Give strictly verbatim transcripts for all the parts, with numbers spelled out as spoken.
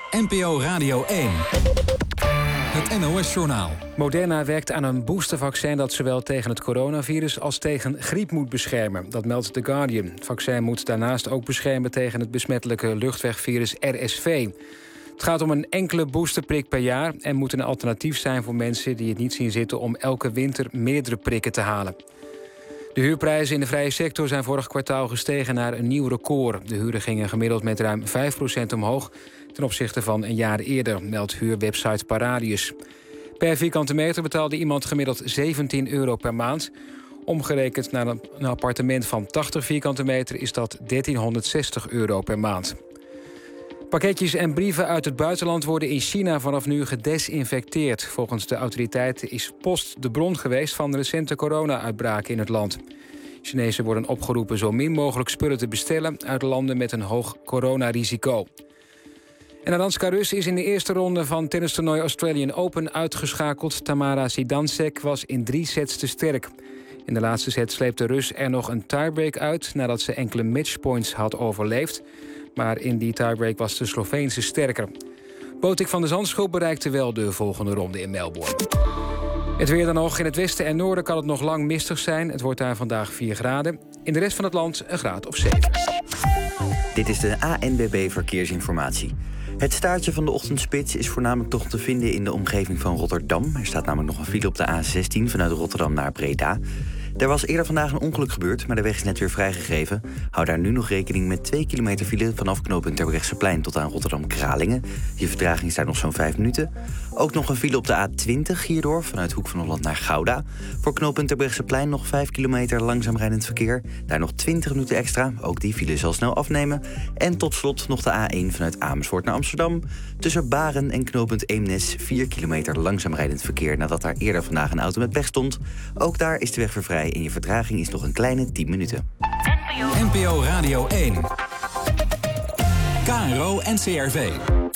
N P O Radio één. Het N O S-journaal. Moderna werkt aan een boostervaccin dat zowel tegen het coronavirus als tegen griep moet beschermen. Dat meldt The Guardian. Het vaccin moet daarnaast ook beschermen tegen het besmettelijke luchtwegvirus R S V. Het gaat om een enkele boosterprik per jaar en moet een alternatief zijn voor mensen die het niet zien zitten om elke winter meerdere prikken te halen. De huurprijzen in de vrije sector zijn vorig kwartaal gestegen naar een nieuw record. De huren gingen gemiddeld met ruim vijf procent omhoog ten opzichte van een jaar eerder, meldt huurwebsite Paradius. Per vierkante meter betaalde iemand gemiddeld zeventien euro per maand. Omgerekend naar een appartement van tachtig vierkante meter is dat dertienhonderdzestig euro per maand. Pakketjes en brieven uit het buitenland worden in China vanaf nu gedesinfecteerd. Volgens de autoriteiten is post de bron geweest van recente corona-uitbraken in het land. Chinezen worden opgeroepen zo min mogelijk spullen te bestellen uit landen met een hoog coronarisico. En Aranska Rus is in de eerste ronde van tennistoernooi Australian Open uitgeschakeld. Tamara Zidansek was in drie sets te sterk. In de laatste set sleepte Rus er nog een tiebreak uit nadat ze enkele matchpoints had overleefd. Maar in die tiebreak was de Sloveense sterker. Botik van der Zandschulp bereikte wel de volgende ronde in Melbourne. Het weer dan nog. In het westen en noorden kan het nog lang mistig zijn. Het wordt daar vandaag vier graden. In de rest van het land een graad of zeven. Dit is de A N B B Verkeersinformatie. Het staartje van de ochtendspits is voornamelijk toch te vinden in de omgeving van Rotterdam. Er staat namelijk nog een file op de A zestien vanuit Rotterdam naar Breda. Er was eerder vandaag een ongeluk gebeurd, maar de weg is net weer vrijgegeven. Hou daar nu nog rekening met twee kilometer file vanaf knooppunt Terbrechtseplein tot aan Rotterdam-Kralingen. Je vertraging is daar nog zo'n vijf minuten. Ook nog een file op de A twintig hierdoor, vanuit Hoek van Holland naar Gouda. Voor knooppunt Terbrechtseplein nog vijf kilometer langzaam rijdend verkeer. Daar nog twintig minuten extra, ook die file zal snel afnemen. En tot slot nog de A één vanuit Amersfoort naar Amsterdam. Tussen Baren en knooppunt Eemnes vier kilometer langzaam rijdend verkeer nadat daar eerder vandaag een auto met pech stond. Ook daar is de weg weer vrij en je vertraging is nog een kleine tien minuten. N P O Radio één. K R O N C R V.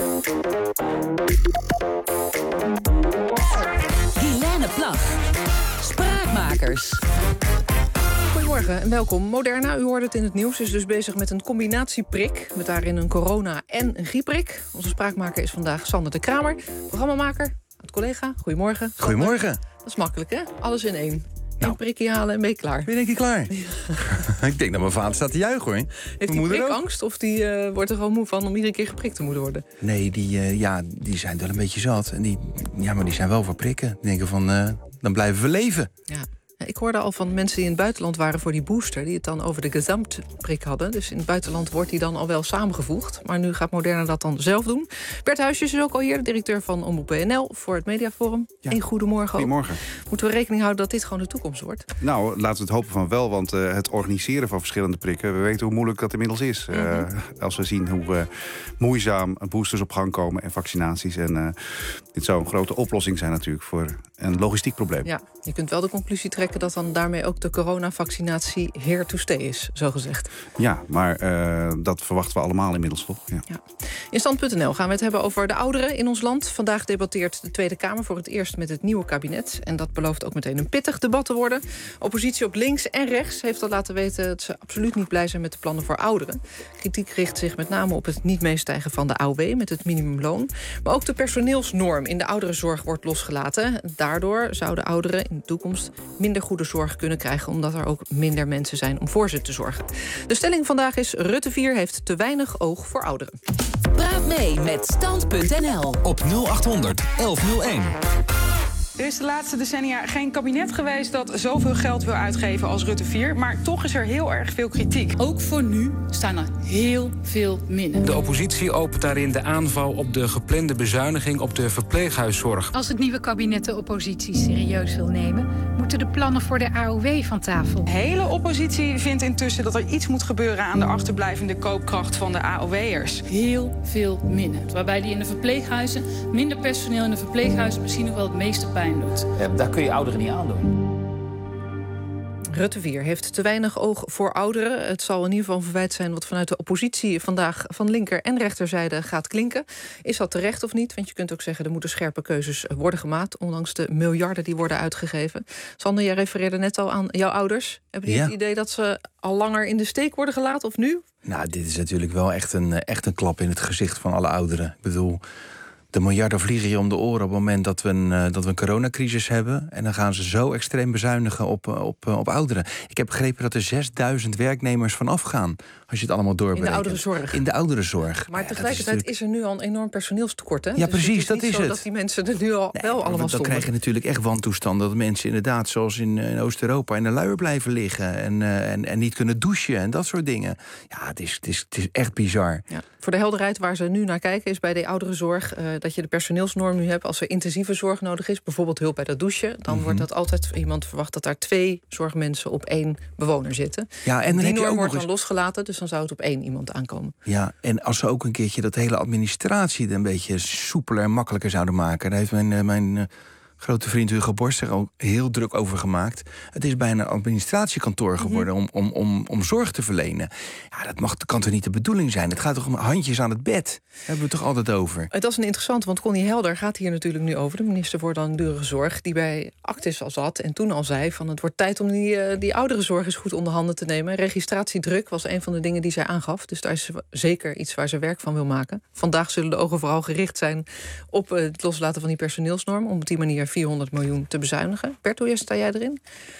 Helene Plag. Spraakmakers. Goedemorgen en welkom. Moderna, u hoorde het in het nieuws, is dus bezig met een combinatieprik. Met daarin een corona- en een griepprik. Onze spraakmaker is vandaag Sander de Kramer. Programmamaker, oud-collega. Goedemorgen. Sander. Goedemorgen. Dat is makkelijk, hè? Alles in één. Nou. Eén prikje halen en ben je klaar. Ben ik klaar? Ik denk dat mijn vader staat te juichen, hoor. Heeft hij prikangst of die, uh, wordt er gewoon moe van om iedere keer geprikt te moeten worden? Nee, die, uh, ja, die zijn wel een beetje zat. En die, ja, maar die zijn wel voor prikken. Die denken van, uh, dan blijven we leven. Ja. Ik hoorde al van mensen die in het buitenland waren voor die booster, die het dan over de gezamtprik hadden. Dus in het buitenland wordt die dan al wel samengevoegd. Maar nu gaat Moderna dat dan zelf doen. Bert Huisjes is ook al hier, de directeur van Omroep B N L voor het Mediaforum. Ja. En goedemorgen ook. Goedemorgen. Moeten we rekening houden dat dit gewoon de toekomst wordt? Nou, laten we het hopen van wel, want uh, het organiseren van verschillende prikken, we weten hoe moeilijk dat inmiddels is. Mm-hmm. Uh, als we zien hoe uh, moeizaam boosters op gang komen en vaccinaties. En uh, dit zou een grote oplossing zijn natuurlijk voor een logistiek probleem. Ja, je kunt wel de conclusie trekken dat dan daarmee ook de coronavaccinatie here to stay is, zo gezegd. Ja, maar uh, dat verwachten we allemaal inmiddels toch? Ja. Ja. In stand punt n l gaan we het hebben over de ouderen in ons land. Vandaag debatteert de Tweede Kamer voor het eerst met het nieuwe kabinet. En dat belooft ook meteen een pittig debat te worden. Oppositie op links en rechts heeft al laten weten dat ze absoluut niet blij zijn met de plannen voor ouderen. Kritiek richt zich met name op het niet meestijgen van de A O W met het minimumloon. Maar ook de personeelsnorm in de ouderenzorg wordt losgelaten. Daardoor zouden ouderen in de toekomst minder goede zorg kunnen krijgen, omdat er ook minder mensen zijn om voor ze te zorgen. De stelling vandaag is: Rutte vier heeft te weinig oog voor ouderen. Praat mee met stand punt n l op nul acht honderd elf nul één. Er is de laatste decennia geen kabinet geweest dat zoveel geld wil uitgeven als Rutte vier. Maar toch is er heel erg veel kritiek. Ook voor nu staan er heel veel minnen. De oppositie opent daarin de aanval op de geplande bezuiniging op de verpleeghuiszorg. Als het nieuwe kabinet de oppositie serieus wil nemen, moeten de plannen voor de A O W van tafel. De hele oppositie vindt intussen dat er iets moet gebeuren aan de achterblijvende koopkracht van de A O W'ers. Heel veel minnen. Waarbij die in de verpleeghuizen, minder personeel in de verpleeghuizen misschien nog wel het meeste pijn doet. Ja, daar kun je ouderen niet aandoen. Rutte vier heeft te weinig oog voor ouderen. Het zal in ieder geval een verwijt zijn wat vanuit de oppositie vandaag van linker- en rechterzijde gaat klinken. Is dat terecht of niet? Want je kunt ook zeggen, er moeten scherpe keuzes worden gemaakt, ondanks de miljarden die worden uitgegeven. Sander, jij refereerde net al aan jouw ouders. Hebben die ja. het idee dat ze al langer in de steek worden gelaten of nu? Nou, dit is natuurlijk wel echt een, echt een klap in het gezicht van alle ouderen. Ik bedoel, de miljarden vliegen je om de oren op het moment dat we een, uh, dat we een coronacrisis hebben. En dan gaan ze zo extreem bezuinigen op, op, op ouderen. Ik heb begrepen dat er zesduizend werknemers vanaf gaan, als je het allemaal doorberekent. In de ouderenzorg. In de ouderenzorg. Maar ja, tegelijkertijd is, natuurlijk... is er nu al een enorm personeelstekort, hè? Ja, dus precies, is dat is zo het. dat die mensen er nu al nee, wel allemaal stonden. Dan krijg je natuurlijk echt wantoestanden dat mensen inderdaad, zoals in, in Oost-Europa, in de luier blijven liggen en, uh, en, en niet kunnen douchen en dat soort dingen. Ja, het is, het is, het is echt bizar. Ja. Voor de helderheid waar ze nu naar kijken is bij de ouderenzorg uh, dat je de personeelsnorm nu hebt. Als er intensieve zorg nodig is, bijvoorbeeld hulp bij dat douchen, dan mm-hmm. wordt dat altijd iemand verwacht dat daar twee zorgmensen op één bewoner zitten. Ja, en dan die norm wordt eens... dan losgelaten, dus dan zou het op één iemand aankomen. Ja, en als ze ook een keertje dat hele administratie een beetje soepeler en makkelijker zouden maken. Daar heeft mijn, mijn uh, grote vriend Hugo Borst zich ook heel druk over gemaakt. Het is bijna een administratiekantoor geworden mm-hmm. om, om, om, om zorg te verlenen. Ja, dat, mag, dat kan toch niet de bedoeling zijn? Het gaat toch om handjes aan het bed? Daar hebben we het toch altijd over? Dat is een interessant, want Connie Helder gaat hier natuurlijk nu over. De minister voor langdurige zorg, die bij Actis al zat en toen al zei van het wordt tijd om die, uh, die ouderenzorg eens goed onder handen te nemen. Registratiedruk was een van de dingen die zij aangaf. Dus daar is zeker iets waar ze werk van wil maken. Vandaag zullen de ogen vooral gericht zijn op uh, het loslaten van die personeelsnorm, om op die manier vierhonderd miljoen te bezuinigen. Bert, hoe sta jij erin?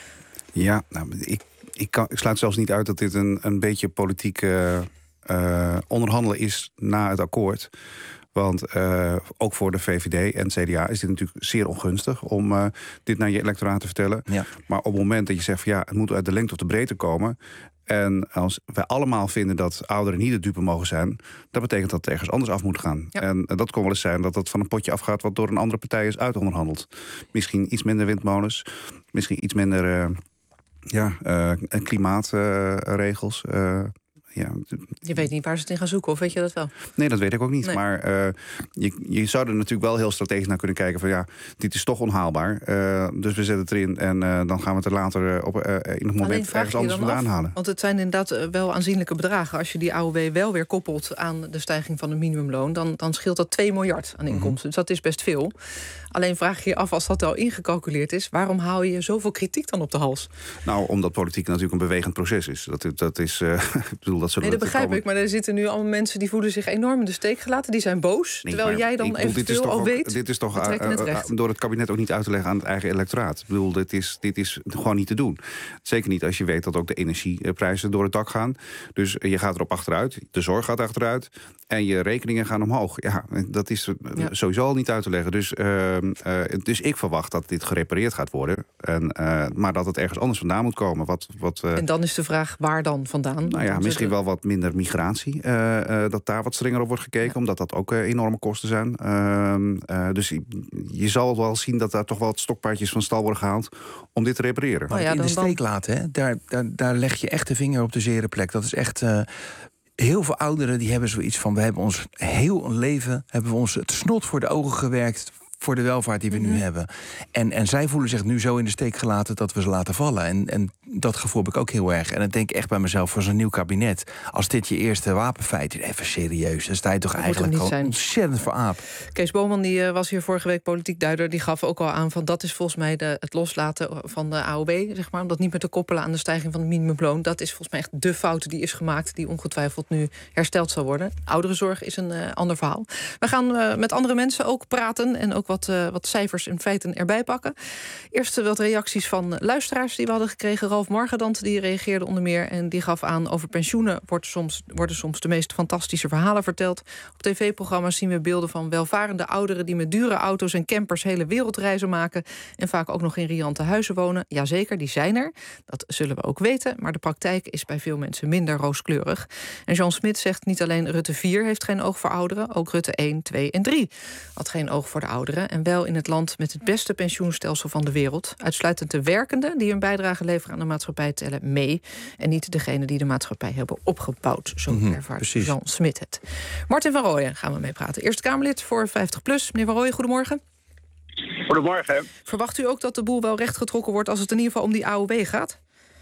Ja, nou, ik, ik, kan, ik sluit zelfs niet uit dat dit een, een beetje politiek uh, uh, onderhandelen is na het akkoord. Want uh, ook voor de V V D en C D A is dit natuurlijk zeer ongunstig om uh, dit naar je electoraat te vertellen. Ja. Maar op het moment dat je zegt van ja, het moet uit de lengte of de breedte komen. En als wij allemaal vinden dat ouderen niet de dupe mogen zijn, dat betekent dat het ergens anders af moet gaan. Ja. En dat kan wel eens zijn dat het van een potje afgaat wat door een andere partij is uitonderhandeld. Misschien iets minder windmolens, misschien iets minder uh, ja, uh, klimaatregels. Uh, uh, Ja. Je weet niet waar ze het in gaan zoeken, of weet je dat wel? Nee, dat weet ik ook niet. Nee. Maar uh, je, je zou er natuurlijk wel heel strategisch naar kunnen kijken van ja, dit is toch onhaalbaar. Uh, dus we zetten het erin en uh, dan gaan we het er later uh, op uh, in een moment ergens anders vandaan halen. Want het zijn inderdaad wel aanzienlijke bedragen. Als je die A O W wel weer koppelt aan de stijging van de minimumloon, dan, dan scheelt dat twee miljard aan inkomsten. Mm-hmm. Dus dat is best veel. Alleen vraag je je af, als dat al ingecalculeerd is, waarom hou je zoveel kritiek dan op de hals? Nou, omdat politiek natuurlijk een bewegend proces is. Dat, dat is, uh, ik bedoel, dat nee, dat begrijp komen. ik, maar er zitten nu allemaal mensen die voelen zich enorm in de steek gelaten. Die zijn boos, nee, terwijl jij dan bedoel, eventueel al ook, weet. Dit is toch uh, uh, door het kabinet ook niet uit te leggen aan het eigen electoraat. Ik bedoel, dit is, dit is gewoon niet te doen. Zeker niet als je weet dat ook de energieprijzen door het dak gaan. Dus uh, je gaat erop achteruit, de zorg gaat achteruit en je rekeningen gaan omhoog. Ja, dat is uh, ja. sowieso al niet uit te leggen. Dus, uh, uh, dus ik verwacht dat dit gerepareerd gaat worden. En, uh, maar dat het ergens anders vandaan moet komen. Wat, wat, uh, en dan is de vraag, waar dan vandaan? Nou ja, misschien wel wat minder migratie. Uh, uh, dat daar wat strenger op wordt gekeken. Ja. Omdat dat ook uh, enorme kosten zijn. Uh, uh, dus je, je zal wel zien dat daar toch wel wat stokpaardjes van stal worden gehaald om dit te repareren. Maar oh ja, in de steek laten, hè? Daar, daar, daar leg je echt de vinger op de zere plek. Dat is echt... Uh, heel veel ouderen die hebben zoiets van... we hebben ons heel een leven... hebben we ons het snot voor de ogen gewerkt... voor de welvaart die we nu mm-hmm. hebben. En, en zij voelen zich nu zo in de steek gelaten dat we ze laten vallen. En, en dat gevoel heb ik ook heel erg. En dan denk ik echt bij mezelf, voor zo'n nieuw kabinet... als dit je eerste wapenfeit is, even serieus... dan sta je toch dat eigenlijk al ontzettend voor aap. Kees Boman die, uh, was hier vorige week politiek duider... die gaf ook al aan van dat is volgens mij de, het loslaten van de A O W... zeg maar, om dat niet meer te koppelen aan de stijging van het minimumloon. Dat is volgens mij echt de fout die is gemaakt... die ongetwijfeld nu hersteld zal worden. Ouderenzorg is een uh, ander verhaal. We gaan uh, met andere mensen ook praten... en ook wat, uh, wat cijfers en feiten erbij pakken. Eerst uh, wat reacties van luisteraars die we hadden gekregen. Ralf Margedant die reageerde onder meer en die gaf aan... over pensioenen wordt soms, worden soms de meest fantastische verhalen verteld. Op tv-programma's zien we beelden van welvarende ouderen... die met dure auto's en campers hele wereldreizen maken... en vaak ook nog in riante huizen wonen. Jazeker, die zijn er. Dat zullen we ook weten. Maar de praktijk is bij veel mensen minder rooskleurig. En Jean Smit zegt niet alleen Rutte vier heeft geen oog voor ouderen... ook Rutte één, twee en drie had geen oog voor de ouderen... en wel in het land met het beste pensioenstelsel van de wereld. Uitsluitend de werkenden die hun bijdrage leveren aan de maatschappij tellen mee... en niet degene die de maatschappij hebben opgebouwd. Zo mm-hmm, ervaart precies. Jean Smit het. Martin van Rooyen gaan we mee praten. Eerste Kamerlid voor vijftig plus. Meneer van Rooyen, goedemorgen. Goedemorgen. Verwacht u ook dat de boel wel rechtgetrokken wordt... als het in ieder geval om die A O W gaat?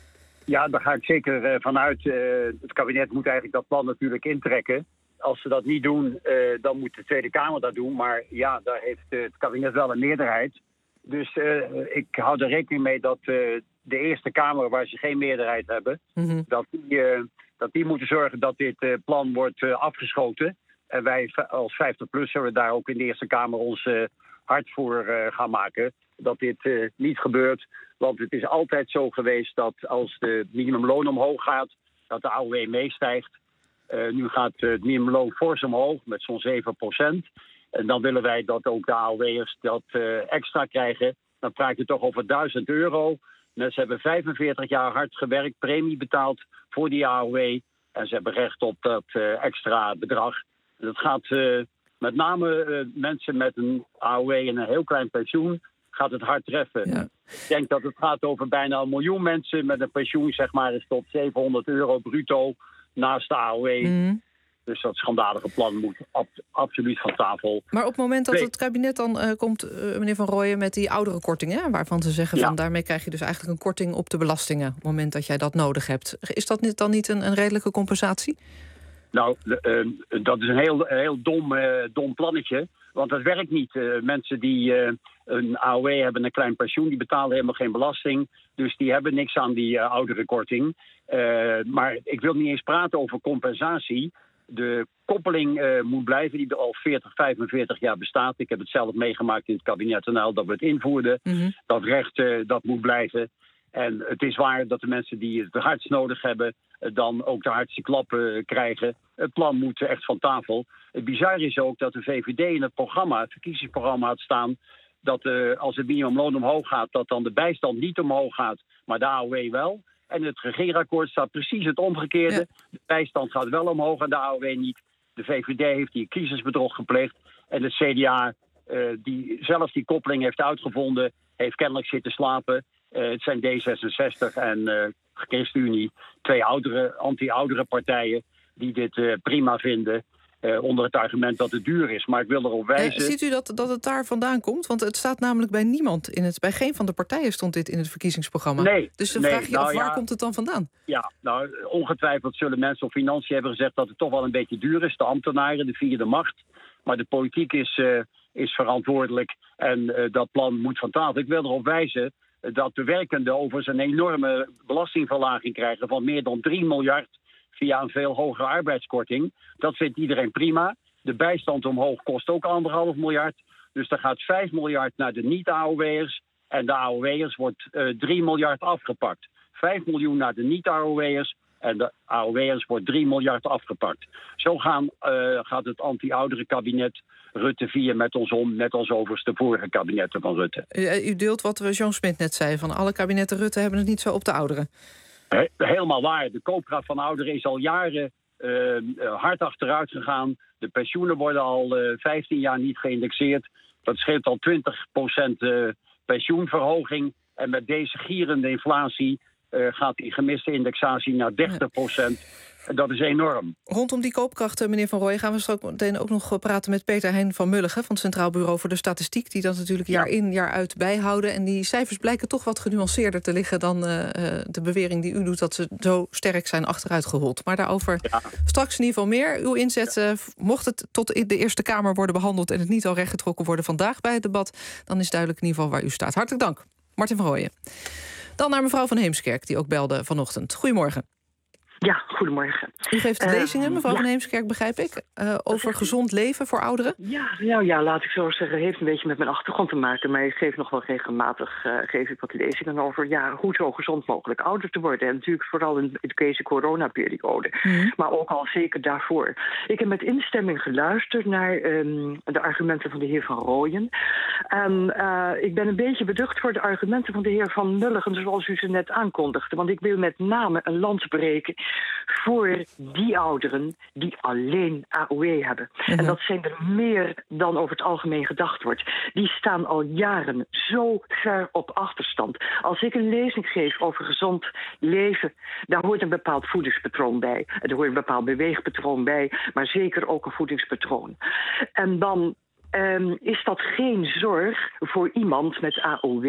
Ja, daar ga ik zeker uh, vanuit. Uh, het kabinet moet eigenlijk dat plan natuurlijk intrekken. Als ze dat niet doen, uh, dan moet de Tweede Kamer dat doen. Maar ja, daar heeft uh, het kabinet wel een meerderheid. Dus uh, ik hou er rekening mee dat uh, de Eerste Kamer, waar ze geen meerderheid hebben... Mm-hmm. dat, die, uh, dat die moeten zorgen dat dit uh, plan wordt uh, afgeschoten. En wij als vijftig-plus zullen daar ook in de Eerste Kamer ons uh, hard voor uh, gaan maken. Dat dit uh, niet gebeurt. Want het is altijd zo geweest dat als de minimumloon omhoog gaat, dat de A O W meestijgt. Uh, nu gaat uh, het minimumloon fors omhoog met zo'n zeven procent. En dan willen wij dat ook de A O W'ers dat uh, extra krijgen. Dan praat je toch over duizend euro. Mensen hebben vijfenveertig jaar hard gewerkt, premie betaald voor die A O W. En ze hebben recht op dat uh, extra bedrag. En dat gaat uh, met name uh, mensen met een A O W en een heel klein pensioen gaat het hard treffen. Ja. Ik denk dat het gaat over bijna een miljoen mensen met een pensioen, zeg maar, is tot zevenhonderd euro bruto naast de A O W. Mm. Dus dat schandalige plan moet ab- absoluut van tafel. Maar op het moment dat nee. het kabinet dan uh, komt, uh, meneer Van Rooyen, met die oudere kortingen, waarvan ze zeggen ja. van daarmee krijg je dus eigenlijk een korting op de belastingen op het moment dat jij dat nodig hebt. Is dat niet, dan niet een, een redelijke compensatie? Nou, uh, dat is een heel, heel dom, uh, dom plannetje. Want dat werkt niet. Uh, mensen die uh, een A O W hebben, een klein pensioen, die betalen helemaal geen belasting. Dus die hebben niks aan die uh, oudere korting. Uh, maar ik wil niet eens praten over compensatie. De koppeling uh, moet blijven, die al veertig, vijfenveertig jaar bestaat. Ik heb het zelf meegemaakt in het kabinet N L dat we het invoerden. Mm-hmm. Dat recht, uh, dat moet blijven. En het is waar dat de mensen die het hardst nodig hebben dan ook de hardste klappen krijgen. Het plan moet echt van tafel. Het bizar is ook dat de V V D in het programma, het verkiezingsprogramma had staan, dat uh, als het minimumloon omhoog gaat, dat dan de bijstand niet omhoog gaat, maar de A O W wel. En het regeerakkoord staat precies het omgekeerde. Ja. De bijstand gaat wel omhoog en de A O W niet. De V V D heeft die kiezersbedrog gepleegd. En het C D A, uh, die zelf die koppeling heeft uitgevonden, heeft kennelijk zitten slapen. Uh, het zijn D zesenzestig en uh, ChristenUnie, twee oudere, anti-oudere partijen die dit uh, prima vinden. Uh, onder het argument dat het duur is. Maar ik wil erop wijzen... Uh, ziet u dat, dat het daar vandaan komt? Want het staat namelijk bij niemand. In het, bij geen van de partijen stond dit in het verkiezingsprogramma. Nee, dus dan nee, vraag je nou, af, waar ja, komt het dan vandaan? Ja, nou, ongetwijfeld zullen mensen op financiën hebben gezegd dat het toch wel een beetje duur is. De ambtenaren, de vierde macht. Maar de politiek is, uh, is verantwoordelijk. En uh, dat plan moet van tafel. Ik wil erop wijzen dat de werkenden overigens een enorme belastingverlaging krijgen van meer dan drie miljard via een veel hogere arbeidskorting. Dat vindt iedereen prima. De bijstand omhoog kost ook anderhalf miljard. Dus er gaat vijf miljard naar de niet-A O W'ers. En de A O W'ers wordt uh, drie miljard afgepakt. vijf miljoen naar de niet-A O W'ers. En de A O W'ers wordt drie miljard afgepakt. Zo gaan, uh, gaat het anti-oudere kabinet Rutte vier met ons om, net als overigens de vorige kabinetten van Rutte. U, u deelt wat Jean Smit net zei, van alle kabinetten Rutte hebben het niet zo op de ouderen. He, helemaal waar. De koopkracht van ouderen is al jaren uh, hard achteruit gegaan. De pensioenen worden al uh, vijftien jaar niet geïndexeerd. Dat scheelt al twintig procent uh, pensioenverhoging. En met deze gierende inflatie uh, gaat die gemiste indexatie naar dertig procent. Dat is enorm. Rondom die koopkrachten, meneer Van Rooyen, gaan we straks meteen ook nog praten met Peter Hein van Mulligen van het Centraal Bureau voor de Statistiek, die dat natuurlijk jaar ja. in, jaar uit bijhouden. En die cijfers blijken toch wat genuanceerder te liggen dan uh, de bewering die u doet dat ze zo sterk zijn achteruit gehold. Maar daarover ja. straks in ieder geval meer. Uw inzet, uh, mocht het tot in de Eerste Kamer worden behandeld en het niet al rechtgetrokken worden vandaag bij het debat, dan is duidelijk in ieder geval waar u staat. Hartelijk dank, Martin van Rooyen. Dan naar mevrouw van Heemskerk, die ook belde vanochtend. Goedemorgen. Ja, goedemorgen. U geeft uh, lezingen, mevrouw ja. van Heemskerk, begrijp ik, uh, over gezond leven voor ouderen? Ja, nou ja, laat ik zo zeggen, heeft een beetje met mijn achtergrond te maken, maar ik geef nog wel regelmatig uh, geef ik wat lezingen over ja, hoe zo gezond mogelijk ouder te worden. En natuurlijk vooral in, in deze coronaperiode, mm-hmm. maar ook al zeker daarvoor. Ik heb met instemming geluisterd naar um, de argumenten van de heer Van Rooyen. En uh, ik ben een beetje beducht voor de argumenten van de heer Van Mulligen, zoals u ze net aankondigde. Want ik wil met name een lans breken voor die ouderen die alleen A O W hebben. Mm-hmm. En dat zijn er meer dan over het algemeen gedacht wordt. Die staan al jaren zo ver op achterstand. Als ik een lezing geef over gezond leven, daar hoort een bepaald voedingspatroon bij. Er hoort een bepaald beweegpatroon bij, maar zeker ook een voedingspatroon. En dan um, is dat geen zorg voor iemand met A O W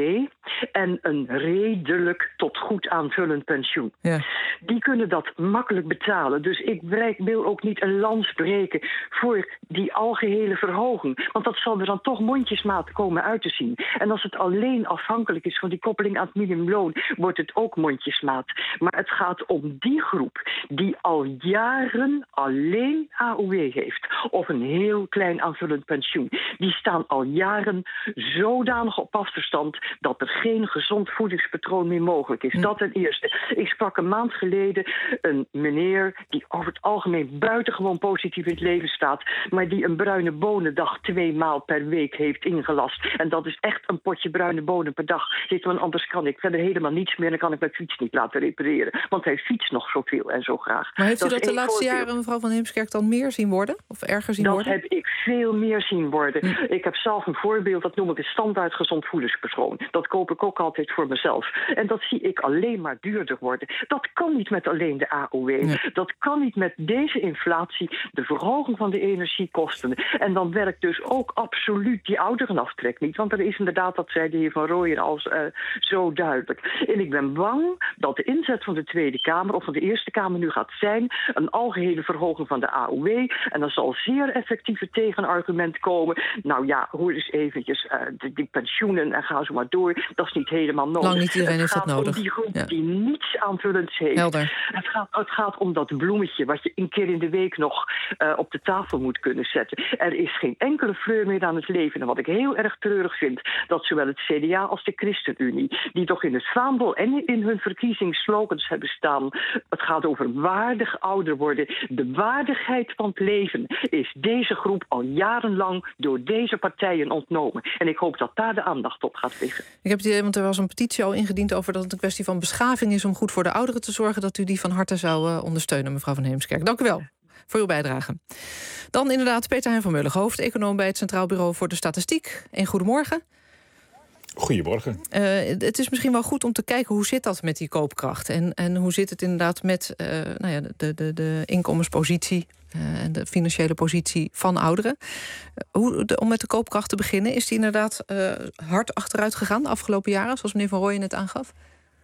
en een redelijk tot goed aanvullend pensioen. Ja. Die kunnen dat makkelijk betalen. Dus ik wil ook niet een lans breken voor die algehele verhoging. Want dat zal er dan toch mondjesmaat komen uit te zien. En als het alleen afhankelijk is van die koppeling aan het minimumloon, wordt het ook mondjesmaat. Maar het gaat om die groep die al jaren alleen A O W heeft. Of een heel klein aanvullend pensioen. Die staan al jaren zodanig op afstand dat er geen gezond voedingspatroon meer mogelijk is. Dat ten eerste. Ik sprak een maand geleden een meneer die over het algemeen buitengewoon positief in het leven staat, maar die een bruine bonendag twee maal per week heeft ingelast. En dat is echt een potje bruine bonen per dag. Zit, want anders kan ik verder helemaal niets meer en dan kan ik mijn fiets niet laten repareren. Want hij fietst nog zoveel en zo graag. Maar heeft u dat, dat de laatste voorbeeld. jaren, mevrouw van Heemskerk, dan meer zien worden? Of erger zien dat worden? Dat heb ik veel meer zien worden. Hm. Ik heb zelf een voorbeeld, dat noem ik een standaard gezond voedingspatroon. Dat koop ik ook altijd voor mezelf. En dat zie ik alleen maar duurder worden. Dat kan niet met alleen de A O W. Nee. Dat kan niet met deze inflatie, de verhoging van de energiekosten. En dan werkt dus ook absoluut die ouderenaftrek niet. Want er is inderdaad, dat zei de heer Van Rooyen als uh, zo duidelijk. En ik ben bang dat de inzet van de Tweede Kamer of van de Eerste Kamer nu gaat zijn een algehele verhoging van de A O W. En er zal zeer effectieve tegenargument komen. Nou ja, hoor eens eventjes, uh, die, die pensioenen en ga zo maar door. Dat is niet helemaal nodig. Lang niet iedereen heeft dat nodig. Het gaat om die groep ja. die niets aanvullends heeft. Helder. Het gaat, het gaat om dat bloemetje wat je een keer in de week nog uh, op de tafel moet kunnen zetten. Er is geen enkele fleur meer aan het leven. En wat ik heel erg treurig vind, dat zowel het C D A als de ChristenUnie, die toch in het vaandel en in hun verkiezingsslogans hebben staan, het gaat over waardig ouder worden. De waardigheid van het leven is deze groep al jarenlang door deze partijen ontnomen. En ik hoop dat daar de aandacht op gaat liggen. Ik heb het idee, want er was een petitie al ingediend over dat het een kwestie van beschaving is om goed voor de ouderen te zorgen, dat u die van harte zou uh, ondersteunen, mevrouw van Heemskerk. Dank u wel voor uw bijdrage. Dan inderdaad Peter Hein van Mulligen, hoofdeconoom bij het Centraal Bureau voor de Statistiek. En goedemorgen. Goedemorgen. Uh, het is misschien wel goed om te kijken hoe zit dat met die koopkracht. En, en hoe zit het inderdaad met uh, nou ja, de, de, de inkomenspositie uh, en de financiële positie van ouderen. Uh, hoe, de, om met de koopkracht te beginnen, is die inderdaad uh, hard achteruit gegaan de afgelopen jaren, zoals meneer Van Rooyen net aangaf?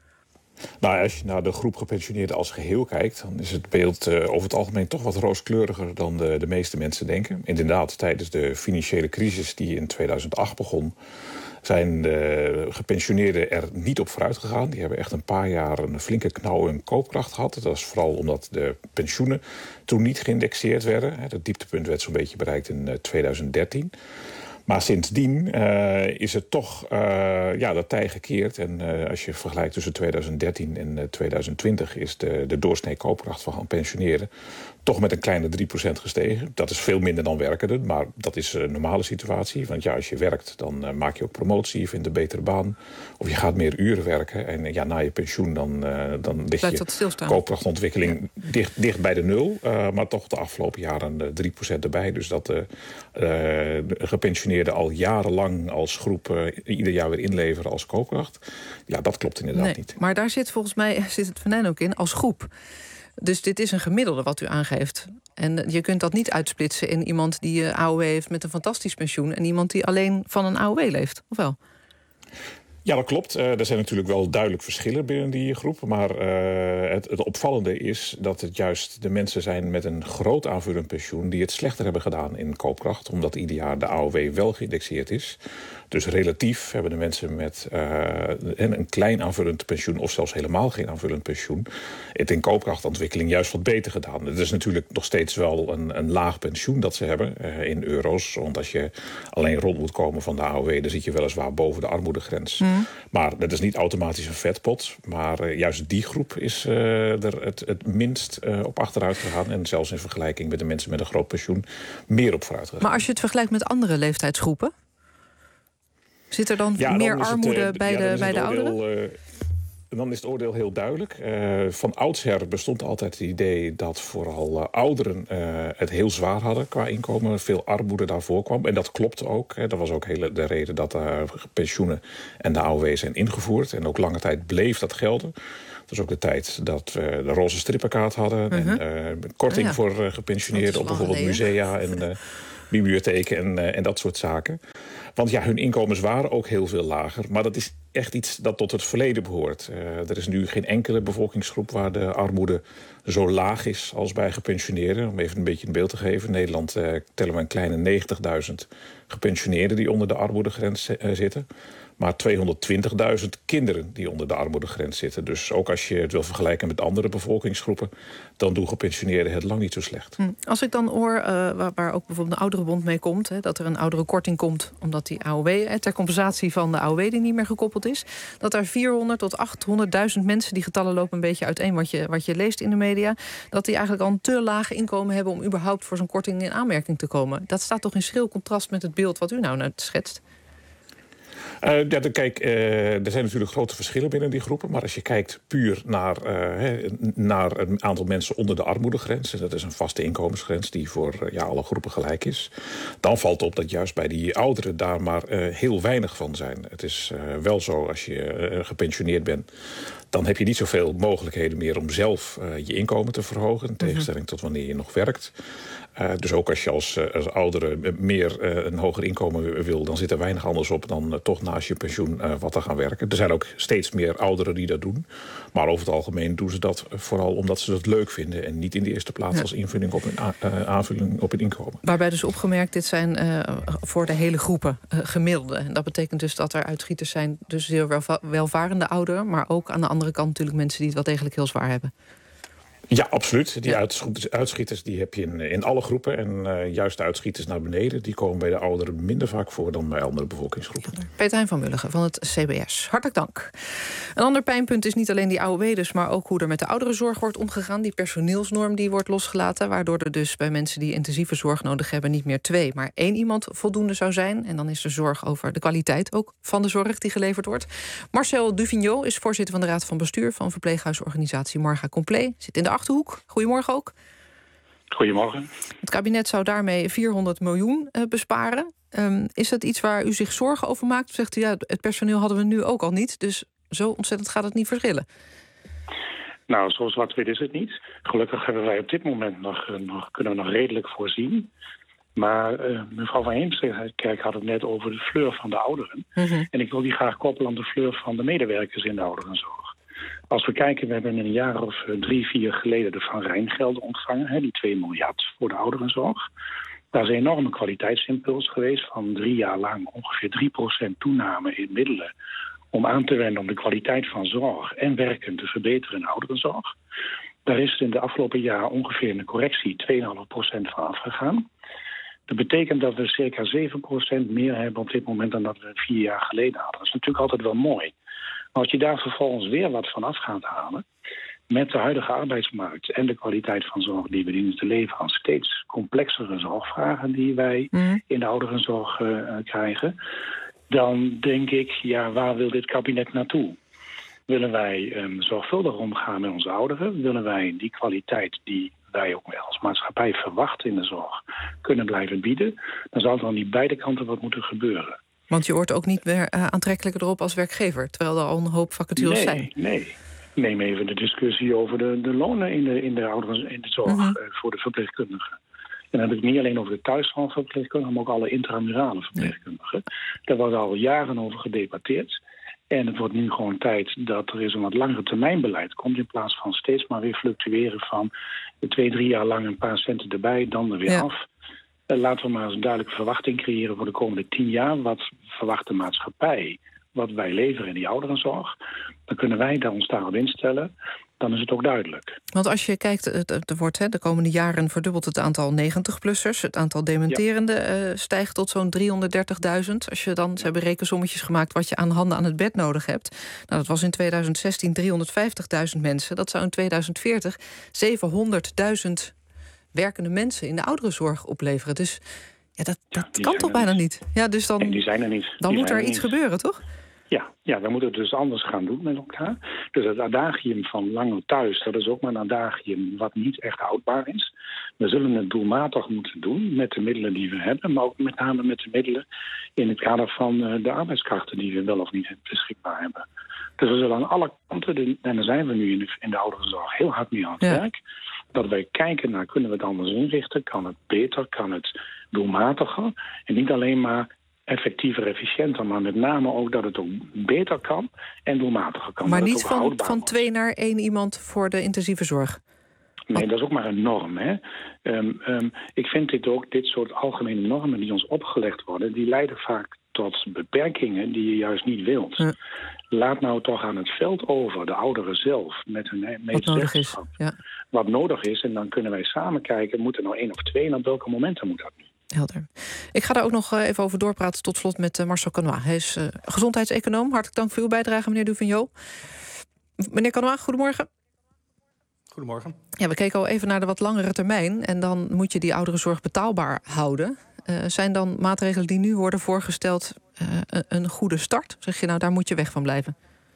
Nou, als je naar de groep gepensioneerden als geheel kijkt, dan is het beeld uh, over het algemeen toch wat rooskleuriger dan de, de meeste mensen denken. Inderdaad, tijdens de financiële crisis die in tweeduizend acht begon, zijn de gepensioneerden er niet op vooruit gegaan. Die hebben echt een paar jaar een flinke knauw in koopkracht gehad. Dat was vooral omdat de pensioenen toen niet geïndexeerd werden. Het dieptepunt werd zo'n beetje bereikt in tweeduizend dertien. Maar sindsdien uh, is het toch uh, ja, dat tij gekeerd. En uh, als je vergelijkt tussen tweeduizend dertien en uh, tweeduizend twintig is de, de doorsnee koopkracht van pensioneren toch met een kleine drie procent gestegen. Dat is veel minder dan werkenden, maar dat is een normale situatie. Want ja, als je werkt, dan uh, maak je ook promotie, je vindt een betere baan. Of je gaat meer uren werken. En uh, ja, na je pensioen dan, uh, dan ligt je koopkrachtontwikkeling ja. dicht, dicht bij de nul. Uh, maar toch de afgelopen jaren uh, drie procent erbij. Dus dat uh, uh, de gepensioneerden al jarenlang als groep uh, ieder jaar weer inleveren als koopkracht. Ja, dat klopt inderdaad nee, niet. Maar daar zit volgens mij zit het venijn ook in als groep. Dus dit is een gemiddelde wat u aangeeft. En je kunt dat niet uitsplitsen in iemand die een A O W heeft met een fantastisch pensioen en iemand die alleen van een A O W leeft, of wel? Ja, dat klopt. Uh, er zijn natuurlijk wel duidelijk verschillen binnen die groep. Maar uh, het, het opvallende is dat het juist de mensen zijn met een groot aanvullend pensioen die het slechter hebben gedaan in koopkracht, omdat ieder jaar de A O W wel geïndexeerd is. Dus relatief hebben de mensen met uh, een klein aanvullend pensioen of zelfs helemaal geen aanvullend pensioen het in koopkrachtontwikkeling juist wat beter gedaan. Het is natuurlijk nog steeds wel een, een laag pensioen dat ze hebben uh, in euro's. Want als je alleen rond moet komen van de A O W, dan zit je weliswaar boven de armoedegrens. Mm. Maar dat is niet automatisch een vetpot. Maar uh, juist die groep is uh, er het, het minst uh, op achteruit gegaan. En zelfs in vergelijking met de mensen met een groot pensioen meer op vooruit gegaan. Maar als je het vergelijkt met andere leeftijdsgroepen, zit er dan ja, meer dan armoede het, uh, bij, ja, de, bij de ouderen? Uh, dan is het oordeel heel duidelijk. Uh, van oudsher bestond altijd het idee dat vooral uh, ouderen uh, het heel zwaar hadden qua inkomen. Veel armoede daarvoor kwam. En dat klopt ook. Hè. Dat was ook heel de reden dat uh, pensioenen en de A O W zijn ingevoerd. En ook lange tijd bleef dat gelden. Dat is ook de tijd dat we de roze strippenkaart hadden. Uh-huh. En uh, korting oh ja. voor uh, gepensioneerden op bijvoorbeeld musea en uh, bibliotheken en, uh, en dat soort zaken. Want ja, hun inkomens waren ook heel veel lager. Maar dat is echt iets dat tot het verleden behoort. Uh, er is nu geen enkele bevolkingsgroep waar de armoede zo laag is als bij gepensioneerden. Om even een beetje een beeld te geven. In Nederland uh, tellen we een kleine negentigduizend gepensioneerden die onder de armoedegrens uh, zitten. Maar tweehonderdtwintigduizend kinderen die onder de armoedegrens zitten. Dus ook als je het wil vergelijken met andere bevolkingsgroepen, dan doen gepensioneerden het lang niet zo slecht. Als ik dan hoor, uh, waar, waar ook bijvoorbeeld een ouderenbond mee komt, hè, dat er een ouderenkorting komt omdat die A O W, hè, ter compensatie van de A O W die niet meer gekoppeld is, dat er vierhonderd tot achthonderdduizend mensen, die getallen lopen een beetje uiteen wat je, wat je leest in de media, dat die eigenlijk al een te laag inkomen hebben om überhaupt voor zo'n korting in aanmerking te komen. Dat staat toch in schril contrast met het beeld wat u nou net schetst? Uh, ja, kijk, uh, er zijn natuurlijk grote verschillen binnen die groepen. Maar als je kijkt puur naar, uh, naar het aantal mensen onder de armoedegrens, en dat is een vaste inkomensgrens die voor uh, ja, alle groepen gelijk is, dan valt op dat juist bij die ouderen daar maar uh, heel weinig van zijn. Het is uh, wel zo, als je uh, gepensioneerd bent, dan heb je niet zoveel mogelijkheden meer om zelf uh, je inkomen te verhogen, in tegenstelling tot wanneer je nog werkt. Uh, dus ook als je als, uh, als oudere meer uh, een hoger inkomen wil, dan zit er weinig anders op dan uh, toch naast je pensioen uh, wat te gaan werken. Er zijn ook steeds meer ouderen die dat doen. Maar over het algemeen doen ze dat vooral omdat ze dat leuk vinden en niet in de eerste plaats ja. als invulling op een uh, aanvulling op een inkomen. Waarbij dus opgemerkt, dit zijn uh, voor de hele groepen uh, gemiddelde. En dat betekent dus dat er uitschieters zijn, dus heel welva- welvarende ouderen, maar ook aan de andere kant natuurlijk mensen die het wel degelijk heel zwaar hebben. Ja, absoluut. Die ja. uitschieters, uitschieters die heb je in, in alle groepen. En uh, juist de uitschieters naar beneden, die komen bij de ouderen minder vaak voor dan bij andere bevolkingsgroepen. Peter Hein van Mulligen van het C B S. Hartelijk dank. Een ander pijnpunt is niet alleen die A O W dus, maar ook hoe er met de ouderenzorg wordt omgegaan. Die personeelsnorm die wordt losgelaten, waardoor er dus bij mensen die intensieve zorg nodig hebben niet meer twee, maar één iemand voldoende zou zijn. En dan is er zorg over de kwaliteit ook van de zorg die geleverd wordt. Marcel Duvigneau is voorzitter van de Raad van Bestuur van verpleeghuisorganisatie Marga Compleet. Zit in de Achterhoek. Goedemorgen ook. Goedemorgen. Het kabinet zou daarmee vierhonderd miljoen uh, besparen. Um, is dat iets waar u zich zorgen over maakt? Of zegt u, ja, het personeel hadden we nu ook al niet, dus zo ontzettend gaat het niet verschillen? Nou, zo zwart-wit is het niet. Gelukkig hebben wij op dit moment nog, nog kunnen we nog redelijk voorzien. Maar uh, mevrouw Van Heemskerk had het net over de fleur van de ouderen. Mm-hmm. En ik wil die graag koppelen aan de fleur van de medewerkers in de ouderenzorg. Als we kijken, we hebben een jaar of drie, vier geleden de Van Rijn-gelden ontvangen. Hè, die twee miljard voor de ouderenzorg. Daar is een enorme kwaliteitsimpuls geweest van drie jaar lang ongeveer drie procent toename in middelen om aan te wenden om de kwaliteit van zorg en werken te verbeteren in ouderenzorg. Daar is in de afgelopen jaar ongeveer een correctie twee komma vijf procent van afgegaan. Dat betekent dat we circa zeven procent meer hebben op dit moment dan dat we vier jaar geleden hadden. Dat is natuurlijk altijd wel mooi. Maar als je daar vervolgens weer wat van af gaat halen, met de huidige arbeidsmarkt en de kwaliteit van zorg die we dienen te leveren aan steeds complexere zorgvragen die wij mm. in de ouderenzorg uh, krijgen, dan denk ik, ja, waar wil dit kabinet naartoe? Willen wij um, zorgvuldig omgaan met onze ouderen? Willen wij die kwaliteit die wij ook als maatschappij verwachten in de zorg kunnen blijven bieden? Dan zal er aan die beide kanten wat moeten gebeuren. Want je wordt ook niet meer uh, aantrekkelijker erop als werkgever, terwijl er al een hoop vacatures nee, zijn. Nee, neem even de discussie over de, de lonen in de, in de, ouderen, in de zorg uh-huh. uh, voor de verpleegkundigen. En dan heb ik het niet alleen over de thuiszorgverpleegkundigen, maar ook alle intramurale verpleegkundigen. Ja. Daar wordt al jaren over gedebatteerd. En het wordt nu gewoon tijd dat er eens een wat langere termijnbeleid komt, in plaats van steeds maar weer fluctueren van twee, drie jaar lang een paar centen erbij, dan er weer ja. af. Laten we maar eens een duidelijke verwachting creëren voor de komende tien jaar. Wat verwacht de maatschappij, wat wij leveren in die ouderenzorg? Dan kunnen wij daar ons daarop instellen. Dan is het ook duidelijk. Want als je kijkt, er wordt hè, de komende jaren verdubbeld het aantal negentig-plussers. Het aantal dementerenden ja. uh, stijgt tot zo'n driehonderddertigduizend. Als je dan, ze hebben rekensommetjes gemaakt wat je aan handen aan het bed nodig hebt. Nou, dat was in tweeduizend zestien driehonderdvijftigduizend mensen. Dat zou in tweeduizend veertig zevenhonderdduizend werkende mensen in de ouderenzorg opleveren. Dus ja, dat, dat ja, kan toch bijna niet. niet. Ja, dus dan, nee, die zijn er niet. Dan die moet er iets niet. gebeuren, toch? Ja, ja, we moeten het dus anders gaan doen met elkaar. Dus het adagium van langer thuis, dat is ook maar een adagium wat niet echt houdbaar is. We zullen het doelmatig moeten doen met de middelen die we hebben, maar ook met name met de middelen in het kader van de arbeidskrachten die we wel of niet beschikbaar hebben. Dus we zullen aan alle kanten, en daar zijn we nu in de, in de ouderenzorg heel hard mee aan het ja. werk. Dat wij kijken naar, kunnen we het anders inrichten? Kan het beter? Kan het doelmatiger? En niet alleen maar effectiever, efficiënter, maar met name ook dat het ook beter kan en doelmatiger kan. Maar niet van, van twee naar één iemand voor de intensieve zorg? Nee, dat is ook maar een norm. Hè? Um, um, ik vind dit ook, dit soort algemene normen die ons opgelegd worden, die leiden vaak tot beperkingen die je juist niet wilt. Ja. Laat nou toch aan het veld over, de ouderen zelf, met hun medezeggenschap, ja. wat nodig is. En dan kunnen wij samen kijken, moet er nou één of twee en op welke momenten moet dat nu? Helder. Ik ga daar ook nog even over doorpraten tot slot met Marcel Canois. Hij is uh, gezondheidseconoom. Hartelijk dank voor uw bijdrage, meneer Duvigneau. Meneer Canois, goedemorgen. Goedemorgen. Ja, we keken al even naar de wat langere termijn. En dan moet je die ouderenzorg betaalbaar houden. Uh, zijn dan maatregelen die nu worden voorgesteld uh, een, een goede start? Zeg je nou, daar moet je weg van blijven?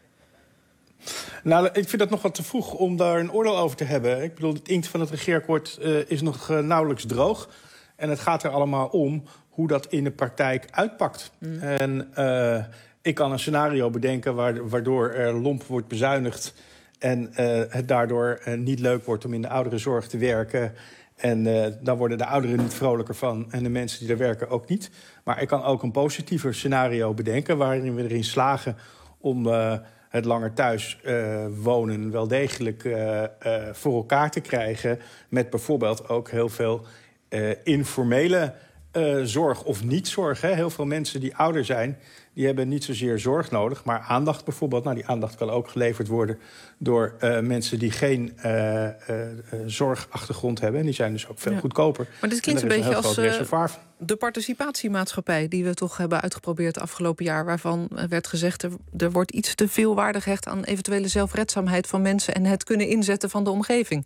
Nou, ik vind dat nog wat te vroeg om daar een oordeel over te hebben. Ik bedoel, het inkt van het regeerakkoord uh, is nog uh, nauwelijks droog. En het gaat er allemaal om hoe dat in de praktijk uitpakt. Mm. En uh, ik kan een scenario bedenken waardoor er lomp wordt bezuinigd en uh, het daardoor uh, niet leuk wordt om in de ouderenzorg te werken. En uh, dan worden de ouderen niet vrolijker van en de mensen die daar werken ook niet. Maar ik kan ook een positiever scenario bedenken waarin we erin slagen om uh, het langer thuis uh, wonen wel degelijk uh, uh, voor elkaar te krijgen. Met bijvoorbeeld ook heel veel uh, informele uh, zorg of niet-zorg. Hè. Heel veel mensen die ouder zijn, die hebben niet zozeer zorg nodig, maar aandacht bijvoorbeeld. Nou, die aandacht kan ook geleverd worden door uh, mensen die geen uh, uh, zorgachtergrond hebben. En die zijn dus ook veel ja. goedkoper. Maar dit klinkt een beetje een als uh, de participatiemaatschappij die we toch hebben uitgeprobeerd het afgelopen jaar, waarvan werd gezegd er, er wordt iets te veel waarde gehecht aan eventuele zelfredzaamheid van mensen en het kunnen inzetten van de omgeving.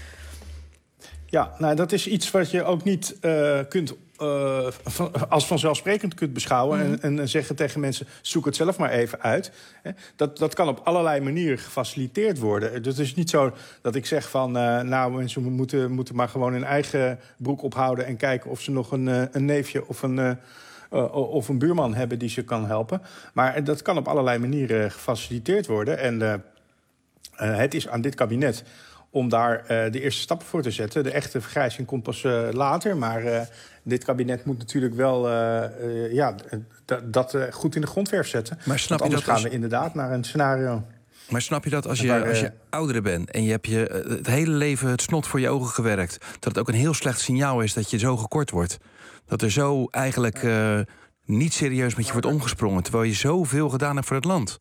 Ja, nou, dat is iets wat je ook niet uh, kunt Uh, van, als vanzelfsprekend kunt beschouwen mm. en, en zeggen tegen mensen, zoek het zelf maar even uit. Dat, dat kan op allerlei manieren gefaciliteerd worden. Het is niet zo dat ik zeg van, uh, nou, mensen moeten, moeten maar gewoon hun eigen broek ophouden en kijken of ze nog een, uh, een neefje of een, uh, uh, of een buurman hebben die ze kan helpen. Maar dat kan op allerlei manieren gefaciliteerd worden. En uh, uh, het is aan dit kabinet om daar uh, de eerste stappen voor te zetten. De echte vergrijzing komt pas uh, later, maar uh, dit kabinet moet natuurlijk wel uh, uh, ja, dat uh, goed in de grondverf zetten. Maar snap Want anders je dat gaan als... we inderdaad naar een scenario. Maar snap je dat als je, waar, als je ouderen bent en je hebt je het hele leven het snot voor je ogen gewerkt, dat het ook een heel slecht signaal is dat je zo gekort wordt? Dat er zo eigenlijk uh, niet serieus met je wordt omgesprongen, terwijl je zoveel gedaan hebt voor het land?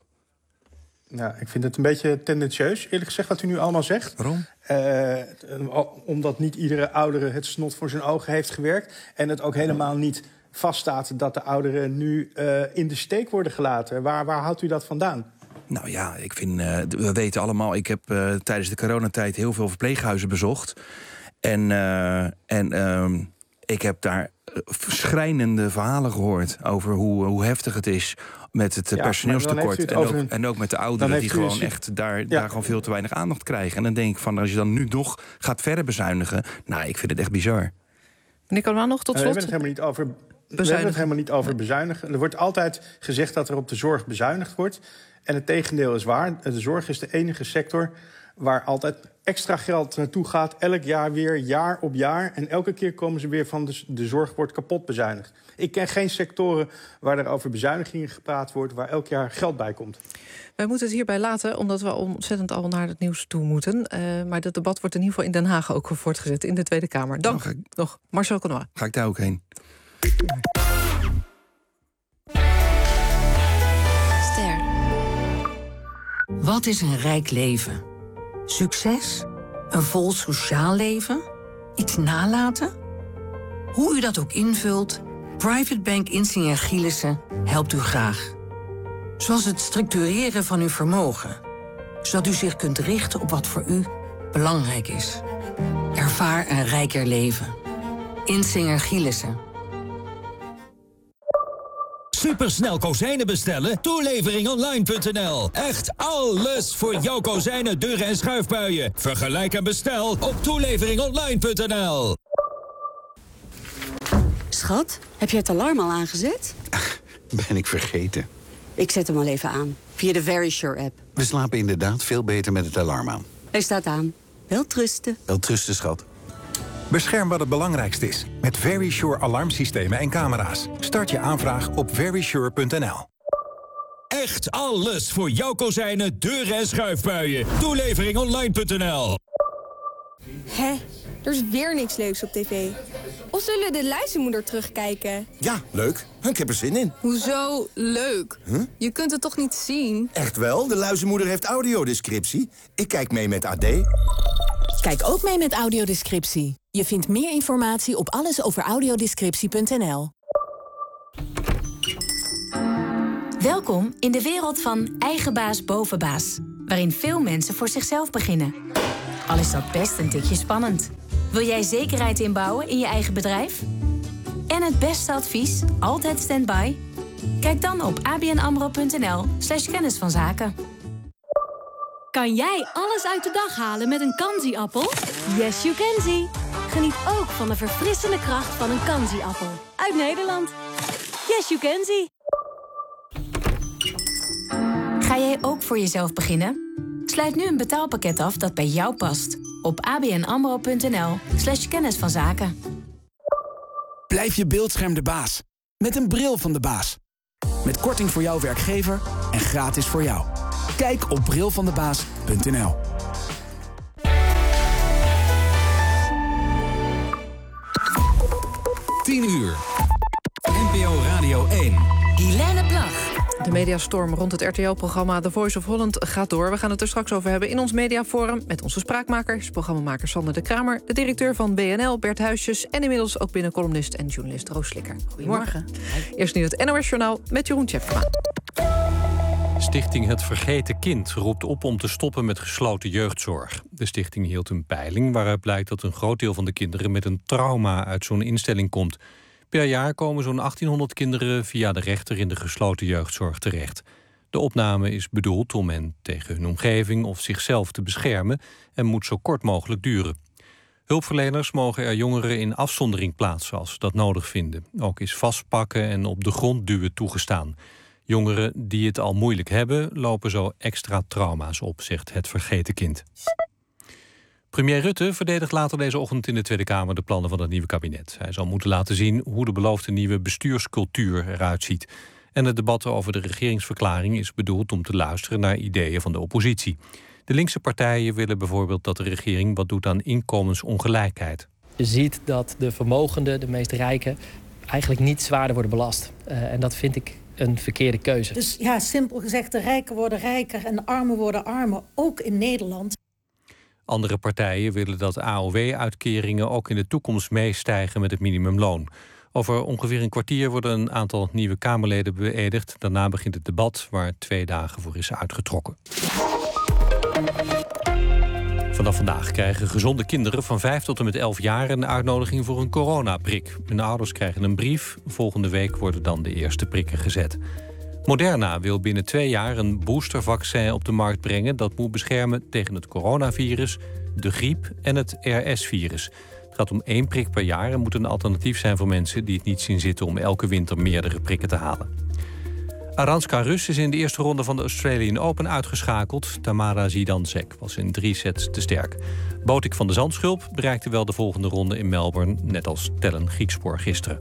Ja, ik vind het een beetje tendentieus, eerlijk gezegd, wat u nu allemaal zegt. Waarom? Uh, omdat niet iedere oudere het snot voor zijn ogen heeft gewerkt. En het ook helemaal niet vaststaat dat de ouderen nu uh, in de steek worden gelaten. Waar, waar houdt u dat vandaan? Nou ja, ik vind, uh, we weten allemaal, ik heb uh, tijdens de coronatijd heel veel verpleeghuizen bezocht. En, uh, en uh, ik heb daar schrijnende verhalen gehoord over hoe, hoe heftig het is met het ja, personeelstekort. Het en, ook, een... en ook met de ouderen die gewoon echt daar, ja. daar gewoon veel te weinig aandacht krijgen. En dan denk ik van, als je dan nu nog gaat verder bezuinigen, nou, ik vind het echt bizar. Meneer Canois, nog tot slot? Uh, we hebben het helemaal niet over bezuinigen. We hebben het helemaal niet over bezuinigen. Er wordt altijd gezegd dat er op de zorg bezuinigd wordt. En het tegendeel is waar. De zorg is de enige sector waar altijd extra geld naartoe gaat. Elk jaar weer, jaar op jaar. En elke keer komen ze weer van de, de zorg wordt kapot bezuinigd. Ik ken geen sectoren waar er over bezuinigingen gepraat wordt, waar elk jaar geld bij komt. Wij moeten het hierbij laten, omdat we ontzettend al naar het nieuws toe moeten. Uh, maar het debat wordt in ieder geval in Den Haag ook voortgezet, in de Tweede Kamer. Dank nou, ik... nog, Marcel Canois. Ga ik daar ook heen? Ster. Wat is een rijk leven? Succes? Een vol sociaal leven? Iets nalaten? Hoe u dat ook invult, Private Bank Insinger Gielissen helpt u graag. Zoals het structureren van uw vermogen, zodat u zich kunt richten op wat voor u belangrijk is. Ervaar een rijker leven. Insinger Gielissen. Supersnel kozijnen bestellen? toelevering online punt n l. Echt alles voor jouw kozijnen, deuren en schuifbuien. Vergelijk en bestel op toelevering online punt n l. Schat, heb je het alarm al aangezet? Ach, ben ik vergeten. Ik zet hem al even aan, via de Very Sure app. We slapen inderdaad veel beter met het alarm aan. Hij staat aan. Welterusten. Welterusten, schat. Bescherm wat het belangrijkste is met Verisure alarmsystemen en camera's. Start je aanvraag op verisure punt n l. Echt alles voor jouw kozijnen, deuren en schuifbuien. Toelevering online punt n l. Hé, er is weer niks leuks op tv. Of zullen we de luizenmoeder terugkijken? Ja, leuk. Ik heb er zin in. Hoezo leuk? Huh? Je kunt het toch niet zien? Echt wel, de luizenmoeder heeft audiodescriptie. Ik kijk mee met A D. Kijk ook mee met audiodescriptie. Je vindt meer informatie op alles over audiodescriptie punt n l. Welkom in de wereld van eigen baas boven baas, waarin veel mensen voor zichzelf beginnen. Al is dat best een tikje spannend. Wil jij zekerheid inbouwen in je eigen bedrijf? En het beste advies, altijd standby? Kijk dan op a b n amro punt n l slash kennis van zaken. Kan jij alles uit de dag halen met een Kanzi-appel? Yes, you can see. Geniet ook van de verfrissende kracht van een Kanzi-appel. Uit Nederland. Yes, you can see. Ga jij ook voor jezelf beginnen? Sluit nu een betaalpakket af dat bij jou past. Op a b n amro punt n l slash kennis van zaken. Blijf je beeldscherm de baas. Met een bril van de baas. Met korting voor jouw werkgever en gratis voor jou. Kijk op bril van de baas punt n l. tien uur. N P O Radio één. Guilaine Plag. De mediastorm rond het R T L-programma The Voice of Holland gaat door. We gaan het er straks over hebben in ons mediaforum met onze spraakmakers, programmamaker Sander de Kramer, de directeur van B N L, Bert Huisjes, en inmiddels ook binnencolumnist en journalist Roos Slikker. Goedemorgen. Eerst nu het N O S-journaal met Jeroen Tjepkema. Stichting Het Vergeten Kind roept op om te stoppen met gesloten jeugdzorg. De stichting hield een peiling waaruit blijkt dat een groot deel van de kinderen met een trauma uit zo'n instelling komt. Per jaar komen zo'n achttienhonderd kinderen via de rechter in de gesloten jeugdzorg terecht. De opname is bedoeld om hen tegen hun omgeving of zichzelf te beschermen en moet zo kort mogelijk duren. Hulpverleners mogen er jongeren in afzondering plaatsen als ze dat nodig vinden. Ook is vastpakken en op de grond duwen toegestaan. Jongeren die het al moeilijk hebben, lopen zo extra trauma's op, zegt Het Vergeten Kind. Premier Rutte verdedigt later deze ochtend in de Tweede Kamer de plannen van het nieuwe kabinet. Hij zal moeten laten zien hoe de beloofde nieuwe bestuurscultuur eruit ziet. En het debat over de regeringsverklaring is bedoeld om te luisteren naar ideeën van de oppositie. De linkse partijen willen bijvoorbeeld dat de regering wat doet aan inkomensongelijkheid. Je ziet dat de vermogenden, de meest rijken, eigenlijk niet zwaarder worden belast. Uh, en dat vind ik een verkeerde keuze. Dus ja, simpel gezegd, de rijken worden rijker en de armen worden armer, ook in Nederland. Andere partijen willen dat A O W-uitkeringen ook in de toekomst meestijgen met het minimumloon. Over ongeveer een kwartier worden een aantal nieuwe Kamerleden beëdigd. Daarna begint het debat waar twee dagen voor is uitgetrokken. Vanaf vandaag krijgen gezonde kinderen van vijf tot en met elf jaar een uitnodiging voor een coronaprik. Hun ouders krijgen een brief. Volgende week worden dan de eerste prikken gezet. Moderna wil binnen twee jaar een boostervaccin op de markt brengen dat moet beschermen tegen het coronavirus, de griep en het R S-virus. Het gaat om één prik per jaar en moet een alternatief zijn voor mensen die het niet zien zitten om elke winter meerdere prikken te halen. Aranska Rus is in de eerste ronde van de Australian Open uitgeschakeld. Tamara Zidansek was in drie sets te sterk. Botik van de Zandschulp bereikte wel de volgende ronde in Melbourne, net als Tellen Griekspoor gisteren.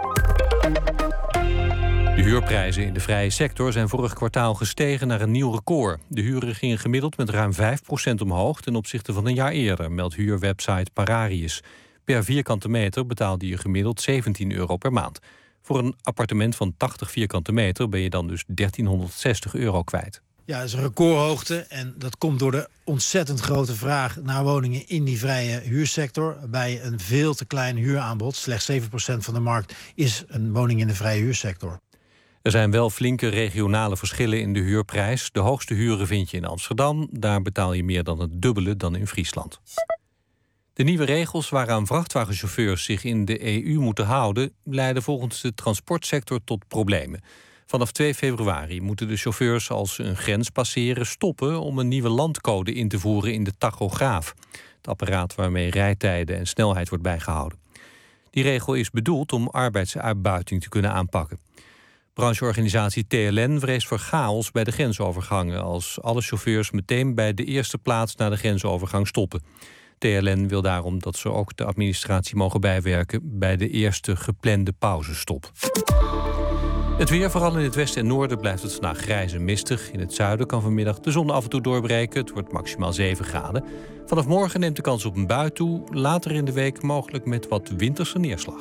De huurprijzen in de vrije sector zijn vorig kwartaal gestegen naar een nieuw record. De huren gingen gemiddeld met ruim vijf procent omhoog ten opzichte van een jaar eerder, meldt huurwebsite Pararius. Per vierkante meter betaalde je gemiddeld zeventien euro per maand. Voor een appartement van tachtig vierkante meter ben je dan dus dertienhonderdzestig euro kwijt. Ja, dat is een recordhoogte en dat komt door de ontzettend grote vraag naar woningen in die vrije huursector. Bij een veel te klein huuraanbod, slechts zeven procent van de markt is een woning in de vrije huursector. Er zijn wel flinke regionale verschillen in de huurprijs. De hoogste huren vind je in Amsterdam. Daar betaal je meer dan het dubbele dan in Friesland. De nieuwe regels waaraan vrachtwagenchauffeurs zich in de E U moeten houden leiden volgens de transportsector tot problemen. Vanaf twee februari moeten de chauffeurs als ze een grens passeren stoppen om een nieuwe landcode in te voeren in de tachograaf. Het apparaat waarmee rijtijden en snelheid wordt bijgehouden. Die regel is bedoeld om arbeidsuitbuiting te kunnen aanpakken. Brancheorganisatie T L N vreest voor chaos bij de grensovergangen als alle chauffeurs meteen bij de eerste plaats naar de grensovergang stoppen. T L N wil daarom dat ze ook de administratie mogen bijwerken bij de eerste geplande pauzestop. Het weer, vooral in het westen en noorden, blijft het vandaag grijs en mistig. In het zuiden kan vanmiddag de zon af en toe doorbreken. Het wordt maximaal zeven graden. Vanaf morgen neemt de kans op een bui toe. Later in de week mogelijk met wat winterse neerslag.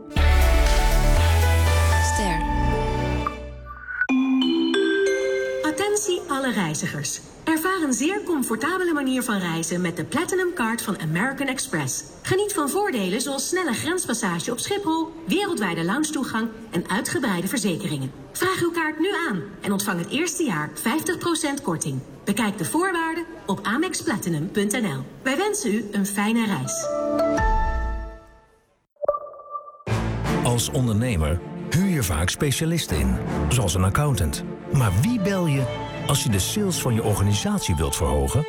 Ster. Attentie alle reizigers. Ervaar een zeer comfortabele manier van reizen met de Platinum Card van American Express. Geniet van voordelen zoals snelle grenspassage op Schiphol, wereldwijde lounge-toegang en uitgebreide verzekeringen. Vraag uw kaart nu aan en ontvang het eerste jaar vijftig procent korting. Bekijk de voorwaarden op amex platinum punt n l. Wij wensen u een fijne reis. Als ondernemer huur je vaak specialisten in, zoals een accountant. Maar wie bel je als je de sales van je organisatie wilt verhogen?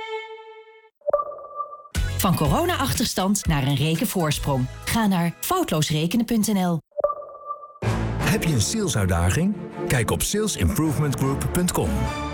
Van corona-achterstand naar een rekenvoorsprong. Ga naar foutloosrekenen punt n l. Heb je een salesuitdaging? Kijk op sales improvement group punt com.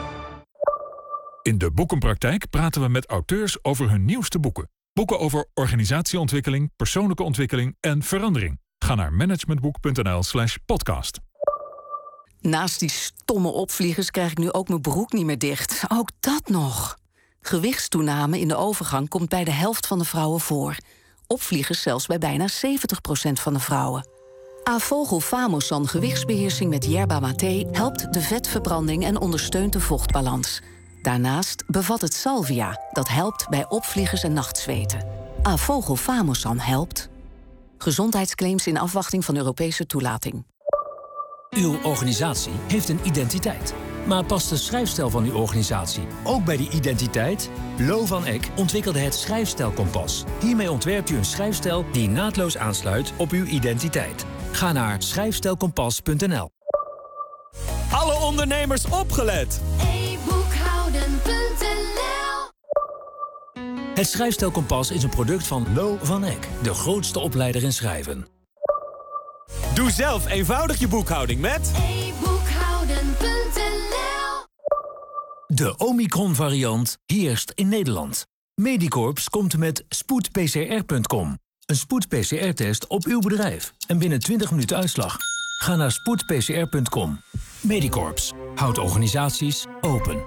In de Boekenpraktijk praten we met auteurs over hun nieuwste boeken. Boeken over organisatieontwikkeling, persoonlijke ontwikkeling en verandering. Ga naar managementboek punt n l slash podcast. Naast die stomme opvliegers krijg ik nu ook mijn broek niet meer dicht. Ook dat nog. Gewichtstoename in de overgang komt bij de helft van de vrouwen voor. Opvliegers zelfs bij bijna zeventig procent van de vrouwen. Avogel Famosan gewichtsbeheersing met Yerba Mate helpt de vetverbranding en ondersteunt de vochtbalans. Daarnaast bevat het salvia, dat helpt bij opvliegers en nachtzweten. Avogel Famosan helpt. Gezondheidsclaims in afwachting van Europese toelating. Uw organisatie heeft een identiteit. Maar past de schrijfstijl van uw organisatie ook bij die identiteit? Lo van Eck ontwikkelde het Schrijfstijlkompas. Hiermee ontwerpt u een schrijfstijl die naadloos aansluit op uw identiteit. Ga naar schrijfstijlkompas punt n l. Alle ondernemers opgelet! e boekhouden punt n l. Het Schrijfstijlkompas is een product van Lo van Eck, de grootste opleider in schrijven. Doe zelf eenvoudig je boekhouding met e boekhouden punt n l. De Omicron-variant heerst in Nederland. Medicorps komt met spoed p c r punt com. Een spoed-P C R-test op uw bedrijf. En binnen twintig minuten uitslag. Ga naar spoed p c r punt com. Medicorps houdt organisaties open.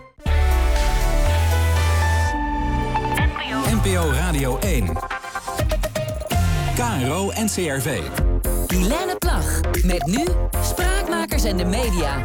N P O Radio één. K R O en C R V. Helene Plag. Met nu Spraakmakers en de media.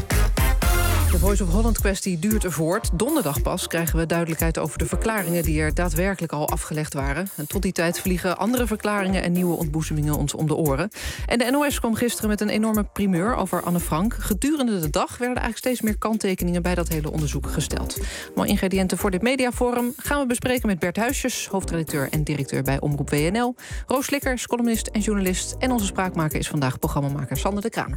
De Voice of Holland kwestie duurt er voort. Donderdag pas krijgen we duidelijkheid over de verklaringen die er daadwerkelijk al afgelegd waren. En tot die tijd vliegen andere verklaringen en nieuwe ontboezemingen ons om de oren. En de N O S kwam gisteren met een enorme primeur over Anne Frank. Gedurende de dag werden eigenlijk steeds meer kanttekeningen bij dat hele onderzoek gesteld. Maar ingrediënten voor dit mediaforum gaan we bespreken met Bert Huisjes, hoofdredacteur en directeur bij Omroep W N L. Roos Slikker, columnist en journalist. En onze spraakmaker is vandaag programmamaker Sander de Kramer.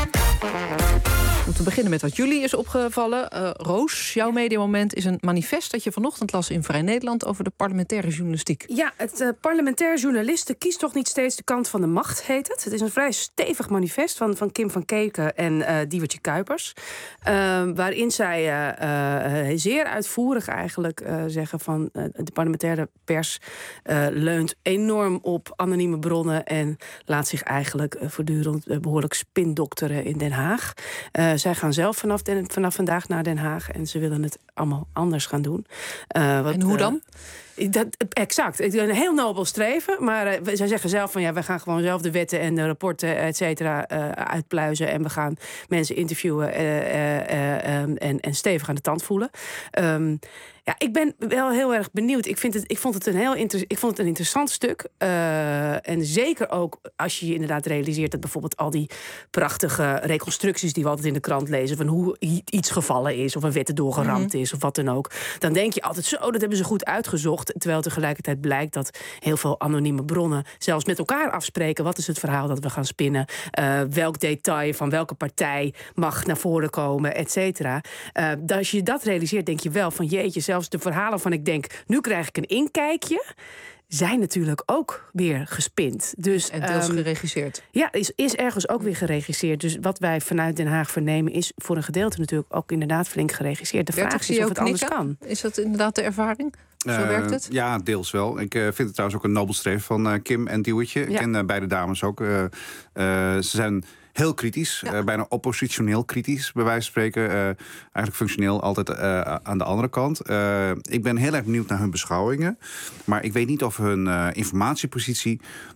We moeten beginnen met wat jullie is opgevallen. Uh, Roos, jouw mediamoment is een manifest dat je vanochtend las in Vrij Nederland over de parlementaire journalistiek. Ja, het uh, parlementair journalisten kiest toch niet steeds de kant van de macht, heet het. Het is een vrij stevig manifest van, van Kim van Keken en uh, Diewertje Kuipers. Uh, waarin zij uh, uh, zeer uitvoerig eigenlijk uh, zeggen van uh, de parlementaire pers uh, leunt enorm op anonieme bronnen en laat zich eigenlijk uh, voortdurend uh, behoorlijk spindokteren in Den Haag. Uh, zij gaan zelf vanaf, den, vanaf vandaag naar Den Haag en ze willen het allemaal anders gaan doen. Uh, wat, en hoe dan? Uh, dat, exact. Een heel nobel streven. Maar uh, zij zeggen zelf van ja, we gaan gewoon zelf de wetten en de rapporten, et cetera, uh, uitpluizen. En we gaan mensen interviewen uh, uh, uh, um, en, en stevig aan de tand voelen. Um, Ja, ik ben wel heel erg benieuwd. Ik, vind het, ik, vond, het een heel inter, ik vond het een interessant stuk. Uh, en zeker ook als je je inderdaad realiseert dat bijvoorbeeld al die prachtige reconstructies die we altijd in de krant lezen van hoe iets gevallen is of een wet doorgeramd mm-hmm. is of wat dan ook. Dan denk je altijd zo, dat hebben ze goed uitgezocht. Terwijl tegelijkertijd blijkt dat heel veel anonieme bronnen zelfs met elkaar afspreken. Wat is het verhaal dat we gaan spinnen? Uh, welk detail van welke partij mag naar voren komen, et cetera. Uh, als je dat realiseert, denk je wel van jeetje, zelfs de verhalen van ik denk, nu krijg ik een inkijkje, zijn natuurlijk ook weer gespind. Dus, en deels um, geregisseerd. Ja, is, is ergens ook weer geregisseerd. Dus wat wij vanuit Den Haag vernemen is voor een gedeelte natuurlijk ook inderdaad flink geregisseerd. De Bert, vraag is of het anders kan. Is dat inderdaad de ervaring? Zo uh, werkt het? Ja, deels wel. Ik uh, vind het trouwens ook een nobel streven van uh, Kim en Diewertje. Ja. Ik ken uh, beide dames ook. Uh, uh, ze zijn heel kritisch, ja. uh, bijna oppositioneel kritisch, bij wijze van spreken. Uh, eigenlijk functioneel altijd uh, aan de andere kant. Uh, ik ben heel erg benieuwd naar hun beschouwingen. Maar ik weet niet of hun uh, informatiepositie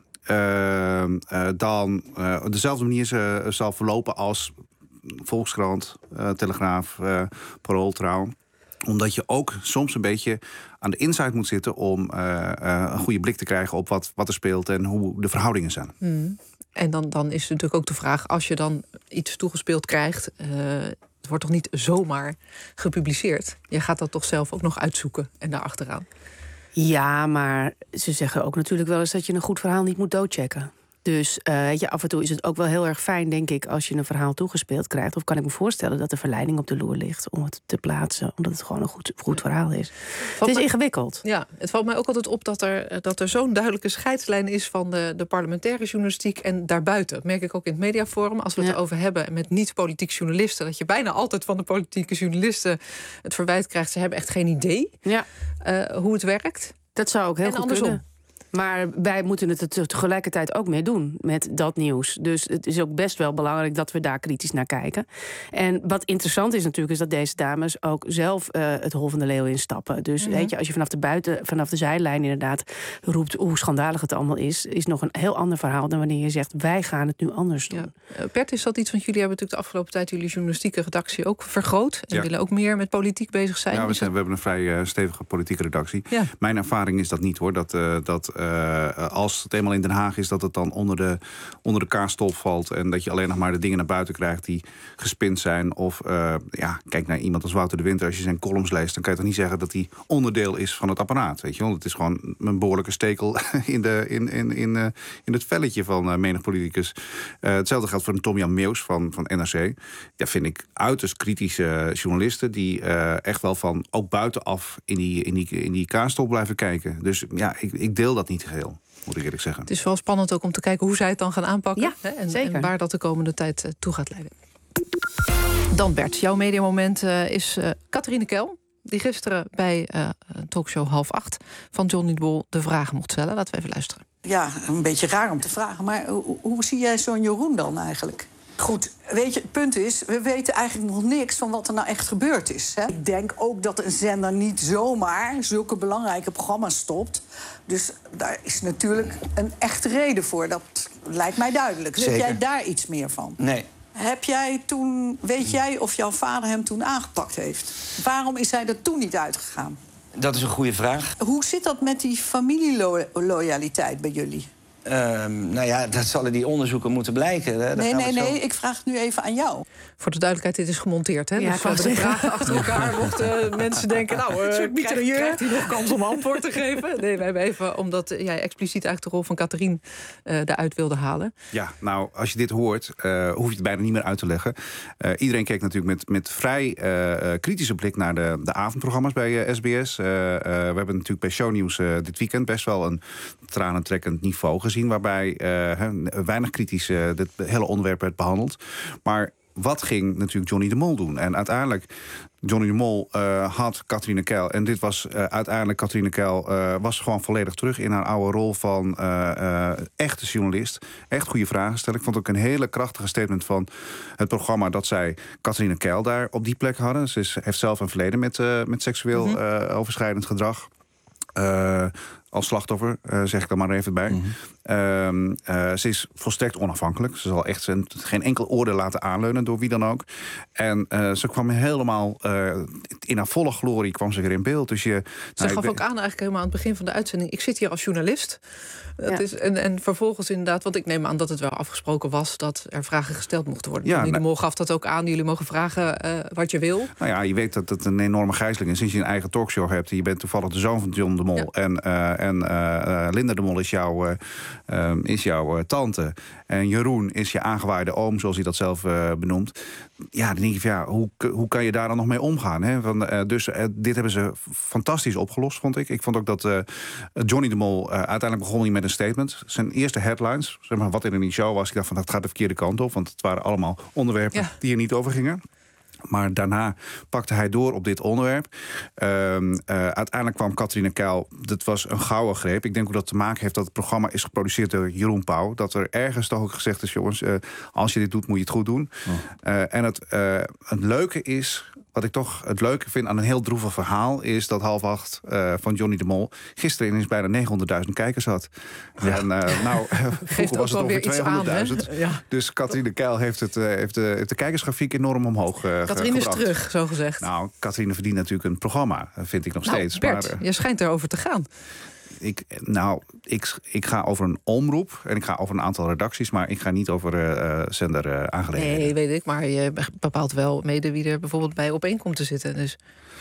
uh, uh, dan uh, op dezelfde manier uh, zal verlopen als Volkskrant, uh, Telegraaf, uh, Parool, Trouw. Omdat je ook soms een beetje aan de inside moet zitten om uh, uh, een goede blik te krijgen op wat, wat er speelt en hoe de verhoudingen zijn. Hmm. En dan, dan is natuurlijk ook de vraag, als je dan iets toegespeeld krijgt, uh, het wordt toch niet zomaar gepubliceerd? Je gaat dat toch zelf ook nog uitzoeken en daarachteraan. Ja, maar ze zeggen ook natuurlijk wel eens dat je een goed verhaal niet moet doodchecken. Dus uh, weet je, af en toe is het ook wel heel erg fijn, denk ik, als je een verhaal toegespeeld krijgt. Of kan ik me voorstellen dat de verleiding op de loer ligt om het te plaatsen, omdat het gewoon een goed, goed verhaal is. Valt het is mij, ingewikkeld. Ja, het valt mij ook altijd op dat er, dat er zo'n duidelijke scheidslijn is van de, de parlementaire journalistiek en daarbuiten. Dat merk ik ook in het mediaforum. Als we het ja. erover hebben met niet-politiek journalisten, dat je bijna altijd van de politieke journalisten het verwijt krijgt, ze hebben echt geen idee ja. uh, hoe het werkt. Dat zou ook heel en goed andersom. kunnen. Maar wij moeten het er tegelijkertijd ook mee doen met dat nieuws. Dus het is ook best wel belangrijk dat we daar kritisch naar kijken. En wat interessant is natuurlijk, is dat deze dames ook zelf uh, het hol van de leeuw instappen. Dus mm-hmm. weet je, als je vanaf de buiten, vanaf de zijlijn inderdaad roept hoe schandalig het allemaal is, is nog een heel ander verhaal dan wanneer je zegt, wij gaan het nu anders doen. Ja. Uh, Bert, is dat iets, want jullie hebben natuurlijk de afgelopen tijd jullie journalistieke redactie ook vergroot en ja. willen ook meer met politiek bezig zijn. Ja, we, zijn, we hebben een vrij uh, stevige politieke redactie. Ja. Mijn ervaring is dat niet hoor, dat, uh, dat uh, als het eenmaal in Den Haag is, dat het dan onder de, onder de kaarstolp valt en dat je alleen nog maar de dingen naar buiten krijgt die gespind zijn. Of uh, ja, kijk naar iemand als Wouter de Winter, als je zijn columns leest, dan kan je toch niet zeggen dat hij onderdeel is van het apparaat. Weet je wel? Het is gewoon een behoorlijke stekel in, de, in, in, in, uh, in het velletje van uh, menig politicus. Uh, hetzelfde geldt voor een Tom-Jan Meeuws van, van N R C. Ja, vind ik uiterst kritische journalisten die uh, echt wel van ook buitenaf in die, in die, in die kaarstolp blijven kijken. Dus ja, ik, ik deel dat niet geheel, moet ik eerlijk zeggen. Het is wel spannend ook om te kijken hoe zij het dan gaan aanpakken. Ja, hè, en, zeker. en waar dat de komende tijd uh, toe gaat leiden. Dan Bert, jouw mediamoment uh, is uh, Catherine Kell, die gisteren bij uh, talkshow half acht van Johnny de Mol de vragen mocht stellen. Laten we even luisteren. Ja, een beetje raar om te vragen, maar hoe, hoe zie jij zo'n Jeroen dan eigenlijk? Goed, weet je, het punt is, we weten eigenlijk nog niks van wat er nou echt gebeurd is. Hè? Ik denk ook dat een zender niet zomaar zulke belangrijke programma's stopt. Dus daar is natuurlijk een echte reden voor. Dat lijkt mij duidelijk. Weet jij daar iets meer van? Nee. Heb jij toen, weet jij of jouw vader hem toen aangepakt heeft? Waarom is hij er toen niet uitgegaan? Dat is een goede vraag. Hoe zit dat met die familieloyaliteit bij jullie? Um, nou ja, dat zullen die onderzoeken moeten blijken. Hè? Nee, nee, nee, ik vraag het nu even aan jou. Voor de duidelijkheid, dit is gemonteerd, hè? Ja, dus we hebben de vragen achter elkaar. Mochten mensen denken, nou, uh, krijgt, krijgt hij nog kans om antwoord te geven? Nee, wij hebben even, omdat jij expliciet eigenlijk de rol van Catherine uh, eruit wilde halen. Ja, nou, als je dit hoort, uh, hoef je het bijna niet meer uit te leggen. Uh, iedereen keek natuurlijk met, met vrij uh, kritische blik naar de, de avondprogramma's bij uh, S B S. Uh, uh, we hebben natuurlijk bij Shownieuws uh, dit weekend best wel een tranentrekkend niveau gezien, waarbij uh, weinig kritisch uh, dit hele onderwerp werd behandeld. Maar wat ging natuurlijk Johnny de Mol doen? En uiteindelijk, Johnny de Mol uh, had Catherine Kell. En dit was uh, uiteindelijk, Catherine Kell uh, was gewoon volledig terug in haar oude rol van uh, uh, echte journalist. Echt goede vragen stellen. Ik vond ook een hele krachtige statement van het programma dat zij Catherine Kell daar op die plek hadden. Ze is, heeft zelf een verleden met, uh, met seksueel mm-hmm. uh, overschrijdend gedrag. Uh, als slachtoffer, uh, zeg ik er maar even bij. Mm-hmm. Uh, uh, ze is volstrekt onafhankelijk. Ze zal echt zijn, geen enkel oordeel laten aanleunen door wie dan ook. En uh, ze kwam helemaal uh, in haar volle glorie kwam ze weer in beeld. Dus je, ze nou, gaf ik, ook aan eigenlijk helemaal aan het begin van de uitzending, ik zit hier als journalist. Dat ja. is, en, en vervolgens inderdaad, want ik neem aan dat het wel afgesproken was dat er vragen gesteld mochten worden. Ja, Johnny nou, de Mol gaf dat ook aan. Jullie mogen vragen uh, wat je wil. Nou ja, je weet dat het een enorme gijzeling is. Sinds je een eigen talkshow hebt en je bent toevallig de zoon van John de Mol. Ja. En, uh, En uh, uh, Linda de Mol is jouw, uh, um, is jouw uh, tante. En Jeroen is je aangewaarde oom, zoals hij dat zelf uh, benoemt. Ja, dan denk je van ja, hoe, hoe kan je daar dan nog mee omgaan? Hè? Van, uh, dus uh, dit hebben ze fantastisch opgelost, vond ik. Ik vond ook dat uh, Johnny de Mol uh, uiteindelijk begon hij met een statement. Zijn eerste headlines, zeg maar, wat er in die show was. Ik dacht van dat gaat de verkeerde kant op. Want het waren allemaal onderwerpen ja. die er niet over gingen. Maar daarna pakte hij door op dit onderwerp. Uh, uh, uiteindelijk kwam Catharina Keil. Dat was een gouden greep. Ik denk ook dat het te maken heeft dat het programma is geproduceerd door Jeroen Pauw. Dat er ergens toch ook gezegd is, jongens, uh, als je dit doet, moet je het goed doen. Oh. Uh, en het, uh, het leuke is, wat ik toch het leuke vind aan een heel droevig verhaal, is dat half acht uh, van Johnny de Mol gisteren ineens bijna negenhonderdduizend kijkers had. Ja. En uh, nou, vroeger was het over tweehonderdduizend. Ja. Dus Catharina Keil heeft, het, uh, heeft, de, heeft de kijkersgrafiek enorm omhoog uh, Catharina is terug, zo gezegd. Nou, Catharina verdient natuurlijk een programma, vind ik nog nou, steeds. Bert, maar, uh, je schijnt erover te gaan. Ik, nou, ik, ik ga over een omroep en ik ga over een aantal redacties, maar ik ga niet over uh, zender uh, aangelegenheden. Nee, weet ik, maar je bepaalt wel mede wie er bijvoorbeeld bij opeen komt te zitten. Dus.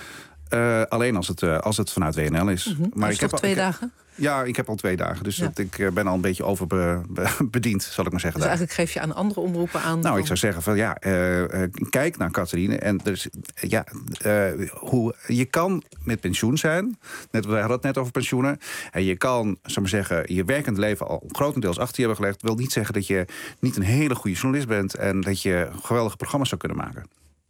Uh, alleen als het, uh, als het vanuit W N L is. Mm-hmm. Maar ik heb al twee ik, dagen? Ja, ik heb al twee dagen. Dus ja. dat, ik ben al een beetje overbediend, zal ik maar zeggen. Dus daar. eigenlijk geef je aan andere omroepen aan? Nou, ik zou zeggen van ja, uh, uh, kijk naar Catharina. En dus, ja, uh, hoe, je kan met pensioen zijn. Net, we hadden het net over pensioenen. En je kan, zal maar zeggen, je werkend leven al grotendeels achter je hebben gelegd. Wil niet zeggen dat je niet een hele goede journalist bent en dat je geweldige programma's zou kunnen maken.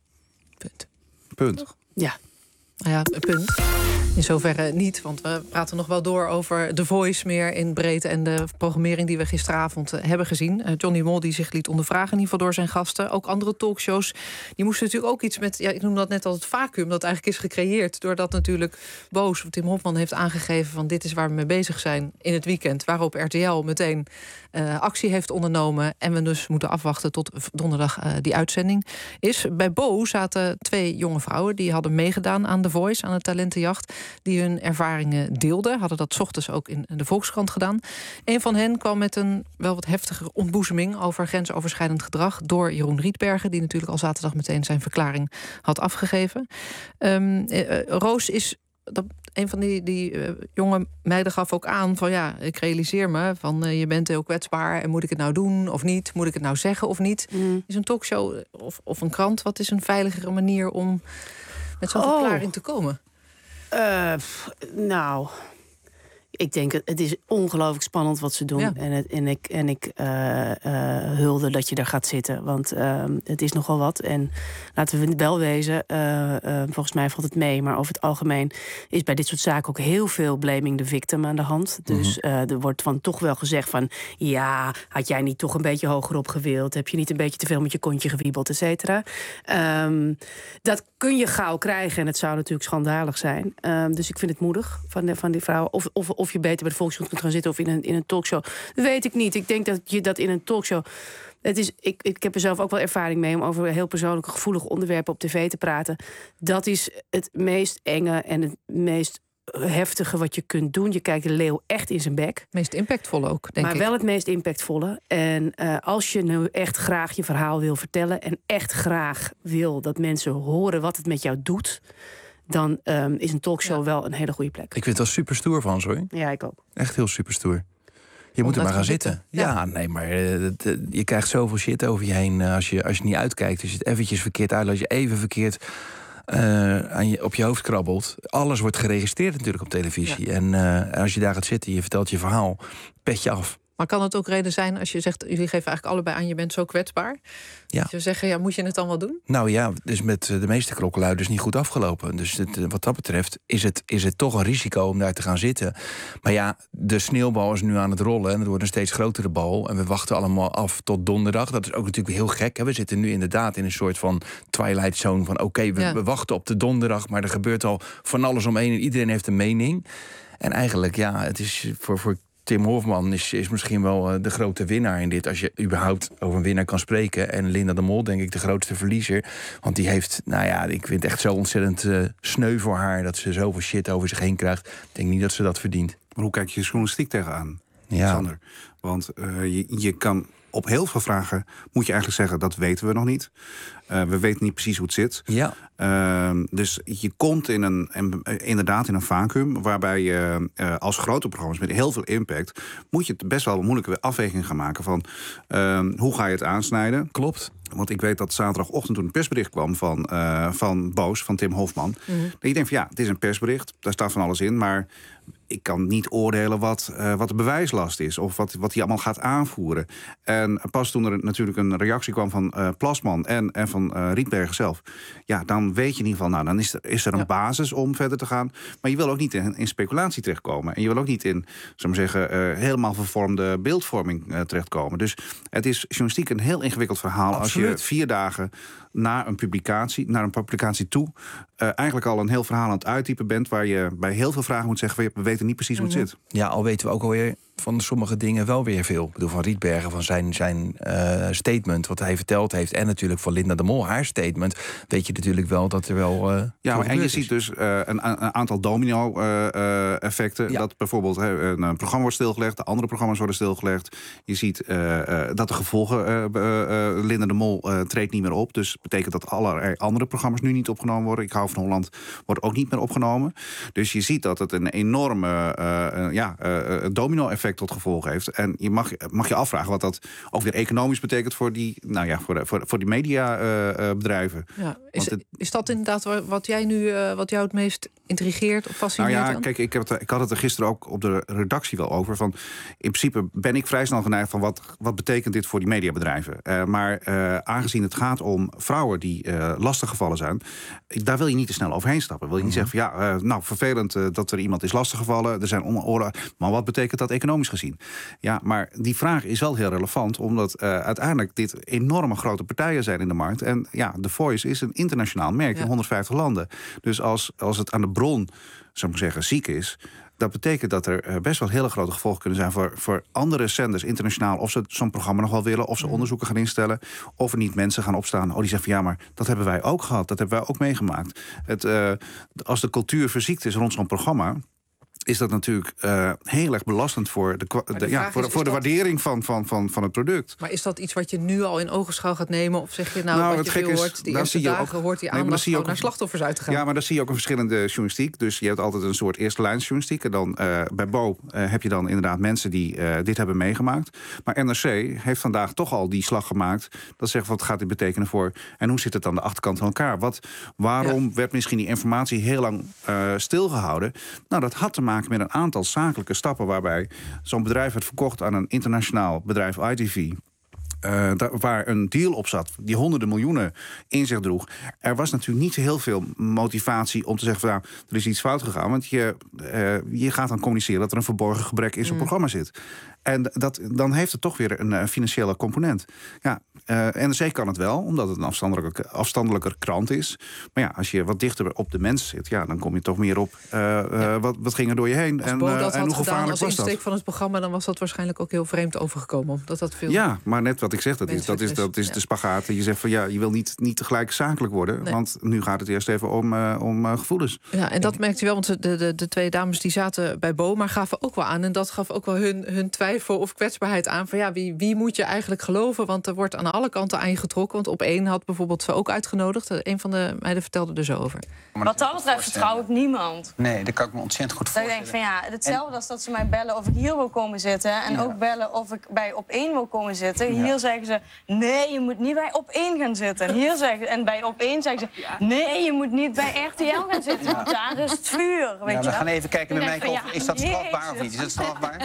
Punt. Punt. Ja. Nou ja, punt. In zoverre niet, want we praten nog wel door over The Voice meer in breedte en de programmering die we gisteravond uh, hebben gezien. Uh, Johnny Mol die zich liet ondervragen in ieder geval door zijn gasten. Ook andere talkshows, die moesten natuurlijk ook iets met, ja, ik noem dat net al het vacuüm, dat eigenlijk is gecreëerd. Doordat natuurlijk Boos, Tim Hofman heeft aangegeven van dit is waar we mee bezig zijn in het weekend. Waarop R T L meteen uh, actie heeft ondernomen en we dus moeten afwachten tot donderdag uh, die uitzending is. Bij Bo zaten twee jonge vrouwen die hadden meegedaan aan The Voice, aan de talentenjacht, die hun ervaringen deelden. Hadden dat 's ochtends ook in de Volkskrant gedaan. Een van hen kwam met een wel wat heftige ontboezeming over grensoverschrijdend gedrag door Jeroen Rietbergen, die natuurlijk al zaterdag meteen zijn verklaring had afgegeven. Um, uh, Roos is dat, een van die, die uh, jonge meiden gaf ook aan van ja, ik realiseer me van uh, je bent heel kwetsbaar en moet ik het nou doen of niet? Moet ik het nou zeggen of niet? Mm. Is een talkshow of, of een krant, wat is een veiligere manier om met zo'n oh. verklaring te komen? Uh, nou, ik denk het, het is ongelooflijk spannend wat ze doen. Ja. En, het, en ik, en ik uh, uh, hulde dat je daar gaat zitten. Want uh, het is nogal wat. En laten we wel wezen, uh, uh, volgens mij valt het mee. Maar over het algemeen is bij dit soort zaken ook heel veel blaming the victim aan de hand. Dus uh, er wordt van toch wel gezegd van ja, had jij niet toch een beetje hoger op gewild? Heb je niet een beetje te veel met je kontje gewiebeld, et cetera? Um, dat kun je gauw krijgen en het zou natuurlijk schandalig zijn. Um, dus ik vind het moedig van, de, van die vrouw. Of, of, of je beter bij de Volkskrant kunt gaan zitten of in een, in een talkshow. Dat weet ik niet. Ik denk dat je dat in een talkshow. Het is, ik, ik heb er zelf ook wel ervaring mee om over heel persoonlijke, gevoelige onderwerpen op tv te praten. Dat is het meest enge en het meest heftige wat je kunt doen. Je kijkt de leeuw echt in zijn bek. Meest impactvolle ook, denk maar ik. Maar wel het meest impactvolle. En uh, als je nu echt graag je verhaal wil vertellen en echt graag wil dat mensen horen wat het met jou doet, dan um, is een talkshow ja. wel een hele goede plek. Ik vind het wel super stoer van zo. Ja, ik ook. Echt heel super stoer. Je moet er maar gaan zitten. zitten. Ja. ja, nee, maar uh, t, je krijgt zoveel shit over je heen uh, als je, als je niet uitkijkt. Als je het eventjes verkeerd uit, als je even verkeerd uh, aan je, op je hoofd krabbelt. Alles wordt geregistreerd natuurlijk op televisie. Ja. En uh, als je daar gaat zitten, je vertelt je verhaal, pet je af. Maar kan het ook reden zijn als je zegt, jullie geven eigenlijk allebei aan, je bent zo kwetsbaar? Ja. Dat je zeggen, ja, moet je het dan wel doen? Nou ja, dus met de meeste klokkenluiders niet goed afgelopen. Dus het, wat dat betreft is het, is het toch een risico om daar te gaan zitten. Maar ja, de sneeuwbal is nu aan het rollen en het wordt een steeds grotere bal. En we wachten allemaal af tot donderdag. Dat is ook natuurlijk heel gek. Hè? We zitten nu inderdaad in een soort van twilight zone van oké, okay, we, ja. we wachten op de donderdag, maar er gebeurt al van alles omheen en iedereen heeft een mening. En eigenlijk, ja, het is voor... voor Tim Hofman is, is misschien wel uh, de grote winnaar in dit, als je überhaupt over een winnaar kan spreken. En Linda de Mol, denk ik, de grootste verliezer. Want die heeft, nou ja, ik vind het echt zo ontzettend uh, sneu voor haar dat ze zoveel shit over zich heen krijgt. Ik denk niet dat ze dat verdient. Maar hoe kijk je journalistiek tegenaan, ja. Sander? Want uh, je, je kan op heel veel vragen, moet je eigenlijk zeggen, dat weten we nog niet. Uh, we weten niet precies hoe het zit. Ja. Uh, dus je komt in een, in, inderdaad in een vacuüm... waarbij je uh, als grote programma's met heel veel impact... moet je het best wel een moeilijke afweging gaan maken... van uh, hoe ga je het aansnijden. Klopt. Want ik weet dat zaterdagochtend toen een persbericht kwam van, uh, van Boos, van Tim Hofman... Mm-hmm. dat je denkt van ja, het is een persbericht, daar staat van alles in... maar ik kan niet oordelen wat, uh, wat de bewijslast is... of wat, wat hij allemaal gaat aanvoeren. En pas toen er natuurlijk een reactie kwam van uh, Plasman en, en van uh, Rietbergen zelf... ja, dan weet je in ieder geval, nou, dan is er, is er een ja. basis om verder te gaan. Maar je wil ook niet in, in speculatie terechtkomen. En je wil ook niet in, zal ik maar zeggen, uh, helemaal vervormde beeldvorming uh, terechtkomen. Dus het is journalistiek een heel ingewikkeld verhaal... Absoluut. Als je vier dagen naar een publicatie, naar een publicatie toe... Uh, eigenlijk al een heel verhaal aan het uittypen bent... waar je bij heel veel vragen moet zeggen... we weten niet precies hoe het zit. Ja, al weten we ook alweer van sommige dingen wel weer veel. Ik bedoel, van Rietbergen, van zijn, zijn uh, statement... wat hij verteld heeft. En natuurlijk van Linda de Mol, haar statement... weet je natuurlijk wel dat er wel... Uh, ja, maar en je is. ziet dus uh, een, een aantal domino-effecten. Uh, uh, dat bijvoorbeeld uh, een programma wordt stilgelegd... de andere programma's worden stilgelegd. Je ziet uh, uh, dat de gevolgen... Uh, uh, uh, Linda de Mol uh, treedt niet meer op. Dus betekent dat allerlei andere programma's nu niet opgenomen worden. Ik hou van Holland wordt ook niet meer opgenomen. Dus je ziet dat het een enorme uh, uh, ja, uh, domino-effect tot gevolg heeft. En je mag, mag je afvragen wat dat ook weer economisch betekent voor die, nou ja, voor, de, voor, voor die mediabedrijven. Uh, ja, is, het, is dat inderdaad wat jij nu, uh, wat jou het meest intrigeert of fascineert? Nou ja, dan? kijk, ik, heb het, ik had het er gisteren ook op de redactie wel over. Van, in principe ben ik vrij snel geneigd van wat, wat betekent dit voor die mediabedrijven. Uh, maar uh, aangezien het gaat om vrouwen die uh, lastiggevallen zijn, daar wil je niet te snel overheen stappen. Wil je niet mm-hmm. zeggen van ja, uh, nou vervelend uh, dat er iemand is lastiggevallen. Er zijn oorlogen, maar wat betekent dat economisch gezien? Ja, maar die vraag is wel heel relevant, omdat uh, uiteindelijk dit enorme grote partijen zijn in de markt. En ja, The Voice is een internationaal merk ja. in honderdvijftig landen. Dus als, als het aan de bron, zou ik zeggen, ziek is, dat betekent dat er uh, best wel hele grote gevolgen kunnen zijn voor, voor andere zenders internationaal. Of ze zo'n programma nog wel willen, of ze onderzoeken gaan instellen. Of er niet mensen gaan opstaan. Oh, die zeggen van ja, maar dat hebben wij ook gehad. Dat hebben wij ook meegemaakt. Het, uh, als de cultuur verziekt is rond zo'n programma, is dat natuurlijk uh, heel erg belastend voor de, de, de, ja, voor, is, voor is de dat... waardering van, van, van, van het product. Maar is dat iets wat je nu al in ogenschouw gaat nemen? Of zeg je nou, nou wat je veel is, hoort, die eerste dagen ook, hoort die aandacht nee, naar slachtoffers uit te gaan? Ja, maar dan zie je ook een verschillende journalistiek. Dus je hebt altijd een soort eerste lijns journalistiek. En dan uh, bij Bo uh, heb je dan inderdaad mensen die uh, dit hebben meegemaakt. Maar N R C heeft vandaag toch al die slag gemaakt. Dat zegt wat gaat dit betekenen voor, en hoe zit het aan de achterkant van elkaar? Wat, waarom ja. werd misschien die informatie heel lang uh, stilgehouden? Nou, dat had te maken met een aantal zakelijke stappen waarbij zo'n bedrijf werd verkocht aan een internationaal bedrijf, I T V. Uh, daar, waar een deal op zat die honderden miljoenen in zich droeg. Er was natuurlijk niet heel veel motivatie om te zeggen van nou, er is iets fout gegaan. Want je, uh, je gaat dan communiceren dat er een verborgen gebrek in zo'n mm. programma zit. En dat, dan heeft het toch weer een uh, financiële component. Ja, uh, N R C kan het wel, omdat het een afstandelijker, afstandelijker krant is. Maar ja, als je wat dichter op de mensen zit, ja, dan kom je toch meer op uh, uh, ja. wat, wat ging er door je heen. Als en, Bo uh, dat en had hoe gedaan als insteek dat? van het programma, dan was dat waarschijnlijk ook heel vreemd overgekomen. Omdat dat veel ja, maar net wat ik zeg, dat is, dat is, dat is ja. de spagaat. Je zegt van ja, je wil niet, niet tegelijk zakelijk worden. Nee. Want nu gaat het eerst even om, uh, om uh, gevoelens. Ja, en dat merkte je wel, want de, de, de twee dames die zaten bij Bo, maar gaven ook wel aan. En dat gaf ook wel hun, hun twijfel of kwetsbaarheid aan van ja, wie, wie moet je eigenlijk geloven? Want er wordt aan alle kanten aan je getrokken. Want op één had bijvoorbeeld ze ook uitgenodigd. Een van de meiden vertelde er zo over. Wat dat betreft vertrouw ik niemand. Nee, dat kan ik me ontzettend goed voorstellen. Ik denk van ja, hetzelfde en als dat ze mij bellen of ik hier wil komen zitten. En ja. ook bellen of ik bij op één wil komen zitten. Hier ja. zeggen ze, nee, je moet niet bij op één gaan zitten. En, hier zeggen, en bij op één zeggen ze, nee, je moet niet bij R T L gaan zitten. Ja. Want daar is het vuur. Weet ja, je we gaan even kijken met mij. Van, ja, is dat strafbaar of niet? Is het strafbaar?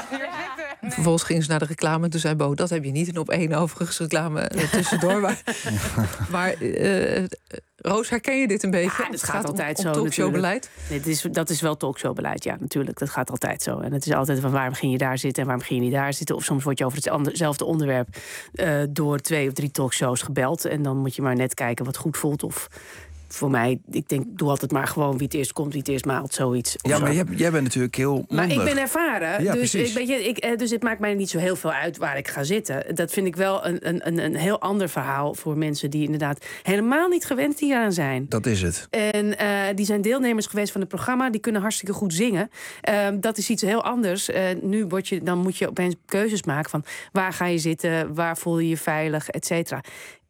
Ja. Vervolgens gingen ze naar de reclame en toen zei Bo, dat heb je niet in op één overigens reclame tussendoor. maar maar uh, Roos, herken je dit een beetje? Ja, het gaat, gaat altijd om, om zo. Talkshowbeleid? Nee, dat, is, dat is wel talkshowbeleid, ja, natuurlijk. Dat gaat altijd zo. En het is altijd van waarom ging je daar zitten en waarom ging je niet daar zitten. Of soms word je over hetzelfde onderwerp uh, door twee of drie talkshows gebeld. En dan moet je maar net kijken wat goed voelt of... Voor mij, ik denk, doe altijd maar gewoon wie het eerst komt, wie het eerst maalt, zoiets. Ja, zo. maar jij, jij bent natuurlijk heel mondig. Maar ik ben ervaren, ja, dus, ik, weet je, ik, dus het maakt mij niet zo heel veel uit waar ik ga zitten. Dat vind ik wel een, een, een heel ander verhaal voor mensen die inderdaad helemaal niet gewend hieraan zijn. Dat is het. En uh, die zijn deelnemers geweest van het programma, die kunnen hartstikke goed zingen. Uh, dat is iets heel anders. Uh, nu word je, dan moet je opeens keuzes maken van waar ga je zitten, waar voel je je veilig, et cetera.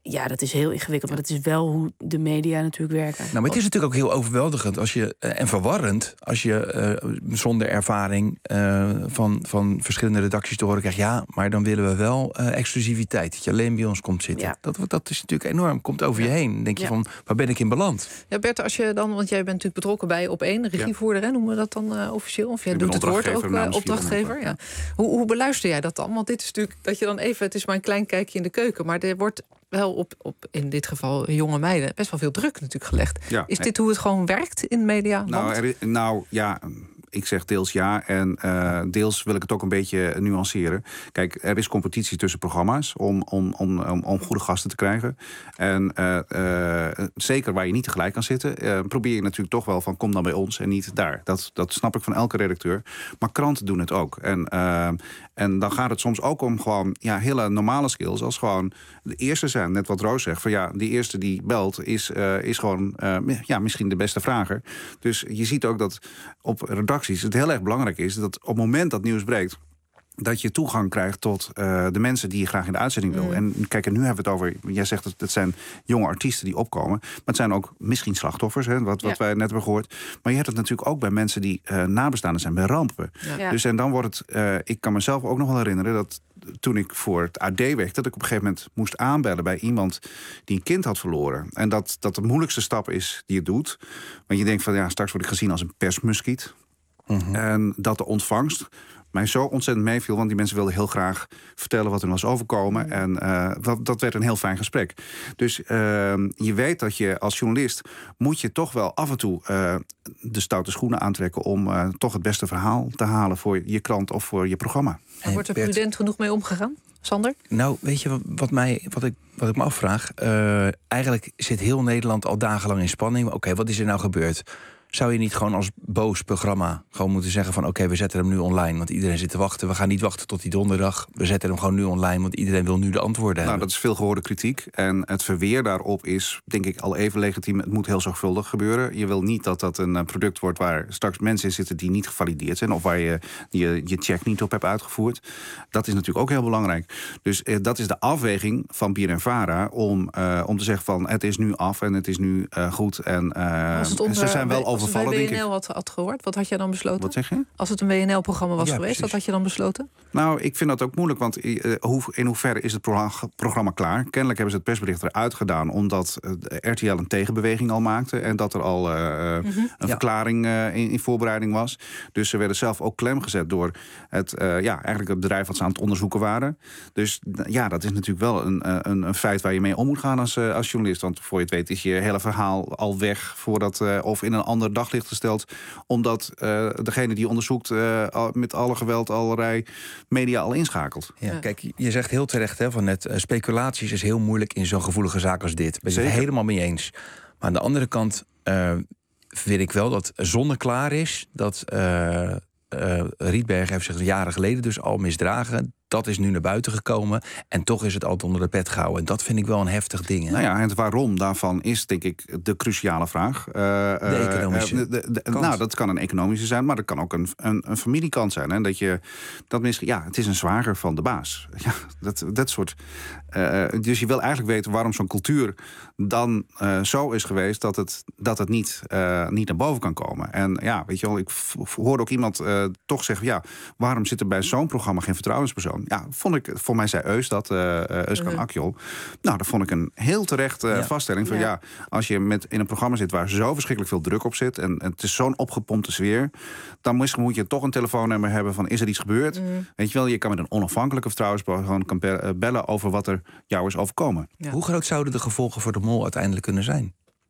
Ja, dat is heel ingewikkeld, maar dat is wel hoe de media natuurlijk werken. Nou, maar het is natuurlijk ook heel overweldigend als je, uh, en verwarrend als je uh, zonder ervaring uh, van, van verschillende redacties te horen krijgt. Ja, maar dan willen we wel uh, exclusiviteit. Dat je alleen bij ons komt zitten. Ja. Dat, dat is natuurlijk enorm. Komt over ja. je heen. Dan denk je ja. van, waar ben ik in beland? Ja, Bert, als je dan, want jij bent natuurlijk betrokken bij Op één, regievoerder, ja. noemen we dat dan uh, officieel? Of jij ik doet het woord ook, uh, opdrachtgever. Ja. Hoe, hoe beluister jij dat dan? Want dit is natuurlijk dat je dan even, het is maar een klein kijkje in de keuken, maar er wordt wel op, op in dit geval jonge meiden best wel veel druk natuurlijk gelegd. Ja. Is dit hoe het gewoon werkt in de media? Nou, er is, nou ja, ik zeg deels ja en uh, deels wil ik het ook een beetje nuanceren. Kijk, er is competitie tussen programma's om, om, om, om, om goede gasten te krijgen. En uh, uh, zeker waar je niet tegelijk kan zitten, uh, probeer je natuurlijk toch wel van kom dan bij ons en niet daar. Dat, dat snap ik van elke redacteur. Maar kranten doen het ook. En, uh, en dan gaat het soms ook om gewoon ja, hele normale skills, als gewoon de eerste zijn, net wat Roos zegt, van ja, die eerste die belt is, uh, is gewoon uh, ja, misschien de beste vrager. Dus je ziet ook dat op redacties het heel erg belangrijk is dat op het moment dat nieuws breekt, dat je toegang krijgt tot uh, de mensen die je graag in de uitzending wil. Mm. En kijk, en nu hebben we het over, jij zegt dat het zijn jonge artiesten die opkomen, maar het zijn ook misschien slachtoffers, hè, wat, wat ja. wij net hebben gehoord. Maar je hebt het natuurlijk ook bij mensen die uh, nabestaanden zijn bij rampen. Ja. Ja. Dus en dan wordt het, uh, ik kan mezelf ook nog wel herinneren dat toen ik voor het A D werkte, dat ik op een gegeven moment moest aanbellen bij iemand die een kind had verloren. En dat dat de moeilijkste stap is die je doet. Want je denkt van ja, straks word ik gezien als een persmuskiet. Mm-hmm. En dat de ontvangst mij zo ontzettend meeviel, want die mensen wilden heel graag vertellen wat er was overkomen. En uh, dat, dat werd een heel fijn gesprek. Dus uh, je weet dat je als journalist moet je toch wel af en toe uh, de stoute schoenen aantrekken om uh, toch het beste verhaal te halen voor je krant of voor je programma. En wordt er prudent genoeg mee omgegaan? Sander? Nou, weet je wat, wat, mij, wat, ik, wat ik me afvraag? Uh, eigenlijk zit heel Nederland al dagenlang in spanning. Oké, okay, wat is er nou gebeurd? Zou je niet gewoon als boos programma gewoon moeten zeggen van oké, okay, we zetten hem nu online, want iedereen zit te wachten. We gaan niet wachten tot die donderdag. We zetten hem gewoon nu online, want iedereen wil nu de antwoorden nou, hebben. Dat is veel gehoorde kritiek. En het verweer daarop is, denk ik, al even legitiem. Het moet heel zorgvuldig gebeuren. Je wil niet dat dat een product wordt waar straks mensen in zitten die niet gevalideerd zijn, of waar je je, je check niet op hebt uitgevoerd. Dat is natuurlijk ook heel belangrijk. Dus eh, dat is de afweging van B N N Vara om, uh, om te zeggen van het is nu af en het is nu uh, goed. En uh, ze zijn wel over. Als het bij W N L had, had gehoord, wat had je dan besloten? Wat zeg je? Als het een W N L-programma was ja, geweest, precies. wat had je dan besloten? Nou, ik vind dat ook moeilijk, want uh, hoe, in hoeverre is het programma klaar? Kennelijk hebben ze het persbericht eruit gedaan, omdat uh, R T L een tegenbeweging al maakte en dat er al uh, mm-hmm. een ja. verklaring uh, in, in voorbereiding was. Dus ze werden zelf ook klem gezet door het, uh, ja, eigenlijk het bedrijf wat ze aan het onderzoeken waren. Dus ja, dat is natuurlijk wel een, een, een feit waar je mee om moet gaan als, uh, als journalist. Want voor je het weet is je hele verhaal al weg voordat, uh, of in een ander daglicht gesteld, omdat uh, degene die onderzoekt uh, met alle geweld allerlei media al inschakelt. Ja, ja. Kijk, je zegt heel terecht hè, van net, uh, speculaties is heel moeilijk in zo'n gevoelige zaak als dit. Ben je het helemaal mee eens. Maar aan de andere kant uh, vind ik wel dat zonneklaar is dat uh, uh, Rietberg heeft zich jaren geleden dus al misdragen. Dat is nu naar buiten gekomen en toch is het altijd onder de pet gehouden. En dat vind ik wel een heftig ding. Hè? Nou ja, en het waarom daarvan is denk ik de cruciale vraag. Uh, de economische uh, de, de, Nou, dat kan een economische zijn, maar dat kan ook een, een, een familiekant zijn. Hè? Dat je, dat misschien, ja, het is een zwager van de baas. Ja, dat, dat soort. Uh, dus je wil eigenlijk weten waarom zo'n cultuur dan uh, zo is geweest dat het, dat het niet, uh, niet naar boven kan komen. En ja, weet je wel, ik hoorde ook iemand uh, toch zeggen, ja, waarom zit er bij zo'n programma geen vertrouwenspersoon? Ja, vond ik, voor mij zei Eus dat, uh, Euskan uh-huh. Akjol. Nou, dat vond ik een heel terecht uh, ja. vaststelling van ja. ja, als je met in een programma zit waar zo verschrikkelijk veel druk op zit en, en het is zo'n opgepompte sfeer, dan misschien moet je toch een telefoonnummer hebben van is er iets gebeurd? Mm. Weet je wel, je kan met een onafhankelijke vertrouwenspersoon kan bellen over wat er jou is overkomen. Ja. Hoe groot zouden de gevolgen voor de mol uiteindelijk kunnen zijn?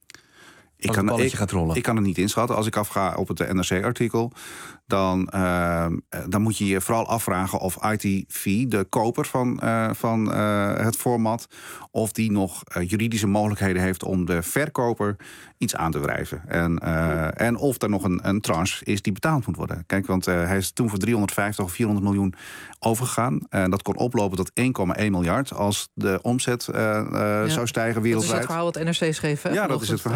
Ik kan, ik, gaat rollen. ik kan het niet inschatten. Als ik afga op het N R C-artikel, dan, uh, dan moet je je vooral afvragen of I T V, de koper van, uh, van uh, het format, of die nog uh, juridische mogelijkheden heeft om de verkoper iets aan te wrijven. En, uh, en of er nog een, een tranche is die betaald moet worden. Kijk, want uh, hij is toen voor driehonderdvijftig of vierhonderd miljoen overgegaan. En dat kon oplopen tot één komma één miljard als de omzet uh, uh, ja. zou stijgen wereldwijd. Dat is het verhaal wat N R C schreef, hè? Ja, dat is het verhaal, ja.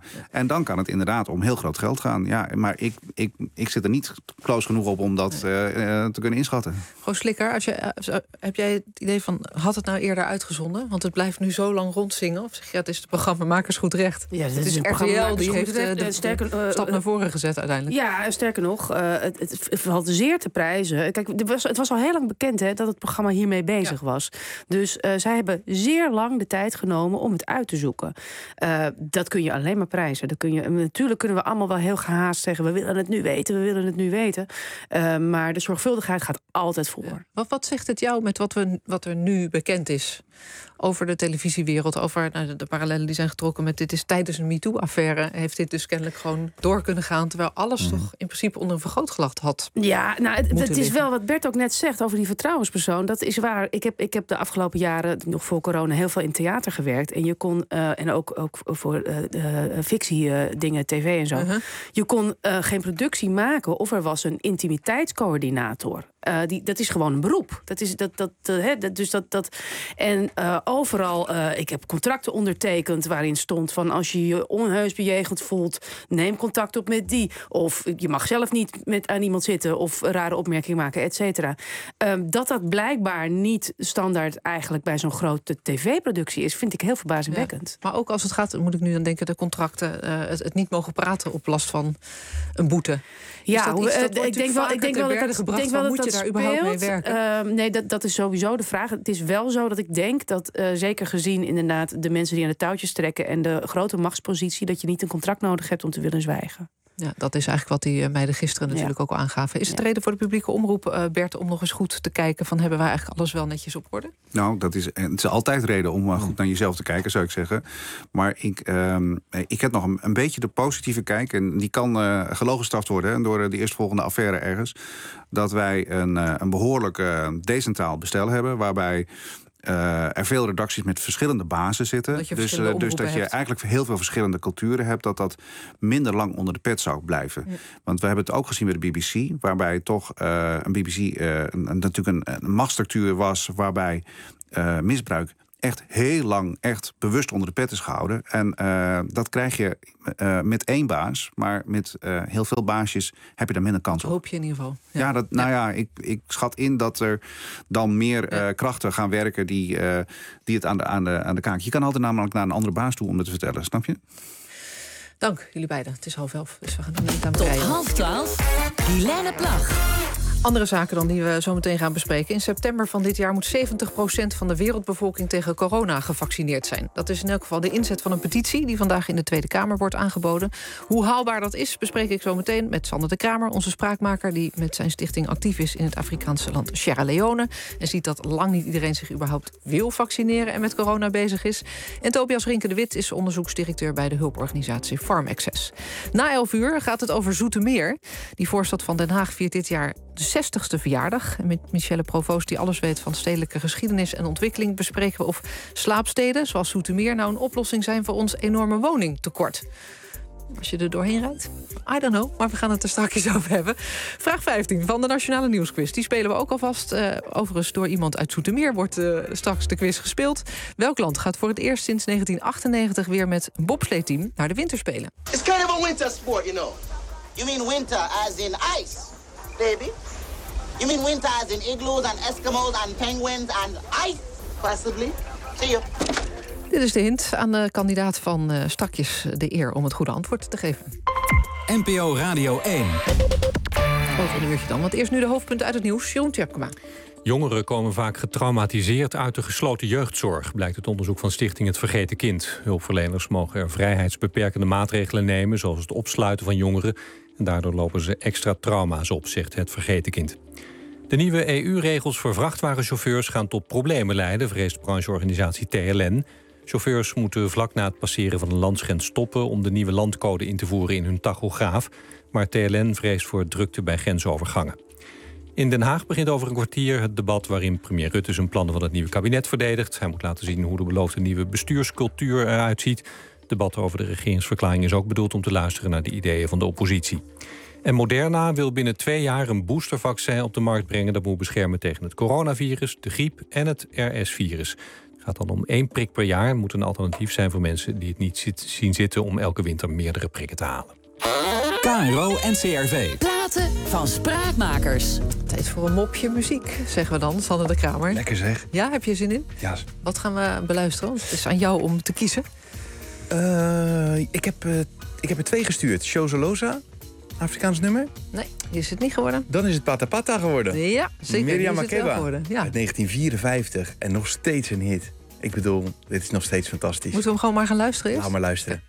En dan kan het inderdaad om heel groot geld gaan. Ja, maar ik, ik, ik zit er niet close genoeg op om dat uh, uh, te kunnen inschatten. Gewoon Slikker, als je, uh, heb jij het idee van, had het nou eerder uitgezonden? Want het blijft nu zo lang rondzingen. Of zeg je, ja, het is de programmamakers goed recht? Ja, het is R T L, die heeft uh, de, sterker, de stap naar voren gezet uiteindelijk. Ja, sterker nog, uh, het, het, het valt zeer te prijzen. Kijk, het was, het was al heel lang bekend hè, dat het programma hiermee bezig ja. was. Dus uh, zij hebben zeer lang de tijd genomen om het uit te zoeken. Uh, dat kun je alleen maar prijzen. Dat kun je, natuurlijk kunnen we allemaal wel heel gehaast zeggen, we willen het nu weten, we willen het nu weten. Uh, maar de zorgvuldigheid gaat altijd voor. Ja. Wat, wat zegt het jou met wat, we, wat er nu bekend is over de televisiewereld, over nou, de parallellen die zijn getrokken met dit is tijdens een MeToo-affaire, heeft dit dus kennelijk gewoon door kunnen gaan, terwijl alles mm. toch in principe onder een vergrootglas had. Ja, nou, het, het is wel wat Bert ook net zegt over die vertrouwenspersoon. Dat is waar. Ik heb, ik heb de afgelopen jaren, nog voor corona, heel veel in theater gewerkt. En je kon, uh, en ook, ook voor uh, uh, fictie uh, dingen, tv en zo. Uh-huh. Je kon uh, geen productie maken of er was een intimiteitscoördinator. Uh, die, dat is gewoon een beroep. Dat is dat, dat, uh, he, dat, dus dat, dat, en uh, overal, uh, ik heb contracten ondertekend waarin stond van als je je onheus bejegend voelt, neem contact op met die. Of je mag zelf niet met aan iemand zitten of rare opmerkingen maken, et cetera. Uh, dat dat blijkbaar niet standaard eigenlijk bij zo'n grote tv-productie is, vind ik heel verbazingwekkend. Ja, maar ook als het gaat, moet ik nu dan denken, de contracten, uh, het, het niet mogen praten op last van een boete. Ja, dat iets, dat uh, ik denk wel, ik denk wel dat dat, ik denk wel dat, dat daar speelt. Überhaupt mee werken? Uh, nee, dat, dat is sowieso de vraag. Het is wel zo dat ik denk dat, uh, zeker gezien inderdaad de mensen die aan de touwtjes trekken en de grote machtspositie, dat je niet een contract nodig hebt om te willen zwijgen. Ja, dat is eigenlijk wat die meiden gisteren natuurlijk ja. ook al aangaven. Is het ja. reden voor de publieke omroep, uh, Bert, om nog eens goed te kijken van hebben wij eigenlijk alles wel netjes op orde? Nou, dat is, het is altijd reden om uh, goed naar jezelf te kijken, zou ik zeggen. Maar ik, um, ik heb nog een, een beetje de positieve kijk, en die kan uh, gelogenstraft worden hè, door uh, de eerstvolgende affaire ergens, dat wij een, uh, een behoorlijk uh, decentraal bestel hebben, waarbij Uh, er veel redacties met verschillende bazen zitten. Dat dus, uh, dus dat je hebt. eigenlijk heel veel verschillende culturen hebt, dat dat minder lang onder de pet zou blijven. Ja. Want we hebben het ook gezien bij de B B C, waarbij toch uh, een B B C uh, een, een, natuurlijk een, een machtsstructuur was, waarbij uh, misbruik echt heel lang echt bewust onder de pet is gehouden. En uh, dat krijg je uh, met één baas, maar met uh, heel veel baasjes heb je daar minder kans op. Hoop je in ieder geval. Ja, ja dat, nou ja, ja ik, ik schat in dat er dan meer uh, krachten gaan werken die, uh, die het aan de, aan, de, aan de kaak. Je kan altijd namelijk naar een andere baas toe om het te vertellen, snap je? Dank jullie beiden. Het is half elf, dus we gaan er niet aan Tot breien. half twaalf, Guilaine Plag. Andere zaken dan die we zo meteen gaan bespreken. In september van dit jaar moet zeventig procent van de wereldbevolking tegen corona gevaccineerd zijn. Dat is in elk geval de inzet van een petitie die vandaag in de Tweede Kamer wordt aangeboden. Hoe haalbaar dat is, bespreek ik zo meteen met Sander de Kramer, onze spraakmaker die met zijn stichting actief is in het Afrikaanse land Sierra Leone. En ziet dat lang niet iedereen zich überhaupt wil vaccineren en met corona bezig is. En Tobias Rinke de Wit is onderzoeksdirecteur bij de hulporganisatie Farm Access. Na elf uur gaat het over Zoetermeer. Die voorstad van Den Haag viert dit jaar de zestigste verjaardag. En met Michelle Provoost, die alles weet van stedelijke geschiedenis en ontwikkeling, bespreken we of slaapsteden, zoals Zoetermeer, nou een oplossing zijn voor ons enorme woningtekort. Als je er doorheen rijdt? I don't know, maar we gaan het er straks over hebben. Vraag vijftien van de Nationale Nieuwsquiz. Die spelen we ook alvast. Uh, overigens door iemand uit Zoetermeer wordt uh, straks de quiz gespeeld. Welk land gaat voor het eerst sinds negentien achtennegentig weer met een bobsleeteam naar de winterspelen? It's kind of a winter sport, you know. You mean winter as in ice, baby? You mean winter as in igloos and Eskimos and penguins and ice, possibly? See you. Dit is de hint aan de kandidaat van uh, strakjes de eer om het goede antwoord te geven. N P O Radio één. Over een uurtje dan, want eerst nu de hoofdpunten uit het nieuws. Jeroen Tjepkema. Jongeren komen vaak getraumatiseerd uit de gesloten jeugdzorg, blijkt uit onderzoek van Stichting Het Vergeten Kind. Hulpverleners mogen er vrijheidsbeperkende maatregelen nemen, zoals het opsluiten van jongeren. En daardoor lopen ze extra trauma's op, zegt Het Vergeten Kind. De nieuwe E U-regels voor vrachtwagenchauffeurs gaan tot problemen leiden, vreest brancheorganisatie T L N. Chauffeurs moeten vlak na het passeren van een landsgrens stoppen om de nieuwe landcode in te voeren in hun tachograaf. Maar T L N vreest voor drukte bij grensovergangen. In Den Haag begint over een kwartier het debat waarin premier Rutte zijn plannen van het nieuwe kabinet verdedigt. Hij moet laten zien hoe de beloofde nieuwe bestuurscultuur eruit ziet. Het debat over de regeringsverklaring is ook bedoeld om te luisteren naar de ideeën van de oppositie. En Moderna wil binnen twee jaar een boostervaccin op de markt brengen dat moet beschermen tegen het coronavirus, de griep en het R S-virus. Het Het gaat dan om één prik per jaar. Het moet een alternatief zijn voor mensen die het niet zit, zien zitten om elke winter meerdere prikken te halen. K R O en C R V. Platen van Spraakmakers. Tijd voor een mopje muziek, zeggen we dan, Sander de Kramer. Lekker zeg. Ja, heb je zin in? Ja. Wat gaan we beluisteren? Het is aan jou om te kiezen. Uh, ik, heb, uh, ik heb er twee gestuurd. Shozoloza, Afrikaans nummer. Nee, die is het niet geworden. Dan is het Pata Pata geworden. Ja, zeker. Miriam die is het wel Makeba geworden. Ja. uit negentien vierenvijftig en nog steeds een hit. Ik bedoel, dit is nog steeds fantastisch. Moeten we hem gewoon maar gaan luisteren eerst? Laat maar luisteren.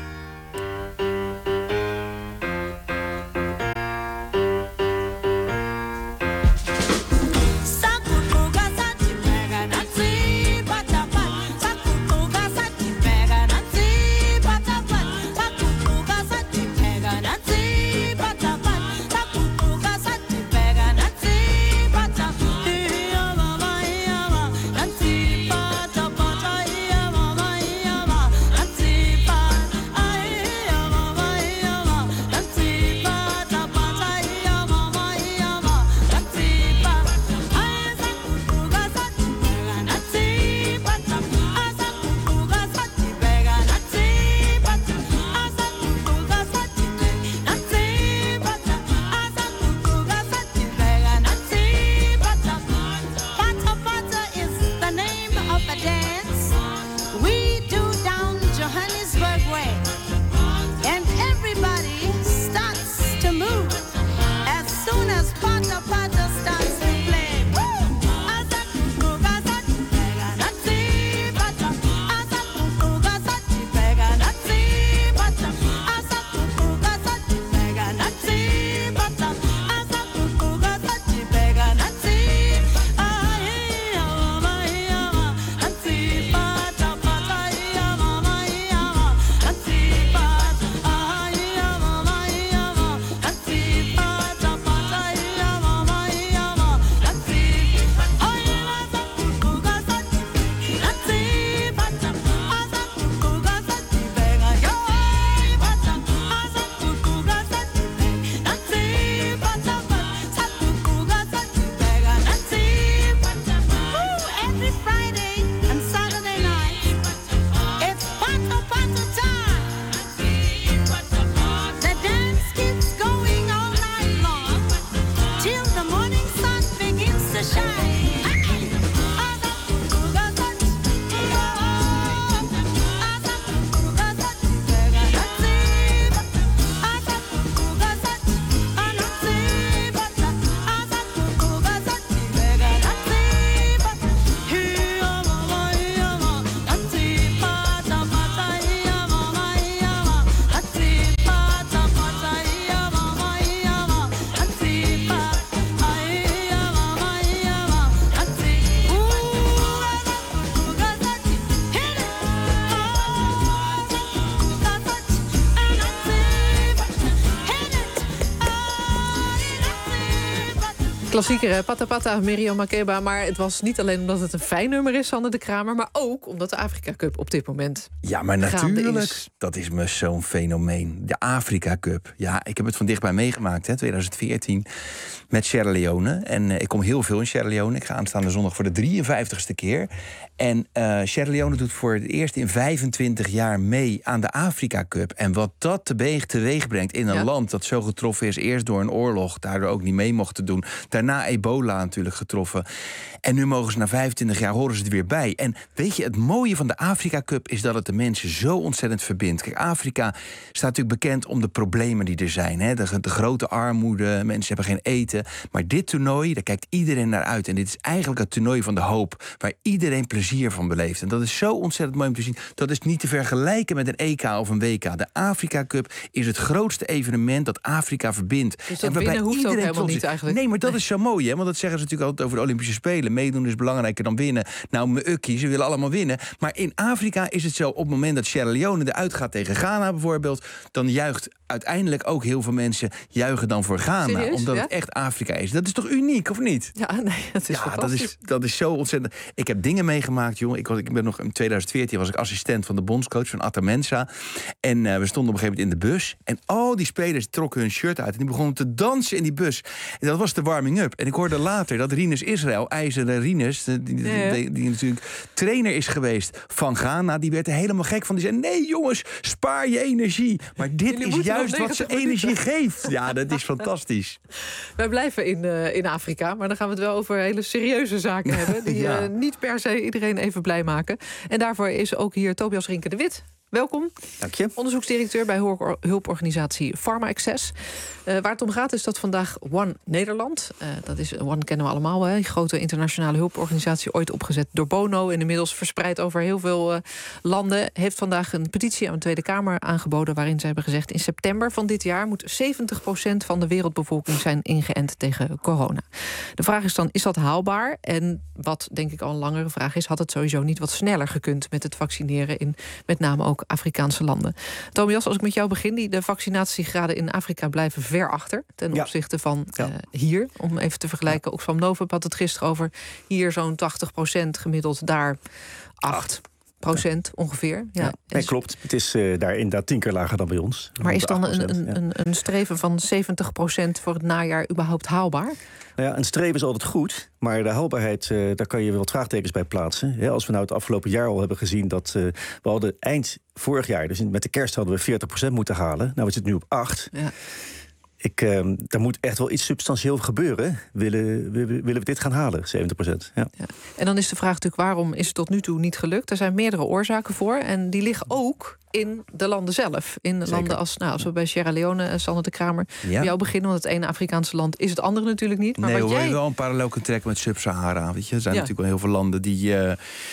Klassieker, hè? Pata Pata, Miriam Makeba. Maar het was niet alleen omdat het een fijn nummer is, Sander de Kramer, maar ook omdat de Afrika Cup op dit moment Ja, maar gaande natuurlijk, is. dat is me zo'n fenomeen. De Afrika Cup. Ja, ik heb het van dichtbij meegemaakt, hè, twintig veertien, met Sierra Leone. En uh, ik kom heel veel in Sierra Leone. Ik ga aanstaande zondag voor de drieënvijftigste keer. En uh, Sierra Leone doet voor het eerst in vijfentwintig jaar mee aan de Afrika Cup. En wat dat teweeg, teweeg brengt in een ja. land dat zo getroffen is, eerst door een oorlog, daardoor ook niet mee mochten doen. Daarna ebola natuurlijk getroffen. En nu mogen ze na vijfentwintig jaar, horen ze er weer bij. En weet je, het mooie van de Afrika Cup is dat het de mensen zo ontzettend verbindt. Kijk, Afrika staat natuurlijk bekend om de problemen die er zijn. Hè? De, de grote armoede, mensen hebben geen eten. Maar dit toernooi, daar kijkt iedereen naar uit. En dit is eigenlijk het toernooi van de hoop, waar iedereen plezier van beleeft. En dat is zo ontzettend mooi om te zien. Dat is niet te vergelijken met een E K of een W K. De Afrika Cup is het grootste evenement dat Afrika verbindt. Dus dat winnen hoeft ook helemaal niet eigenlijk. Nee, maar dat is zo mooi, hè? Want dat zeggen ze natuurlijk altijd over de Olympische Spelen. Meedoen is belangrijker dan winnen. Nou, me ukkie, ze willen allemaal winnen. Maar in Afrika is het zo, op het moment dat Sierra Leone eruit gaat tegen Ghana bijvoorbeeld, dan juicht uiteindelijk ook heel veel mensen juichen dan voor Ghana. Serieus? Omdat Ja? het echt Afrika is. Dat is toch uniek, of niet? Ja, nee, dat is Ja, dat fantastisch. is, dat is zo ontzettend. Ik heb dingen meegemaakt, jongen. Ik, was, ik ben nog in twintig veertien was ik assistent van de bondscoach van Atta Mensa. En uh, we stonden op een gegeven moment in de bus. En al die spelers trokken hun shirt uit en die begonnen te dansen in die bus. En dat was de warming-up. coming up. En ik hoorde later dat Rinus Israël, IJzeren Rinus... Die, die, Ja. die, die natuurlijk trainer is geweest van Ghana... die werd er helemaal gek van. Die zei, nee jongens, spaar je energie. Maar dit Jullie is moeten juist nog wat ze negentig minuten. energie geeft. Ja, dat is fantastisch. Wij blijven in, uh, in Afrika, maar dan gaan we het wel over hele serieuze zaken hebben... die Ja. uh, niet per se iedereen even blij maken. En daarvoor is ook hier Tobias Rinke de Wit. Welkom. Dank je. Onderzoeksdirecteur bij hulp- hulporganisatie Pharma Access. Uh, waar het om gaat is dat vandaag One Nederland... Uh, dat is One kennen we allemaal, hè, die grote internationale hulporganisatie... ooit opgezet door Bono en inmiddels verspreid over heel veel uh, landen... heeft vandaag een petitie aan de Tweede Kamer aangeboden... waarin ze hebben gezegd in september van dit jaar... moet zeventig procent van de wereldbevolking zijn ingeënt tegen corona. De vraag is dan, is dat haalbaar? En wat denk ik al een langere vraag is... had het sowieso niet wat sneller gekund met het vaccineren... in met name ook Afrikaanse landen. Tobias, als ik met jou begin... die de vaccinatiegraden in Afrika blijven ver achter... ten Ja. opzichte van Ja. uh, hier. Om even te vergelijken, Oxfam Novib had het gisteren over... hier zo'n tachtig procent gemiddeld, daar acht procent ongeveer. Ja. Ja, nee, klopt. Het is uh, daar inderdaad tien keer lager dan bij ons. Maar is dan acht procent, een, ja. een, een streven van zeventig procent voor het najaar überhaupt haalbaar? Nou ja, een streven is altijd goed, maar de haalbaarheid, uh, daar kan je wel wat vraagtekens bij plaatsen. Ja, als we nou het afgelopen jaar al hebben gezien dat uh, we hadden eind vorig jaar, dus met de kerst hadden we veertig procent moeten halen. Nou, we zitten nu op acht. Ja. Ik, uh, daar moet echt wel iets substantieel gebeuren. Willen, willen, willen we dit gaan halen, zeventig procent? Ja. Ja. En dan is de vraag natuurlijk, waarom is het tot nu toe niet gelukt? Er zijn meerdere oorzaken voor. En die liggen ook in de landen zelf. In Zeker. landen als, nou, als we bij Sierra Leone, Sander de Kramer... Ja. bij jou beginnen, want het ene Afrikaanse land is het andere natuurlijk niet. Maar nee, wat hoor, jij... je wel een parallel kunt trekken met Sub-Sahara. Weet je? Er zijn Ja. natuurlijk wel heel veel landen die... Uh,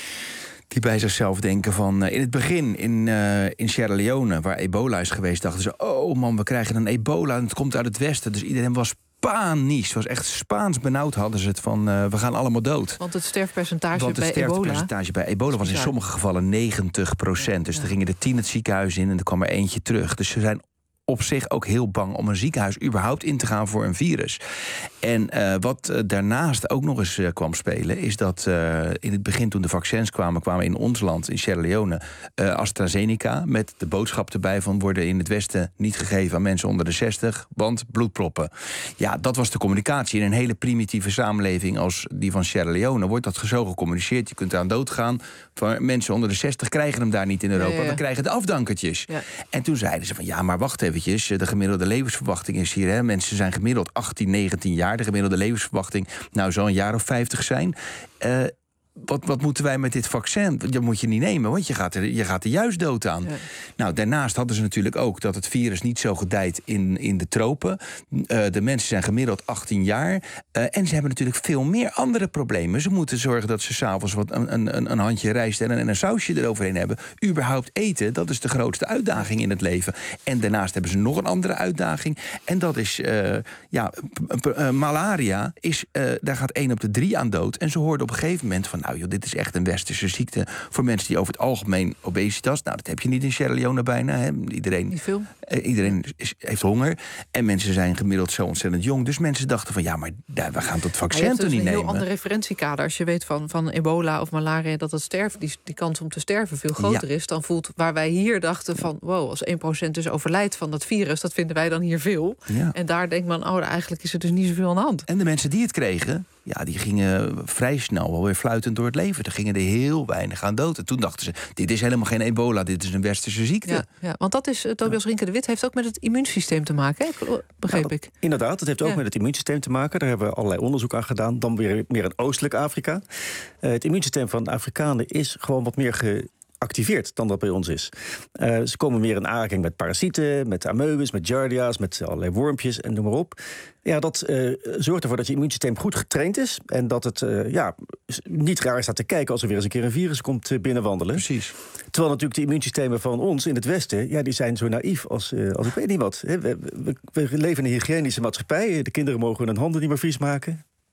die bij zichzelf denken van... Uh, in het begin in, uh, in Sierra Leone, waar ebola is geweest... dachten ze, oh man, we krijgen een ebola en het komt uit het westen. Dus iedereen was panisch. Het was echt Spaans benauwd hadden ze het van... Uh, we gaan allemaal dood. Want het sterfpercentage Want het bij ebola... sterftepercentage bij ebola was in Ja. sommige gevallen negentig procent. Dus er gingen er tien het ziekenhuis in en er kwam er eentje terug. Dus ze zijn op zich ook heel bang om een ziekenhuis überhaupt in te gaan voor een virus. En uh, wat uh, daarnaast ook nog eens uh, kwam spelen... is dat uh, in het begin toen de vaccins kwamen... kwamen in ons land, in Sierra Leone, uh, AstraZeneca... met de boodschap erbij van worden in het Westen niet gegeven aan mensen onder de zestig... want bloedproppen. Ja, dat was de communicatie. In een hele primitieve samenleving als die van Sierra Leone... wordt dat zo gecommuniceerd. Je kunt eraan doodgaan. Van mensen onder de zestig krijgen hem daar niet in Europa. Ja, ja, ja. We krijgen de afdankertjes. Ja. En toen zeiden ze van ja, maar wacht even. De gemiddelde levensverwachting is hier. Hè. Mensen zijn gemiddeld achttien, negentien jaar. De gemiddelde levensverwachting nou zal een jaar of vijftig zijn. Uh, wat, wat moeten wij met dit vaccin? Dat moet je niet nemen, want je gaat er, je gaat er juist dood aan. Ja. Nou, daarnaast hadden ze natuurlijk ook dat het virus niet zo gedijt in, in de tropen. Uh, de mensen zijn gemiddeld achttien jaar. Uh, en ze hebben natuurlijk veel meer andere problemen. Ze moeten zorgen dat ze s'avonds wat een, een, een handje rijst en een, en een sausje eroverheen hebben. Überhaupt eten, dat is de grootste uitdaging in het leven. En daarnaast hebben ze nog een andere uitdaging. En dat is, uh, ja, uh, malaria. Is, uh, daar gaat één op de drie aan dood. En ze hoorden op een gegeven moment van... nou joh, dit is echt een westerse ziekte voor mensen die over het algemeen obesitas... nou, dat heb je niet in Sierra Leone bijna. Hè. Iedereen, niet veel. Uh, iedereen is, heeft honger. En mensen zijn gemiddeld zo ontzettend jong. Dus mensen dachten van, ja, maar daar, we gaan tot vaccin dus toch niet een nemen. heel ander referentiekader. Als je weet van, van ebola of malaria... dat het sterven, die, die kans om te sterven veel groter Ja. is... dan voelt waar wij hier dachten van... wow, als één procent dus overlijdt van dat virus... dat vinden wij dan hier veel. Ja. En daar denkt man, oh, eigenlijk is er dus niet zoveel aan de hand. En de mensen die het kregen... ja, die gingen vrij snel alweer fluitend door het leven. Er gingen er heel weinig aan dood. En toen dachten ze, dit is helemaal geen ebola, dit is een westerse ziekte. Ja, ja, want dat is, uh, Tobias Rinke de Wit heeft ook met het immuunsysteem te maken, hè? Begreep Nou, ik. Inderdaad, dat heeft ook Ja. met het immuunsysteem te maken. Daar hebben we allerlei onderzoek aan gedaan. Dan weer meer in oostelijk Afrika. Uh, het immuunsysteem van de Afrikanen is gewoon wat meer geactiveerd dan dat bij ons is. Uh, ze komen meer in aanraking met parasieten, met amoebes, met giardia's, met allerlei wormpjes en noem maar op. Ja, dat uh, zorgt ervoor dat je immuunsysteem goed getraind is. En dat het uh, ja, niet raar staat te kijken als er weer eens een keer een virus komt uh, binnenwandelen. Precies. Terwijl natuurlijk de immuunsystemen van ons in het Westen, ja, die zijn zo naïef als, uh, als ik weet niet wat. We, we, we leven in een hygiënische maatschappij. De kinderen mogen hun handen niet meer vies maken.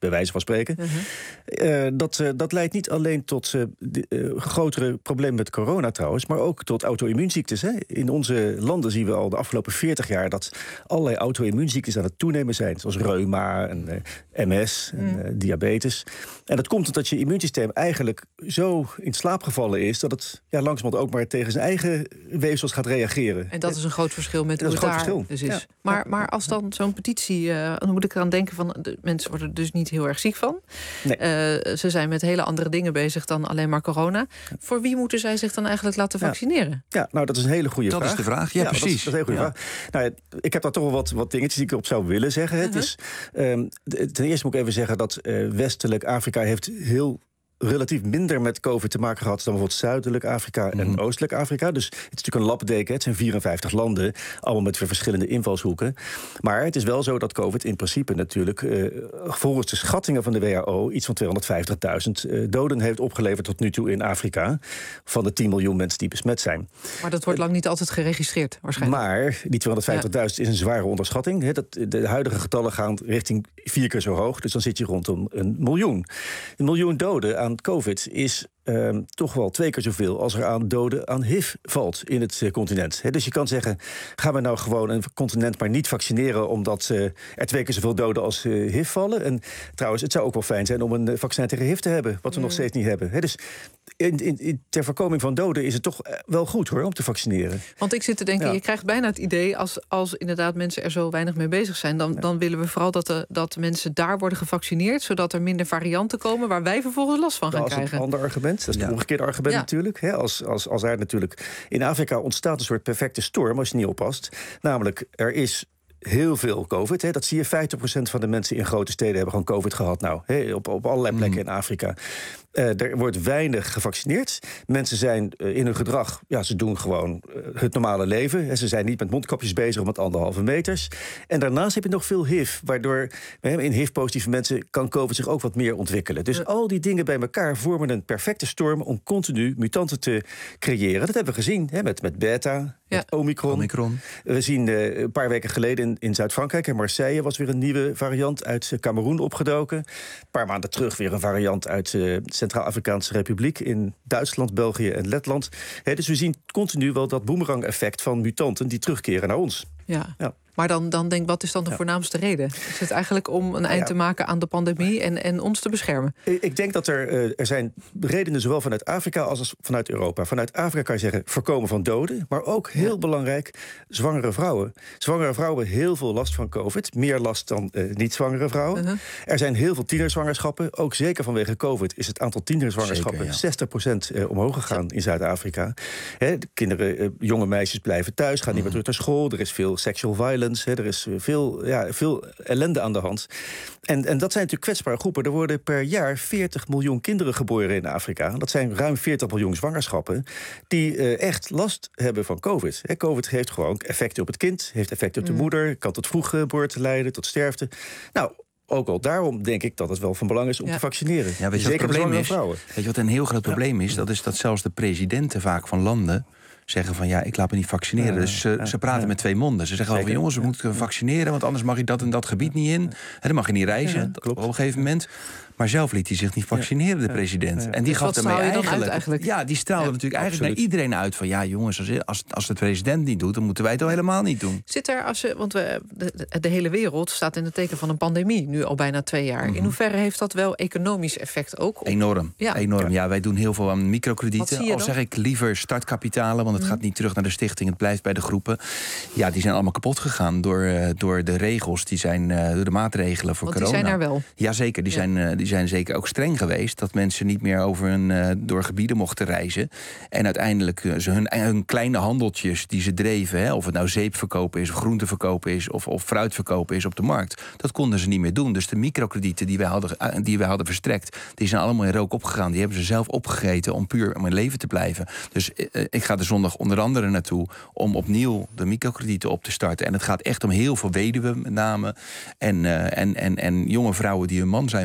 bij wijze van spreken. Uh-huh. Uh, dat, uh, dat leidt niet alleen tot uh, de, uh, grotere problemen met corona trouwens, maar ook tot auto-immuunziektes. Hè. In onze landen zien we al de afgelopen veertig jaar dat allerlei auto-immuunziektes aan het toenemen zijn. Zoals reuma en uh, M S en uh, diabetes. En dat komt omdat je immuunsysteem eigenlijk zo in slaap gevallen is dat het ja, langzamerhand ook maar tegen zijn eigen weefsels gaat reageren. En dat is een groot verschil met hoe het daar verschil. dus is. Ja. Maar, maar als dan zo'n petitie, uh, dan moet ik eraan denken van de mensen worden er dus niet heel erg ziek van. Nee. Uh, ze zijn met hele andere dingen bezig dan alleen maar corona. Voor wie moeten zij zich dan eigenlijk laten vaccineren? Ja, ja nou dat is een hele goede dat vraag. Dat is de vraag, ja, ja precies. Dat is, dat is een hele goede ja. vraag. Nou, ik heb daar toch wel wat, wat dingetjes die ik erop zou willen zeggen. Uh-huh. Het is, um, ten eerste moet ik even zeggen dat uh, westelijk Afrika heeft heel relatief minder met COVID te maken gehad dan bijvoorbeeld Zuidelijk Afrika en mm-hmm. Oostelijk Afrika. Dus het is natuurlijk een lappendeken. Het zijn vierenvijftig landen, allemaal met weer verschillende invalshoeken. Maar het is wel zo dat COVID in principe natuurlijk Uh, volgens de schattingen van de W H O iets van tweehonderdvijftigduizend uh, doden heeft opgeleverd tot nu toe in Afrika. Van de tien miljoen mensen die besmet zijn. Maar dat wordt lang niet altijd geregistreerd, waarschijnlijk. Maar die tweehonderdvijftigduizend ja. is een zware onderschatting. He, dat, de huidige getallen gaan richting vier keer zo hoog. Dus dan zit je rondom een miljoen. Een miljoen doden aan COVID is Um, toch wel twee keer zoveel als er aan doden aan H I V valt in het uh, continent. He, dus je kan zeggen, gaan we nou gewoon een continent maar niet vaccineren omdat uh, er twee keer zoveel doden als uh, H I V vallen. En trouwens, het zou ook wel fijn zijn om een uh, vaccin tegen H I V te hebben, wat we mm. nog steeds niet hebben. He, dus in, in, in, ter voorkoming van doden is het toch wel goed hoor, om te vaccineren. Want ik zit te denken, ja. je krijgt bijna het idee, als, als inderdaad mensen er zo weinig mee bezig zijn, dan, ja. dan willen we vooral dat de, dat de mensen daar worden gevaccineerd, zodat er minder varianten komen waar wij vervolgens last van gaan dat is krijgen. Een ander argument. Dat is het ja. omgekeerde argument ja. natuurlijk. Hè, als, als, als er natuurlijk in Afrika ontstaat een soort perfecte storm als je niet oppast. Namelijk, er is heel veel COVID. Hè. Dat zie je, vijftig procent van de mensen in grote steden hebben gewoon COVID gehad. Nou, hè, op, op allerlei plekken mm. in Afrika. Uh, er wordt weinig gevaccineerd. Mensen zijn uh, in hun gedrag, ja, ze doen gewoon uh, het normale leven. En ze zijn niet met mondkapjes bezig of met anderhalve meters. En daarnaast heb je nog veel H I V, waardoor uh, in H I V-positieve mensen kan COVID zich ook wat meer ontwikkelen. Dus ja. al die dingen bij elkaar vormen een perfecte storm om continu mutanten te creëren. Dat hebben we gezien hè, met, met beta, ja. met Omicron. Omicron. We zien uh, een paar weken geleden in, in Zuid-Frankrijk, in Marseille, was weer een nieuwe variant uit uh, Cameroen opgedoken. Een paar maanden terug weer een variant uit uh, Centraal-Afrikaanse Republiek, in Duitsland, België en Letland. He, dus we zien continu wel dat boemerang-effect van mutanten die terugkeren naar ons. Ja. ja. Maar dan, dan denk ik, wat is dan de ja. voornaamste reden? Is het eigenlijk om een eind ja. te maken aan de pandemie en, en ons te beschermen? Ik denk dat er, uh, er zijn redenen zowel vanuit Afrika als vanuit Europa. Vanuit Afrika kan je zeggen voorkomen van doden, maar ook heel ja. belangrijk, zwangere vrouwen. Zwangere vrouwen hebben heel veel last van COVID, meer last dan uh, niet-zwangere vrouwen. Uh-huh. Er zijn heel veel tienerzwangerschappen, ook zeker vanwege COVID is het aantal tienerzwangerschappen zeker, ja. zestig procent uh, omhoog gegaan ja. in Zuid-Afrika. He, de kinderen, uh, jonge meisjes blijven thuis, gaan niet meer terug naar school, er is veel sexual violence. He, er is veel, ja, veel ellende aan de hand. En, en dat zijn natuurlijk kwetsbare groepen. Er worden per jaar veertig miljoen kinderen geboren in Afrika. Dat zijn ruim veertig miljoen zwangerschappen die uh, echt last hebben van COVID. He, COVID heeft gewoon effecten op het kind, heeft effecten op de mm. moeder, kan tot vroege geboorte leiden, tot sterfte. Nou, ook al daarom denk ik dat het wel van belang is om ja. te vaccineren. Ja, weet je wat het probleem is? Vrouwen. Weet je wat een heel groot probleem ja. is? Dat is dat zelfs de presidenten vaak van landen zeggen van ja, ik laat me niet vaccineren. Ja, dus ze, ja, ze praten ja. met twee monden. Ze zeggen wel van jongens, we moeten vaccineren, want anders mag je dat en dat gebied niet in. En dan mag je niet reizen, ja, dat, op een gegeven moment. Maar zelf liet hij zich niet vaccineren, de president. Ja, ja. En die dus gaf daarmee eigenlijk, eigenlijk. Ja, die straalde ja, natuurlijk eigenlijk absoluut. naar iedereen uit van ja, jongens, als, als, als de president niet doet, dan moeten wij het al helemaal niet doen. Zit er, als je, want we, de, de hele wereld staat in het teken van een pandemie, nu al bijna twee jaar. Mm-hmm. In hoeverre heeft dat wel economisch effect ook? Op? Enorm, ja. enorm. Ja, wij doen heel veel aan microkredieten. Al zeg ik liever startkapitalen, want het mm. gaat niet terug naar de stichting, het blijft bij de groepen. Ja, die zijn allemaal kapot gegaan door, uh, door de regels, die zijn uh, door de maatregelen voor want corona. Die zijn er wel. Jazeker, die, ja. zijn, uh, die zijn zeker ook streng geweest, dat mensen niet meer over hun, uh, door gebieden mochten reizen. En uiteindelijk uh, ze hun, hun kleine handeltjes die ze dreven, hè, of het nou zeep verkopen is, of groente verkopen is, of, of fruit verkopen is op de markt, dat konden ze niet meer doen. Dus de microkredieten die wij hadden, uh, die wij hadden verstrekt, die zijn allemaal in rook opgegaan. Die hebben ze zelf opgegeten om puur om in leven te blijven. Dus uh, ik ga er zondag onder andere naartoe om opnieuw de microkredieten op te starten. En het gaat echt om heel veel weduwen met name. En, uh, en, en, en jonge vrouwen die hun man zijn verloren.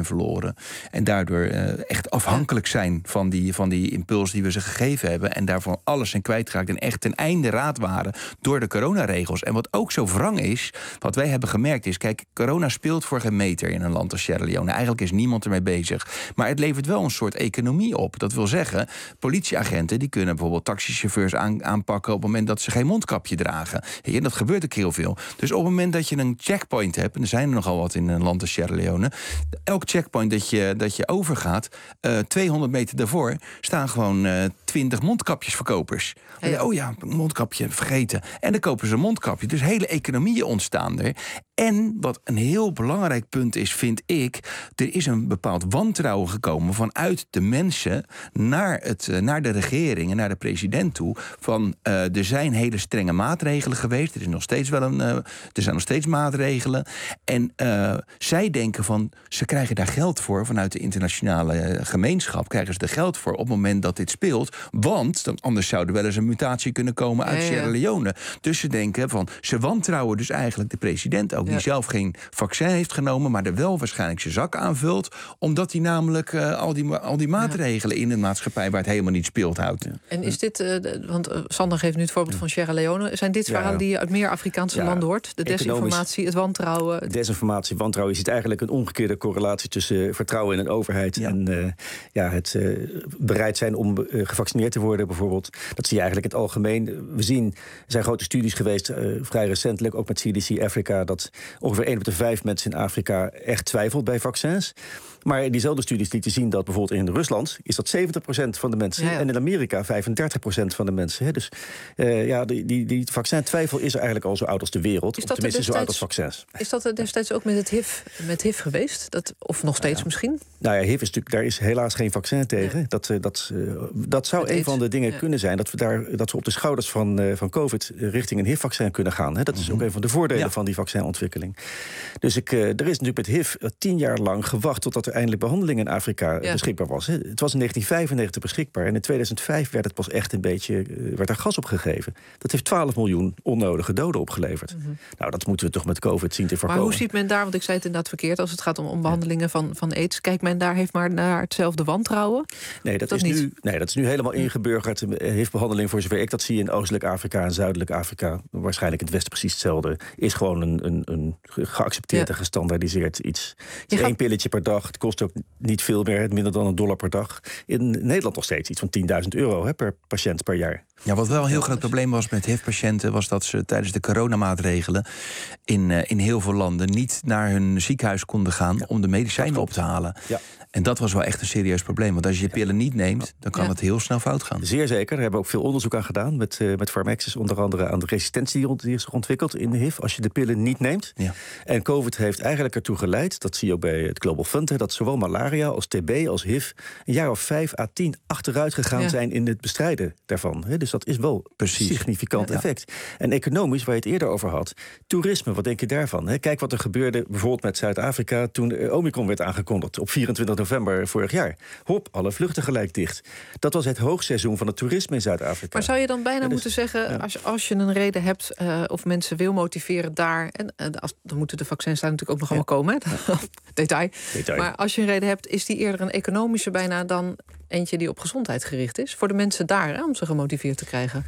houden. En daardoor uh, echt afhankelijk zijn van die, van die impuls die we ze gegeven hebben. En daarvoor alles zijn kwijtgeraakt. En echt ten einde raad waren door de coronaregels. En wat ook zo wrang is, wat wij hebben gemerkt is, kijk, corona speelt voor geen meter in een land als Sierra Leone. Eigenlijk is niemand ermee bezig. Maar het levert wel een soort economie op. Dat wil zeggen, politieagenten die kunnen bijvoorbeeld taxichauffeurs aan, aanpakken op het moment dat ze geen mondkapje dragen. En dat gebeurt ook heel veel. Dus op het moment dat je een checkpoint hebt, en er zijn er nogal wat in een land als Sierra Leone, elk checkpoint dat je, dat je overgaat, uh, tweehonderd meter daarvoor staan gewoon uh, twintig mondkapjesverkopers. Ja, ja. Oh ja, mondkapje, vergeten. En dan kopen ze een mondkapje. Dus hele economieën ontstaan er. En wat een heel belangrijk punt is, vind ik, er is een bepaald wantrouwen gekomen vanuit de mensen naar, het, naar de regering en naar de president toe. Van uh, er zijn hele strenge maatregelen geweest. Er is nog steeds wel een, uh, er zijn nog steeds maatregelen. En uh, zij denken van, ze krijgen daar geld voor vanuit de internationale gemeenschap. Krijgen ze er geld voor op het moment dat dit speelt. Want dan, anders zou er wel eens een mutatie kunnen komen uit ja, ja. Sierra Leone. Dus ze denken van, ze wantrouwen dus eigenlijk de president ook. Die ja. zelf geen vaccin heeft genomen, maar er wel waarschijnlijk zijn zak aanvult. Omdat hij namelijk uh, al, die, al die maatregelen ja. in een maatschappij waar het helemaal niet speelt houdt. Ja. En is dit, uh, de, want uh, Sander geeft nu het voorbeeld van Sierra Leone. Zijn dit verhalen ja. die je uit meer Afrikaanse ja. landen hoort? De desinformatie, het wantrouwen? Het... Desinformatie, wantrouwen. Je ziet eigenlijk een omgekeerde correlatie tussen vertrouwen in een overheid ja. en uh, ja, het uh, bereid zijn om uh, gevaccineerd te worden bijvoorbeeld. Dat zie je eigenlijk in het algemeen. We zien, er zijn grote studies geweest, uh, vrij recentelijk, ook met C D C Africa, dat ongeveer één op de vijf mensen in Afrika echt twijfelt bij vaccins. Maar diezelfde studies lieten zien dat bijvoorbeeld in Rusland is dat zeventig procent van de mensen ja, ja. en in Amerika vijfendertig procent van de mensen. Hè. Dus uh, ja, die, die, die vaccintwijfel is er eigenlijk al zo oud als de wereld. Of tenminste destijds, zo oud als vaccins. Is dat destijds ook met het H I V, met H I V geweest? Dat, of nog steeds ja. misschien? Nou ja, H I V is natuurlijk, daar is helaas geen vaccin tegen. Ja. Dat, dat, uh, dat zou met een aids. van de dingen ja. kunnen zijn. Dat we, daar, dat we op de schouders van, uh, van COVID richting een H I V-vaccin kunnen gaan. Hè. Dat is mm-hmm. ook een van de voordelen ja. van die vaccinontwikkeling. Dus ik, uh, er is natuurlijk met H I V uh, tien jaar lang gewacht totdat er eindelijk behandeling in Afrika ja. beschikbaar was. Het was in negentien vijfennegentig beschikbaar en in tweeduizend vijf werd het pas echt een beetje, werd er gas op gegeven. Dat heeft twaalf miljoen onnodige doden opgeleverd. Mm-hmm. Nou, dat moeten we toch met COVID zien te voorkomen. Maar hoe ziet men daar, want ik zei het inderdaad verkeerd, als het gaat om, om behandelingen ja. van, van aids, kijkt men daar, heeft maar naar hetzelfde wantrouwen? Nee, dat, dat is, nu, nee, dat is nu helemaal ingeburgerd. H I V-behandeling, voor zover ik dat zie in Oostelijk Afrika en Zuidelijk Afrika, waarschijnlijk in het Westen precies hetzelfde, is gewoon een, een, een geaccepteerd ja. en gestandaardiseerd iets. Het is één pilletje per dag, het kost ook niet veel meer, minder dan een dollar per dag. In Nederland nog steeds iets van tienduizend euro hè, per patiënt per jaar. Ja, wat wel een heel groot probleem was met H I V-patiënten, was dat ze tijdens de coronamaatregelen in, uh, in heel veel landen niet naar hun ziekenhuis konden gaan ja. om de medicijnen op te halen. Ja. En dat was wel echt een serieus probleem. Want als je je pillen niet neemt, dan kan ja. het heel snel fout gaan. Zeer zeker. Daar hebben we ook veel onderzoek aan gedaan. Met, uh, met Pharmaxis, onder andere aan de resistentie die is ontwikkeld in de H I V. Als je de pillen niet neemt. Ja. En COVID heeft eigenlijk ertoe geleid, dat zie je ook bij het Global Fund, hè, dat zowel malaria als T B als H I V een jaar of vijf à tien achteruit gegaan ja. zijn in het bestrijden daarvan. Hè. Dus dat is wel een significant ja. effect. En economisch, waar je het eerder over had, toerisme, wat denk je daarvan? Hè? Kijk wat er gebeurde bijvoorbeeld met Zuid-Afrika toen Omicron werd aangekondigd op vierentwintig november vorig jaar. Hop, alle vluchten gelijk dicht. Dat was het hoogseizoen van het toerisme in Zuid-Afrika. Maar zou je dan bijna ja, dus, moeten zeggen, ja. als, als je een reden hebt uh, of mensen wil motiveren daar, en uh, als, dan moeten de vaccins daar natuurlijk ook nog allemaal ja. komen. Hè? Detail. Detail. Maar als je een reden hebt, is die eerder een economische bijna dan eentje die op gezondheid gericht is? Voor de mensen daar, hè, om ze gemotiveerd te krijgen?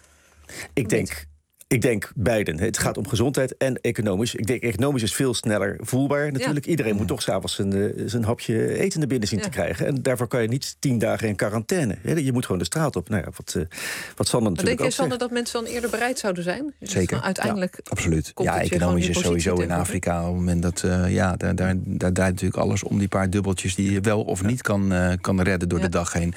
Ik denk, ik denk beiden. Het gaat om gezondheid en economisch. Ik denk economisch is veel sneller voelbaar natuurlijk. Ja. Iedereen moet toch s'avonds zijn, zijn hapje eten naar binnen zien ja. te krijgen. En daarvoor kan je niet tien dagen in quarantaine. Je moet gewoon de straat op. Nou ja, wat, wat Sander natuurlijk denk je, ook Sander, dat mensen dan eerder bereid zouden zijn? Zeker. Uiteindelijk ja, absoluut. Ja, economisch is sowieso in Afrika. Op het moment dat, uh, ja, daar, daar, daar draait natuurlijk alles om die paar dubbeltjes die je wel of niet kan, uh, kan redden door ja. de dag heen.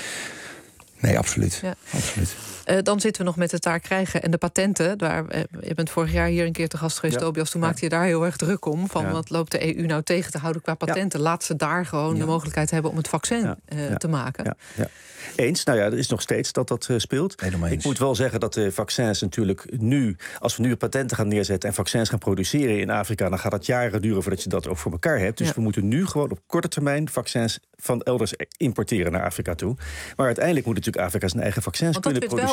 Nee, absoluut. Ja. absoluut. Uh, dan zitten we nog met het taak krijgen en de patenten. Daar, uh, je bent vorig jaar hier een keer te gast geweest, ja. Tobias. Toen ja. maakte je daar heel erg druk om. Van ja. wat loopt de E U nou tegen te houden qua patenten? Ja. Laat ze daar gewoon ja. de mogelijkheid hebben om het vaccin ja. Uh, ja. te maken. Ja. Ja. Eens, nou ja, er is nog steeds dat dat uh, speelt. Ik moet wel zeggen dat de vaccins natuurlijk nu, als we nu patenten gaan neerzetten en vaccins gaan produceren in Afrika, dan gaat het jaren duren voordat je dat ook voor elkaar hebt. Dus ja. we moeten nu gewoon op korte termijn vaccins van elders importeren naar Afrika toe. Maar uiteindelijk moet natuurlijk Afrika zijn eigen vaccins kunnen produceren.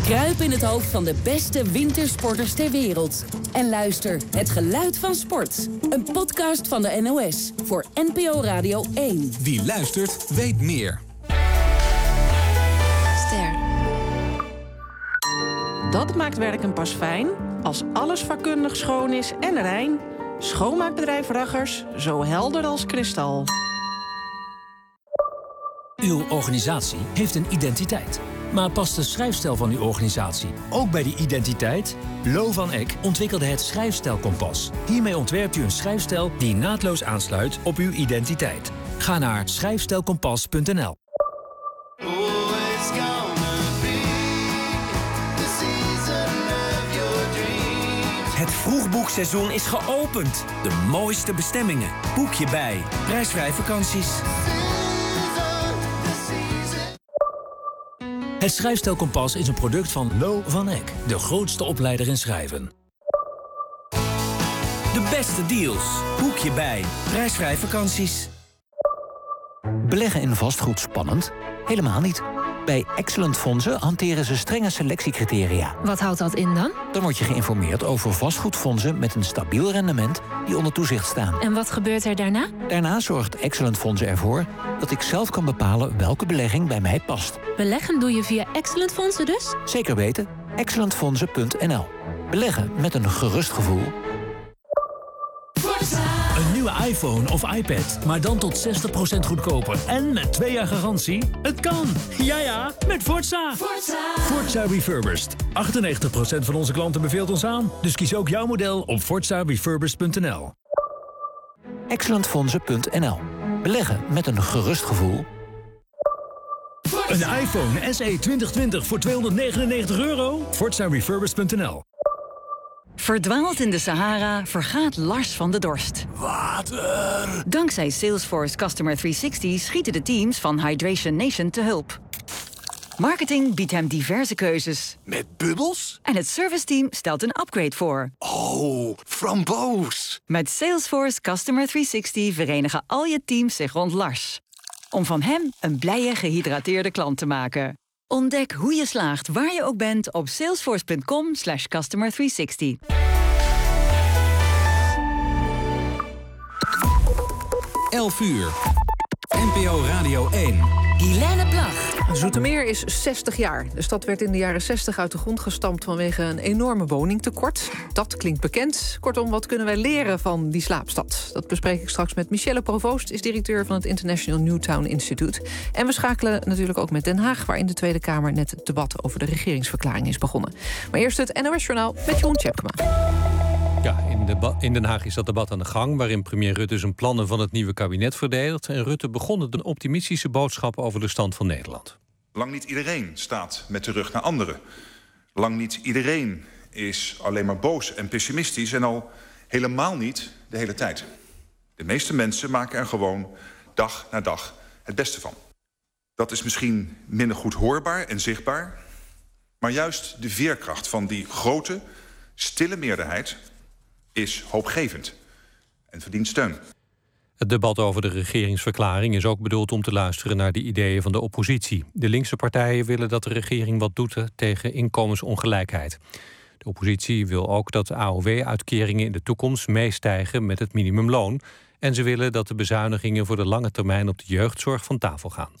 Kruip in het hoofd van de beste wintersporters ter wereld. En luister Het Geluid van Sport. Een podcast van de N O S voor N P O Radio één. Wie luistert, weet meer. Ster. Dat maakt werken pas fijn als alles vakkundig schoon is en rein. Schoonmaakbedrijf Raggers, zo helder als kristal. Uw organisatie heeft een identiteit. Maar past de schrijfstijl van uw organisatie ook bij die identiteit? Lo van Eck ontwikkelde het Schrijfstijlkompas. Hiermee ontwerpt u een schrijfstijl die naadloos aansluit op uw identiteit. Ga naar schrijfstijlkompas punt n l. Het vroegboekseizoen is geopend. De mooiste bestemmingen. Boek je bij. Prijsvrij vakanties. Het Schrijfstijlkompas is een product van Lo van Eck, de grootste opleider in schrijven. De beste deals. Boek je bij. Prijsvrij vakanties. Beleggen in vastgoed spannend? Helemaal niet. Bij Excellent Fondsen hanteren ze strenge selectiecriteria. Wat houdt dat in dan? Dan word je geïnformeerd over vastgoedfondsen met een stabiel rendement die onder toezicht staan. En wat gebeurt er daarna? Daarna zorgt Excellent Fondsen ervoor dat ik zelf kan bepalen welke belegging bij mij past. Beleggen doe je via Excellent Fondsen dus? Zeker weten. excellent fondsen punt n l. Beleggen met een gerust gevoel. Een nieuwe iPhone of iPad, maar dan tot zestig procent goedkoper. En met twee jaar garantie? Het kan! Ja ja, met Forza! Forza! Forza Refurbished. achtennegentig procent van onze klanten beveelt ons aan. Dus kies ook jouw model op forza refurbished punt n l. excellent fondsen punt n l. Beleggen met een gerust gevoel. Een iPhone S E twintig twintig voor tweehonderdnegenennegentig euro? forza refurbished punt n l. Verdwaald in de Sahara vergaat Lars van de dorst. Water! Dankzij Salesforce Customer driehonderdzestig schieten de teams van Hydration Nation te hulp. Marketing biedt hem diverse keuzes. Met bubbels? En het serviceteam stelt een upgrade voor. Oh, framboos! Met Salesforce Customer driehonderdzestig verenigen al je teams zich rond Lars. Om van hem een blije, gehydrateerde klant te maken. Ontdek hoe je slaagt waar je ook bent op salesforce punt com slash customer driehonderdzestig. elf uur. N P O Radio één. Guilaine Plag. Zoetermeer is zestig jaar. De stad werd in de jaren zestig uit de grond gestampt vanwege een enorme woningtekort. Dat klinkt bekend. Kortom, wat kunnen wij leren van die slaapstad? Dat bespreek ik straks met Michelle Provoost, is directeur van het International Newtown Institute. En we schakelen natuurlijk ook met Den Haag, waar in de Tweede Kamer net het debat over de regeringsverklaring is begonnen. Maar eerst het N O S-journaal met Jeroen Tjepkema. Ja, in, de in Den Haag is dat debat aan de gang, waarin premier Rutte zijn plannen van het nieuwe kabinet verdedigt. En Rutte begon met een optimistische boodschap over de stand van Nederland. Lang niet iedereen staat met de rug naar anderen. Lang niet iedereen is alleen maar boos en pessimistisch en al helemaal niet de hele tijd. De meeste mensen maken er gewoon dag na dag het beste van. Dat is misschien minder goed hoorbaar en zichtbaar, maar juist de veerkracht van die grote, stille meerderheid is hoopgevend en verdient steun. Het debat over de regeringsverklaring is ook bedoeld om te luisteren naar de ideeën van de oppositie. De linkse partijen willen dat de regering wat doet tegen inkomensongelijkheid. De oppositie wil ook dat de A O W-uitkeringen in de toekomst meestijgen met het minimumloon. En ze willen dat de bezuinigingen voor de lange termijn op de jeugdzorg van tafel gaan.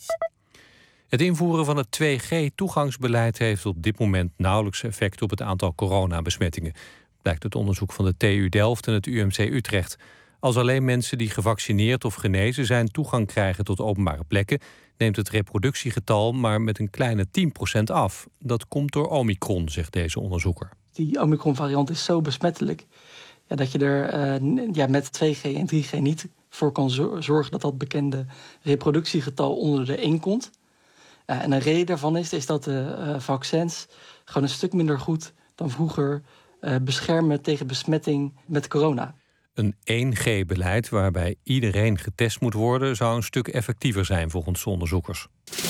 Het invoeren van het twee G-toegangsbeleid heeft op dit moment nauwelijks effect op het aantal coronabesmettingen. Blijkt uit onderzoek van de T U Delft en het U M C Utrecht. Als alleen mensen die gevaccineerd of genezen zijn toegang krijgen tot openbare plekken, neemt het reproductiegetal maar met een kleine tien procent af. Dat komt door Omicron, zegt deze onderzoeker. Die Omicron-variant is zo besmettelijk ja, dat je er uh, ja, met twee G en drie G niet voor kan zorgen dat dat bekende reproductiegetal onder de één komt. Uh, en een reden daarvan is, is dat de uh, vaccins gewoon een stuk minder goed dan vroeger uh, beschermen tegen besmetting met corona. Een één G-beleid waarbij iedereen getest moet worden zou een stuk effectiever zijn volgens onderzoekers.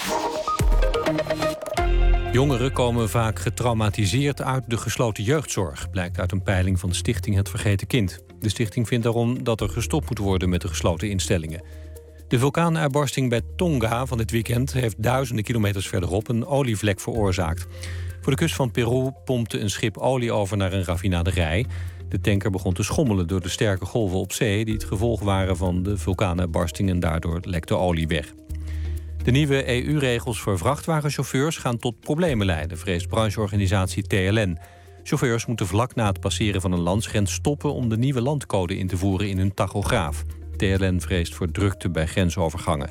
Jongeren komen vaak getraumatiseerd uit de gesloten jeugdzorg, blijkt uit een peiling van de stichting Het Vergeten Kind. De stichting vindt daarom dat er gestopt moet worden met de gesloten instellingen. De vulkaanuitbarsting bij Tonga van dit weekend heeft duizenden kilometers verderop een olievlek veroorzaakt. Voor de kust van Peru pompte een schip olie over naar een raffinaderij. De tanker begon te schommelen door de sterke golven op zee die het gevolg waren van de vulkaanuitbarsting en daardoor lekte olie weg. De nieuwe E U-regels voor vrachtwagenchauffeurs gaan tot problemen leiden, vreest brancheorganisatie T L N. Chauffeurs moeten vlak na het passeren van een landsgrens stoppen om de nieuwe landcode in te voeren in hun tachograaf. T L N vreest voor drukte bij grensovergangen.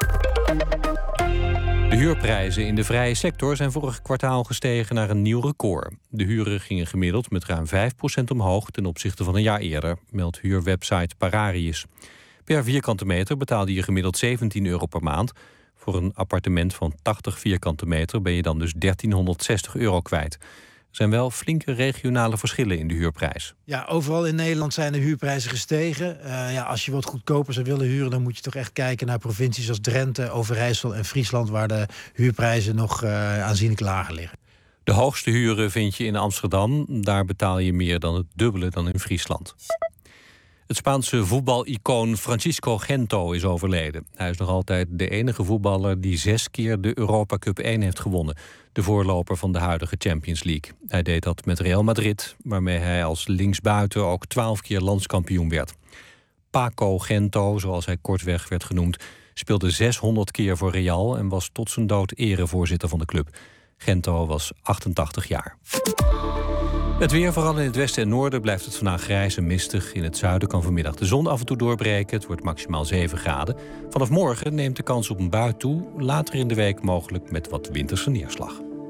De huurprijzen in de vrije sector zijn vorig kwartaal gestegen naar een nieuw record. De huren gingen gemiddeld met ruim vijf procent omhoog ten opzichte van een jaar eerder, meldt huurwebsite Pararius. Per vierkante meter betaalde je gemiddeld zeventien euro per maand. Voor een appartement van tachtig vierkante meter ben je dan dus dertienhonderdzestig euro kwijt. Er zijn wel flinke regionale verschillen in de huurprijs. Ja, overal in Nederland zijn de huurprijzen gestegen. Uh, ja, als je wat goedkoper zou willen huren, dan moet je toch echt kijken naar provincies als Drenthe, Overijssel en Friesland, waar de huurprijzen nog uh, aanzienlijk lager liggen. De hoogste huren vind je in Amsterdam. Daar betaal je meer dan het dubbele dan in Friesland. Het Spaanse voetbalicoon Francisco Gento is overleden. Hij is nog altijd de enige voetballer die zes keer de Europa Cup één heeft gewonnen. De voorloper van de huidige Champions League. Hij deed dat met Real Madrid, waarmee hij als linksbuiten ook twaalf keer landskampioen werd. Paco Gento, zoals hij kortweg werd genoemd, speelde zeshonderd keer voor Real en was tot zijn dood erevoorzitter van de club. Gento was achtentachtig jaar. Het weer, vooral in het westen en noorden, blijft het vandaag grijs en mistig. In het zuiden kan vanmiddag de zon af en toe doorbreken. Het wordt maximaal zeven graden. Vanaf morgen neemt de kans op een bui toe. Later in de week mogelijk met wat winterse neerslag.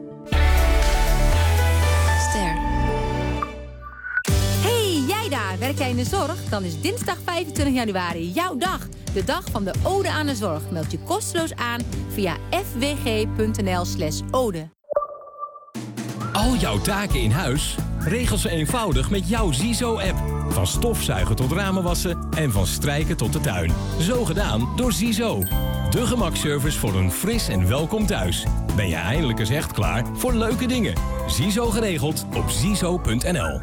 Ster. Hey, jij daar, werk jij in de zorg? Dan is dinsdag vijfentwintig januari jouw dag. De dag van de ode aan de zorg. Meld je kosteloos aan via f w g punt n l slash ode. Al jouw taken in huis? Regel ze eenvoudig met jouw Zizo-app. Van stofzuigen tot ramen wassen en van strijken tot de tuin. Zo gedaan door Zizo. De gemakservice voor een fris en welkom thuis. Ben je eindelijk eens echt klaar voor leuke dingen? Zizo geregeld op zizo punt n l.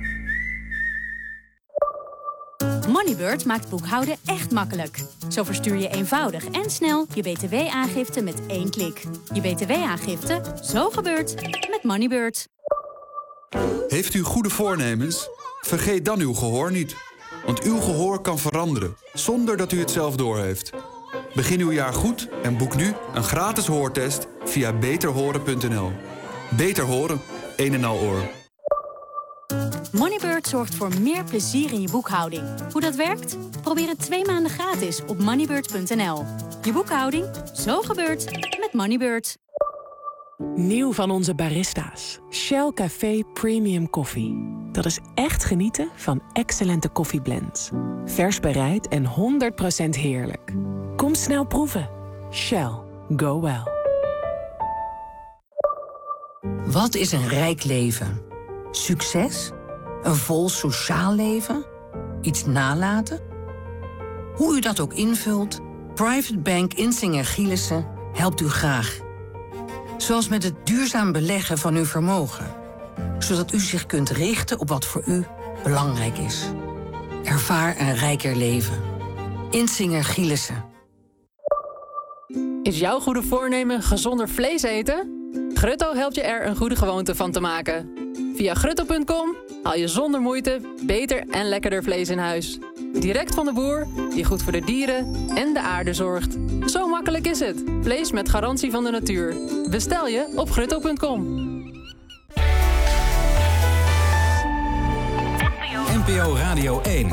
Moneybird maakt boekhouden echt makkelijk. Zo verstuur je eenvoudig en snel je B T W-aangifte met één klik. Je B T W-aangifte, zo gebeurt met Moneybird. Heeft u goede voornemens? Vergeet dan uw gehoor niet. Want uw gehoor kan veranderen, zonder dat u het zelf doorheeft. Begin uw jaar goed en boek nu een gratis hoortest via beter horen punt n l. Beter horen, een en al oor. Moneybird zorgt voor meer plezier in je boekhouding. Hoe dat werkt? Probeer het twee maanden gratis op moneybird punt n l. Je boekhouding, zo gebeurt met Moneybird. Nieuw van onze barista's. Shell Café Premium Koffie. Dat is echt genieten van excellente koffieblends. Vers bereid en honderd procent heerlijk. Kom snel proeven. Shell. Go well. Wat is een rijk leven? Succes? Een vol sociaal leven? Iets nalaten? Hoe u dat ook invult, Private Bank Insinger Gielissen helpt u graag. Zoals met het duurzaam beleggen van uw vermogen. Zodat u zich kunt richten op wat voor u belangrijk is. Ervaar een rijker leven. Insinger Gielissen. Is jouw goede voornemen gezonder vlees eten? Grutto helpt je er een goede gewoonte van te maken. Via grutto punt com haal je zonder moeite beter en lekkerder vlees in huis. Direct van de boer, die goed voor de dieren en de aarde zorgt. Zo makkelijk is het. Vlees met garantie van de natuur. Bestel je op grutto punt com. N P O Radio één.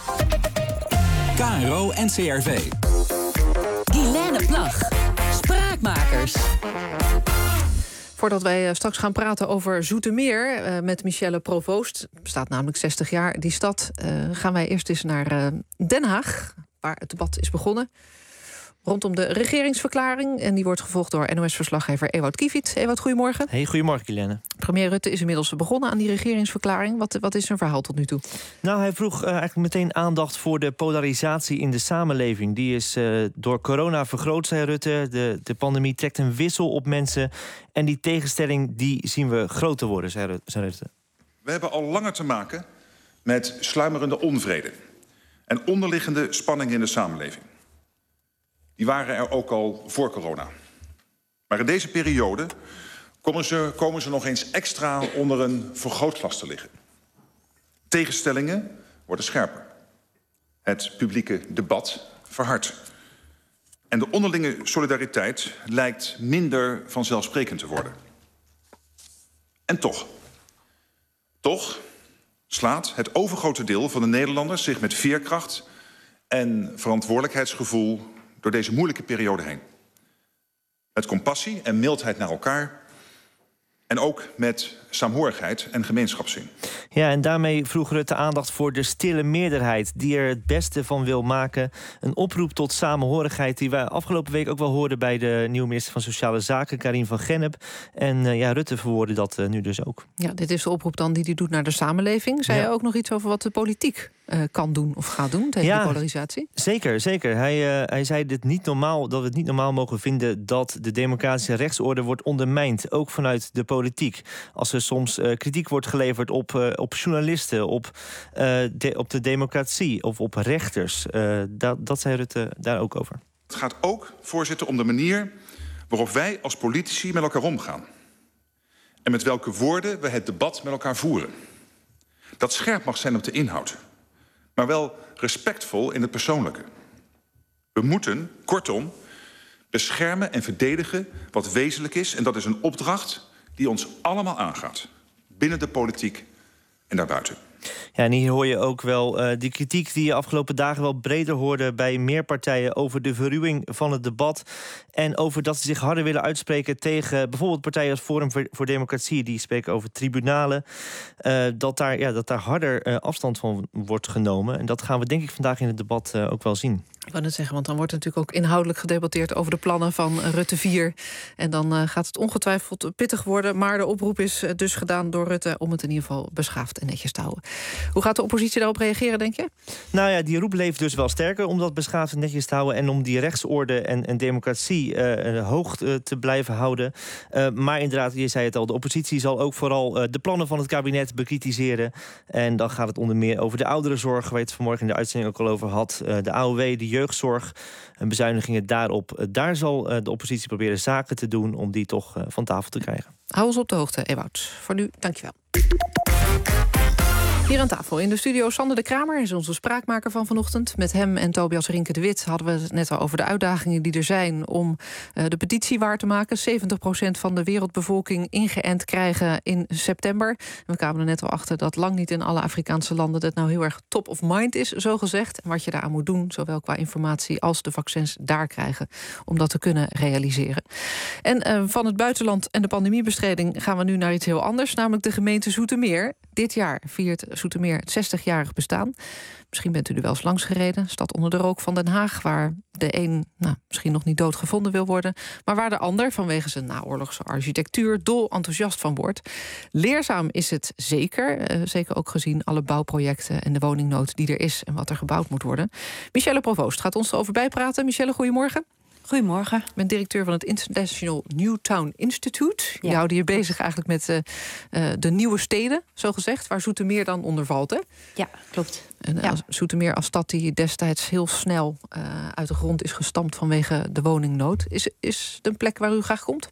K R O en C R V. Guilaine Plag. Spraakmakers. Voordat wij straks gaan praten over Zoetermeer uh, met Michelle Provoost, het bestaat namelijk zestig jaar, die stad, uh, gaan wij eerst eens naar uh, Den Haag, waar het debat is begonnen rondom de regeringsverklaring. En die wordt gevolgd door N O S-verslaggever Ewout Kiviet. Ewout, goedemorgen. Hey, goedemorgen, Guilaine. Premier Rutte is inmiddels begonnen aan die regeringsverklaring. Wat, wat is zijn verhaal tot nu toe? Nou, hij vroeg uh, eigenlijk meteen aandacht voor de polarisatie in de samenleving. Die is uh, door corona vergroot, zei Rutte. De, de pandemie trekt een wissel op mensen. En die tegenstelling die zien we groter worden, zei Rutte. We hebben al langer te maken met sluimerende onvrede en onderliggende spanningen in de samenleving. Die waren er ook al voor corona. Maar in deze periode komen ze, komen ze nog eens extra onder een vergrootglas te liggen. Tegenstellingen worden scherper. Het publieke debat verhardt. En de onderlinge solidariteit lijkt minder vanzelfsprekend te worden. En toch, toch slaat het overgrote deel van de Nederlanders zich met veerkracht en verantwoordelijkheidsgevoel door deze moeilijke periode heen. Met compassie en mildheid naar elkaar. En ook met saamhorigheid en gemeenschapszin. Ja, en daarmee vroeg Rutte aandacht voor de stille meerderheid die er het beste van wil maken. Een oproep tot samenhorigheid die wij afgelopen week ook wel hoorden bij de nieuwe minister van Sociale Zaken, Karien van Gennep. En uh, ja, Rutte verwoordde dat uh, nu dus ook. Ja, dit is de oproep dan die hij doet naar de samenleving. Zei Ja. je ook nog iets over wat de politiek uh, kan doen of gaat doen tegen Ja, de polarisatie? Zeker, zeker. Hij, uh, hij zei dit niet normaal, dat we het niet normaal mogen vinden dat de democratische rechtsorde wordt ondermijnd, ook vanuit de politiek. Als er soms uh, kritiek wordt geleverd op, uh, op journalisten, op, uh, de, op de democratie of op rechters. Uh, dat, dat zei Rutte daar ook over. Het gaat ook, voorzitter, om de manier waarop wij als politici met elkaar omgaan. En met welke woorden we het debat met elkaar voeren. Dat scherp mag zijn op de inhoud, maar wel respectvol in het persoonlijke. We moeten, kortom, beschermen en verdedigen wat wezenlijk is. En dat is een opdracht die ons allemaal aangaat. Binnen de politiek en daarbuiten. Ja, en hier hoor je ook wel uh, die kritiek die je afgelopen dagen wel breder hoorde bij meer partijen over de verruwing van het debat. En over dat ze zich harder willen uitspreken tegen bijvoorbeeld partijen als Forum voor, voor Democratie. Die spreken over tribunalen. Uh, dat, daar, ja, dat daar harder uh, afstand van wordt genomen. En dat gaan we denk ik vandaag in het debat uh, ook wel zien. Ik wou net zeggen, want dan wordt er natuurlijk ook inhoudelijk gedebatteerd over de plannen van Rutte vier. En dan uh, gaat het ongetwijfeld pittig worden. Maar de oproep is uh, dus gedaan door Rutte om het in ieder geval beschaafd en netjes te houden. Hoe gaat de oppositie daarop reageren, denk je? Nou ja, die roep leeft dus wel sterker om dat beschaafd en netjes te houden en om die rechtsorde en, en democratie uh, hoog uh, te blijven houden. Uh, maar inderdaad, je zei het al, de oppositie zal ook vooral uh, de plannen van het kabinet bekritiseren. En dan gaat het onder meer over de ouderenzorg, waar je het vanmorgen in de uitzending ook al over had. Uh, de A O W, de jeugdzorg en bezuinigingen daarop. Uh, daar zal uh, de oppositie proberen zaken te doen om die toch uh, van tafel te krijgen. Hou ons op de hoogte, Ewout. Voor nu, dankjewel. Hier aan tafel in de studio Sander de Kramer is onze spraakmaker van vanochtend. Met hem en Tobias Rinke de Wit hadden we het net al over de uitdagingen die er zijn om uh, de petitie waar te maken. zeventig procent van de wereldbevolking ingeënt krijgen in september. En we kwamen er net al achter dat lang niet in alle Afrikaanse landen dat nou heel erg top of mind is, zo gezegd. En wat je daaraan moet doen, zowel qua informatie als de vaccins daar krijgen, om dat te kunnen realiseren. En uh, van het buitenland en de pandemiebestrijding gaan we nu naar iets heel anders, namelijk de gemeente Zoetermeer. Dit jaar viert Zoetermeer het zestigjarig bestaan. Misschien bent u er wel eens langs gereden. Stad onder de rook van Den Haag, waar de een nou, misschien nog niet dood gevonden wil worden, maar waar de ander vanwege zijn naoorlogse architectuur dol enthousiast van wordt. Leerzaam is het zeker. Uh, zeker ook gezien alle bouwprojecten en de woningnood die er is en wat er gebouwd moet worden. Michelle Provoost gaat ons erover bijpraten. Michelle, goedemorgen. Goedemorgen. Ik ben directeur van het International Newtown Institute. Ja. Je houdt je bezig eigenlijk met uh, uh, de nieuwe steden, zo gezegd, waar Zoetermeer dan onder valt, hè? Ja, klopt. En uh, ja. als Zoetermeer als stad die destijds heel snel uh, uit de grond is gestampt vanwege de woningnood. Is, is het een plek waar u graag komt?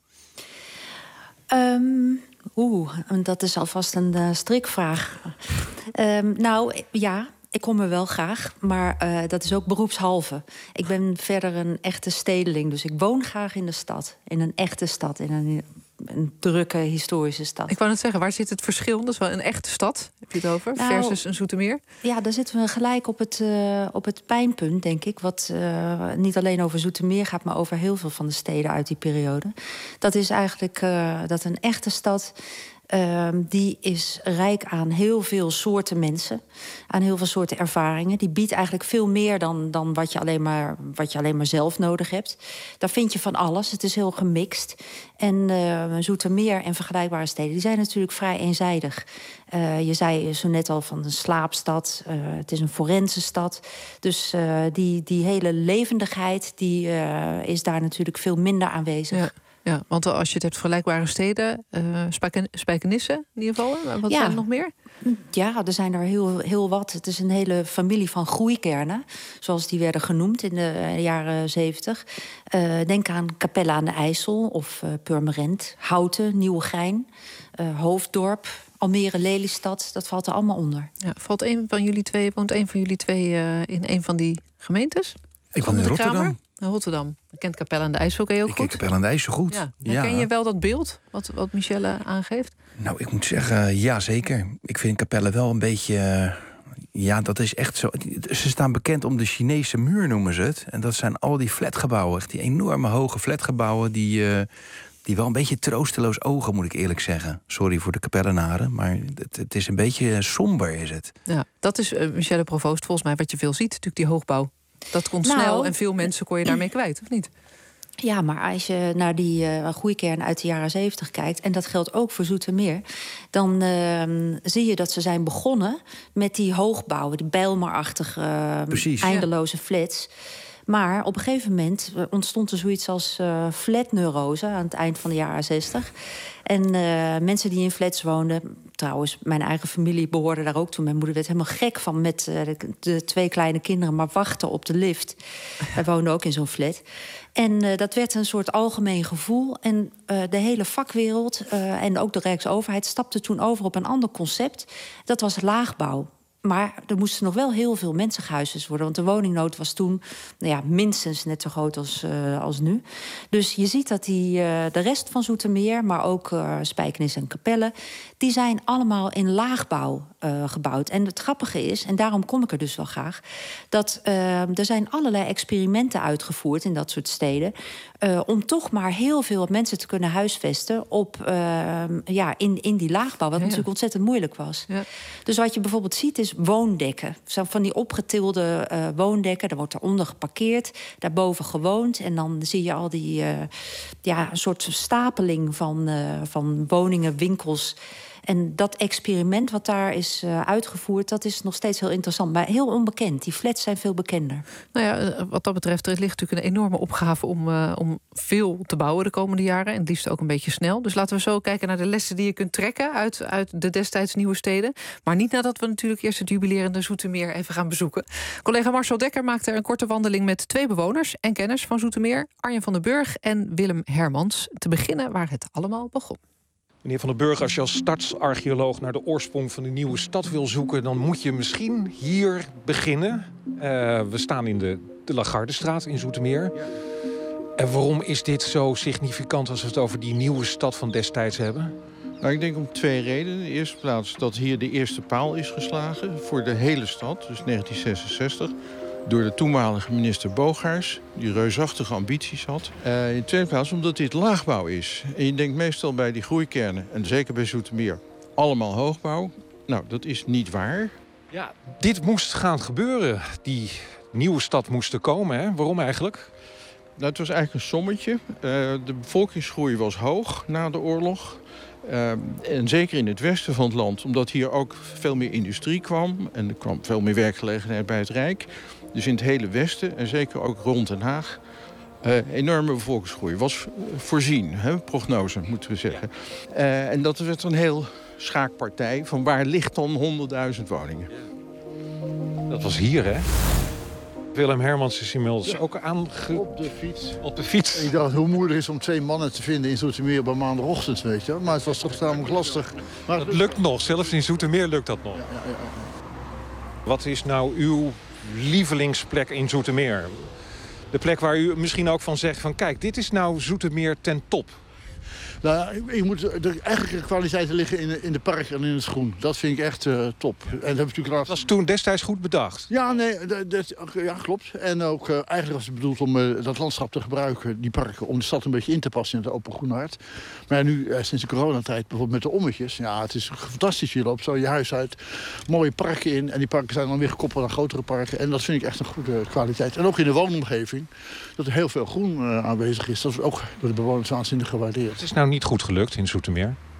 Um, Oeh, dat is alvast een uh, strikvraag. um, nou, ja... Ik kom er wel graag, maar uh, dat is ook beroepshalve. Ik ben verder een echte stedeling, dus ik woon graag in de stad. In een echte stad, in een, een drukke historische stad. Ik wou net zeggen, waar zit het verschil? Dat is wel een echte stad, heb je het over, nou, versus een Zoetermeer? Ja, daar zitten we gelijk op het, uh, op het pijnpunt, denk ik. Wat uh, niet alleen over Zoetermeer gaat, maar over heel veel van de steden uit die periode. Dat is eigenlijk uh, dat een echte stad... Uh, die is rijk aan heel veel soorten mensen, aan heel veel soorten ervaringen. Die biedt eigenlijk veel meer dan, dan wat, je alleen maar, wat je alleen maar zelf nodig hebt. Daar vind je van alles. Het is heel gemixt. En uh, Zoetermeer en vergelijkbare steden, die zijn natuurlijk vrij eenzijdig. Uh, je zei zo net al van een slaapstad. Uh, het is een forense stad. Dus uh, die, die hele levendigheid die, uh, is daar natuurlijk veel minder aanwezig. Ja. Ja, want als je het hebt vergelijkbare steden, uh, Spijken, Spijkenisse in ieder geval, wat ja. zijn er nog meer? Ja, er zijn er heel, heel wat. Het is een hele familie van groeikernen, zoals die werden genoemd in de jaren zeventig. Uh, denk aan Capelle aan de IJssel of uh, Purmerend, Houten, Nieuwegein, uh, Hoofddorp, Almere, Lelystad. Dat valt er allemaal onder. Ja, valt een van jullie twee, woont een van jullie twee uh, in een van die gemeentes? Ik woon in Rotterdam. Kamer? Rotterdam. Je kent Capelle aan de IJssel, ken je ook ik goed? Ik ken Capelle aan de IJssel goed. Ja. Ja. Ken je wel dat beeld wat, wat Michelle aangeeft? Nou, ik moet zeggen, ja, zeker. Ik vind Capelle wel een beetje... Uh, ja, dat is echt zo... Ze staan bekend om de Chinese muur, noemen ze het. En dat zijn al die flatgebouwen. Echt die enorme hoge flatgebouwen... die, uh, die wel een beetje troosteloos ogen, moet ik eerlijk zeggen. Sorry voor de Capellenaren, maar het, het is een beetje somber, is het. Ja, dat is, uh, Michelle Provoost, volgens mij wat je veel ziet. Natuurlijk die hoogbouw. Dat komt nou, snel en veel mensen kon je daarmee kwijt, of niet? Ja, maar als je naar die uh, groeikern uit de jaren zeventig kijkt... en dat geldt ook voor Zoetermeer... dan uh, zie je dat ze zijn begonnen met die hoogbouwen... die Bijlmer-achtige uh, Precies, eindeloze ja. flats... Maar op een gegeven moment ontstond er zoiets als uh, flatneurose... aan het eind van de jaren zestig. En uh, mensen die in flats woonden... trouwens, mijn eigen familie behoorde daar ook toe. Mijn moeder werd helemaal gek van met uh, de, de twee kleine kinderen... maar wachten op de lift. Wij woonden ook in zo'n flat. En uh, dat werd een soort algemeen gevoel. En uh, de hele vakwereld uh, en ook de Rijksoverheid... stapte toen over op een ander concept. Dat was laagbouw. Maar er moesten nog wel heel veel mensen gehuisvest worden. Want de woningnood was toen nou ja, minstens net zo groot als, uh, als nu. Dus je ziet dat die, uh, de rest van Zoetermeer... maar ook uh, Spijkenis en Capelle... die zijn allemaal in laagbouw uh, gebouwd. En het grappige is, en daarom kom ik er dus wel graag... dat uh, er zijn allerlei experimenten uitgevoerd in dat soort steden... Uh, om toch maar heel veel mensen te kunnen huisvesten... op, uh, ja, in, in die laagbouw, wat ja. natuurlijk ontzettend moeilijk was. Ja. Dus wat je bijvoorbeeld ziet is woondekken. Van die opgetilde uh, woondekken, daar wordt eronder geparkeerd... daarboven gewoond en dan zie je al die uh, ja, een soort stapeling van, uh, van woningen, winkels... En dat experiment wat daar is uh, uitgevoerd... dat is nog steeds heel interessant, maar heel onbekend. Die flats zijn veel bekender. Nou ja, wat dat betreft, er ligt natuurlijk een enorme opgave... om, uh, om veel te bouwen de komende jaren. En het liefst ook een beetje snel. Dus laten we zo kijken naar de lessen die je kunt trekken... uit, uit de destijds nieuwe steden. Maar niet nadat we natuurlijk eerst het jubilerende Zoetermeer... even gaan bezoeken. Collega Marcel Dekker maakte er een korte wandeling... met twee bewoners en kenners van Zoetermeer. Arjen van den Burg en Willem Hermans. Te beginnen waar het allemaal begon. Meneer Van den Burg, als je als stadsarcheoloog naar de oorsprong van de nieuwe stad wil zoeken... dan moet je misschien hier beginnen. Uh, we staan in de, de Lagardestraat in Zoetermeer. En waarom is dit zo significant als we het over die nieuwe stad van destijds hebben? Nou, ik denk om twee redenen. In de eerste plaats dat hier de eerste paal is geslagen voor de hele stad, dus negentien zesenzestig... door de toenmalige minister Bogaerts, die reusachtige ambities had. Uh, in de tweede plaats omdat dit laagbouw is. En je denkt meestal bij die groeikernen, en zeker bij Zoetermeer, allemaal hoogbouw. Nou, dat is niet waar. Ja, dit moest gaan gebeuren. Die nieuwe stad moest er komen, hè? Waarom eigenlijk? Nou, het was eigenlijk een sommetje. Uh, de bevolkingsgroei was hoog na de oorlog. Uh, en zeker in het westen van het land, omdat hier ook veel meer industrie kwam... en er kwam veel meer werkgelegenheid bij het Rijk. Dus in het hele westen, en zeker ook rond Den Haag... Uh, enorme bevolkingsgroei was voorzien, hè, prognose moeten we zeggen. Uh, en dat werd een heel schaakpartij van waar ligt dan honderdduizend woningen. Dat was hier, hè? Willem Hermans is inmiddels ja, ook aange... Op de fiets. Op de fiets. Ik dacht hoe moeilijk is om twee mannen te vinden in Zoetermeer bij maandagochtend, weet je. Maar het was toch tamelijk lastig. Maar het lukt nog, zelfs in Zoetermeer lukt dat nog. Ja, ja, ja. Wat is nou uw lievelingsplek in Zoetermeer? De plek waar u misschien ook van zegt van kijk, dit is nou Zoetermeer ten top. Nou, je moet er eigenlijk kwaliteiten liggen in de, in de park en in het groen. Dat vind ik echt uh, top. En dat, heb ik natuurlijk laatst... dat was toen destijds goed bedacht. Ja, nee, dat, dat, ja klopt. En ook uh, eigenlijk was het bedoeld om uh, dat landschap te gebruiken, die parken, om de stad een beetje in te passen in het open groen hart. Maar nu, uh, sinds de coronatijd, bijvoorbeeld met de ommetjes, ja, het is fantastisch. Je loopt zo je huis uit, mooie parken in. En die parken zijn dan weer gekoppeld aan grotere parken. En dat vind ik echt een goede kwaliteit. En ook in de woonomgeving, dat er heel veel groen uh, aanwezig is. Dat is ook door de bewoners aanzienlijk gewaardeerd. Het is nou niet goed gelukt in Zoetermeer?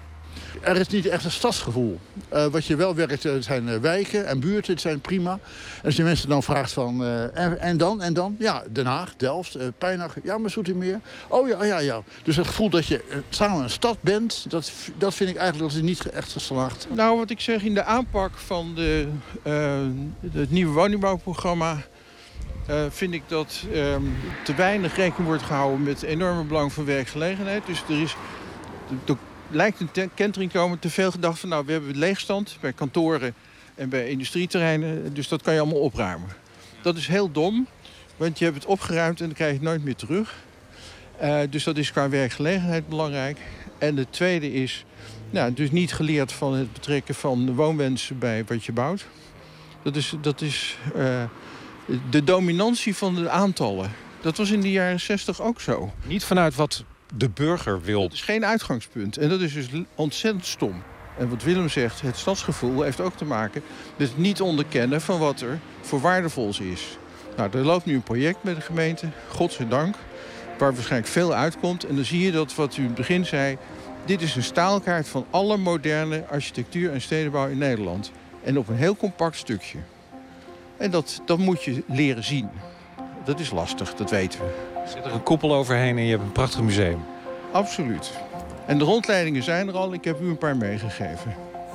Er is niet echt een stadsgevoel. Uh, wat je wel werkt uh, zijn uh, wijken en buurten, die zijn prima. En als je mensen dan vraagt van, uh, en, en dan, en dan? Ja, Den Haag, Delft, uh, Pijnacker, ja, maar Zoetermeer. Oh ja, ja, ja. Dus het gevoel dat je uh, samen een stad bent, dat, dat vind ik eigenlijk dat is niet echt geslaagd. Nou, wat ik zeg, in de aanpak van de, uh, het nieuwe woningbouwprogramma Uh, vind ik dat uh, te weinig rekening wordt gehouden met het enorme belang van werkgelegenheid. Dus er is, er lijkt een kentering komen, te veel gedacht van, nou, we hebben leegstand bij kantoren en bij industrieterreinen, dus dat kan je allemaal opruimen. Dat is heel dom, want je hebt het opgeruimd en dan krijg je het nooit meer terug. Uh, dus dat is qua werkgelegenheid belangrijk. En de tweede is, nou, dus niet geleerd van het betrekken van de woonwensen bij wat je bouwt. Dat is, dat is uh, de dominantie van de aantallen. Dat was in de jaren zestig ook zo. Niet vanuit wat de burger wil. Dat is geen uitgangspunt. En dat is dus ontzettend stom. En wat Willem zegt, het stadsgevoel heeft ook te maken met het niet onderkennen van wat er voor waardevols is. Nou, er loopt nu een project met de gemeente, godzijdank, waar waarschijnlijk veel uitkomt. En dan zie je dat wat u in het begin zei, dit is een staalkaart van alle moderne architectuur en stedenbouw in Nederland. En op een heel compact stukje. En dat, dat moet je leren zien. Dat is lastig, dat weten we. Er zit er een koepel overheen en je hebt een prachtig museum. Absoluut. En de rondleidingen zijn er al. Ik heb u een paar meegegeven.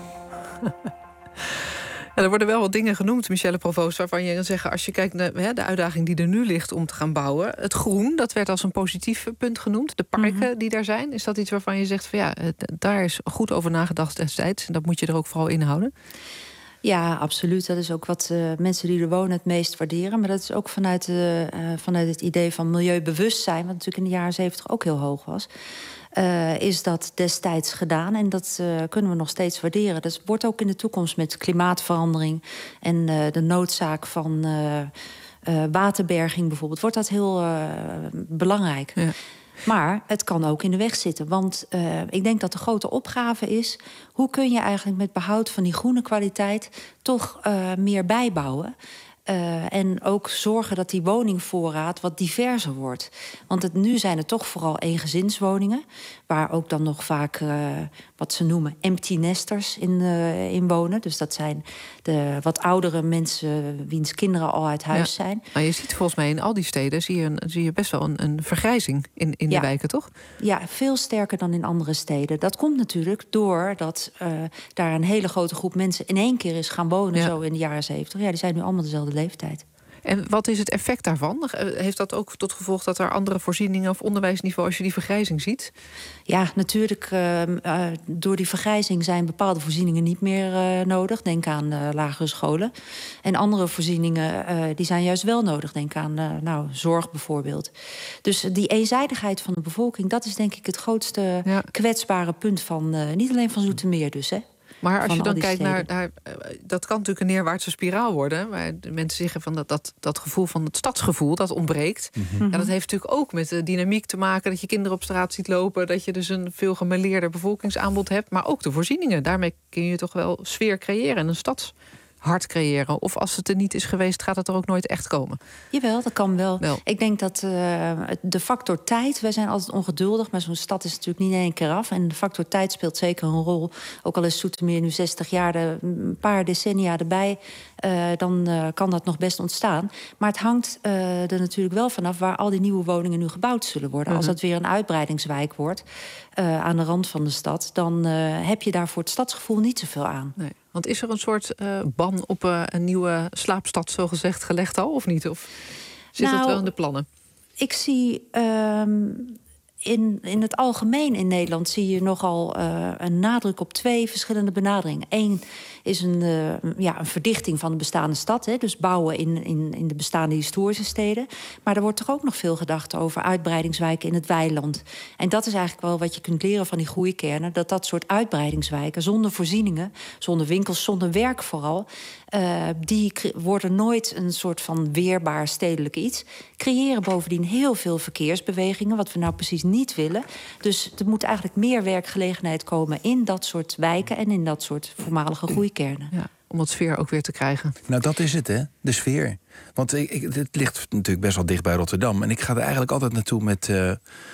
Ja, er worden wel wat dingen genoemd, Michelle Provoost, waarvan je kan zeggen, als je kijkt naar hè, de uitdaging die er nu ligt om te gaan bouwen. Het groen, dat werd als een positief punt genoemd. De parken mm-hmm. die daar zijn. Is dat iets waarvan je zegt van ja, daar is goed over nagedacht destijds. En dat moet je er ook vooral in houden? Ja, absoluut. Dat is ook wat uh, mensen die er wonen het meest waarderen. Maar dat is ook vanuit, uh, uh, vanuit het idee van milieubewustzijn, wat natuurlijk in de jaren zeventig ook heel hoog was. Uh, is dat destijds gedaan en dat uh, kunnen we nog steeds waarderen. Dat wordt ook in de toekomst met klimaatverandering en uh, de noodzaak van uh, uh, waterberging bijvoorbeeld, wordt dat heel uh, belangrijk. Ja. Maar het kan ook in de weg zitten. Want uh, ik denk dat de grote opgave is, hoe kun je eigenlijk met behoud van die groene kwaliteit toch uh, meer bijbouwen? Uh, en ook zorgen dat die woningvoorraad wat diverser wordt. Want het, nu zijn het toch vooral eengezinswoningen, waar ook dan nog vaak uh, wat ze noemen empty nesters in, uh, in wonen. Dus dat zijn de wat oudere mensen wiens kinderen al uit huis ja. zijn. Maar je ziet volgens mij in al die steden zie je, een, zie je best wel een, een vergrijzing in, in ja. de wijken, toch? Ja, veel sterker dan in andere steden. Dat komt natuurlijk doordat uh, daar een hele grote groep mensen in één keer is gaan wonen, ja. zo in de jaren zeventig. Ja, die zijn nu allemaal dezelfde leeftijd. En wat is het effect daarvan? Heeft dat ook tot gevolg dat er andere voorzieningen of onderwijsniveau, als je die vergrijzing ziet? Ja, natuurlijk. Uh, uh, door die vergrijzing zijn bepaalde voorzieningen niet meer uh, nodig. Denk aan uh, lagere scholen. En andere voorzieningen uh, die zijn juist wel nodig. Denk aan uh, nou, zorg bijvoorbeeld. Dus die eenzijdigheid van de bevolking, dat is denk ik het grootste ja. kwetsbare punt van uh, niet alleen van Zoetermeer dus, hè. Maar als je dan kijkt naar, naar... Dat kan natuurlijk een neerwaartse spiraal worden. Maar de mensen zeggen van dat, dat, dat gevoel van het stadsgevoel, dat ontbreekt. Mm-hmm. Ja, dat heeft natuurlijk ook met de dynamiek te maken, dat je kinderen op straat ziet lopen, dat je dus een veel gemêleerder bevolkingsaanbod hebt. Maar ook de voorzieningen. Daarmee kun je toch wel sfeer creëren en een stadshart creëren. Of als het er niet is geweest, gaat het er ook nooit echt komen. Jawel, dat kan wel. wel. Ik denk dat uh, de factor tijd, wij zijn altijd ongeduldig, maar zo'n stad is natuurlijk niet in één keer af. En de factor tijd speelt zeker een rol. Ook al is Zoetermeer nu zestig jaar, de, een paar decennia erbij, uh, dan uh, kan dat nog best ontstaan. Maar het hangt uh, er natuurlijk wel vanaf waar al die nieuwe woningen nu gebouwd zullen worden. Mm-hmm. Als dat weer een uitbreidingswijk wordt, uh, aan de rand van de stad, dan uh, heb je daar voor het stadsgevoel niet zoveel aan. Nee. Want is er een soort uh, ban op uh, een nieuwe slaapstad, zogezegd, gelegd al, of niet? Of zit nou, dat wel in de plannen? Ik zie um, in, in het algemeen in Nederland zie je nogal uh, een nadruk op twee verschillende benaderingen. Eén is een, uh, ja, een verdichting van de bestaande stad. Hè, dus bouwen in, in, in de bestaande historische steden. Maar er wordt toch ook nog veel gedacht over uitbreidingswijken in het weiland. En dat is eigenlijk wel wat je kunt leren van die groeikernen. Dat dat soort uitbreidingswijken, zonder voorzieningen, zonder winkels, zonder werk vooral, Uh, die worden nooit een soort van weerbaar stedelijk iets. Creëren bovendien heel veel verkeersbewegingen, wat we nou precies niet willen. Dus er moet eigenlijk meer werkgelegenheid komen in dat soort wijken en in dat soort voormalige groeikernen. Ja, om dat sfeer ook weer te krijgen. Nou, dat is het, hè? De sfeer. Want ik, ik, het ligt natuurlijk best wel dicht bij Rotterdam. En ik ga er eigenlijk altijd naartoe met Uh,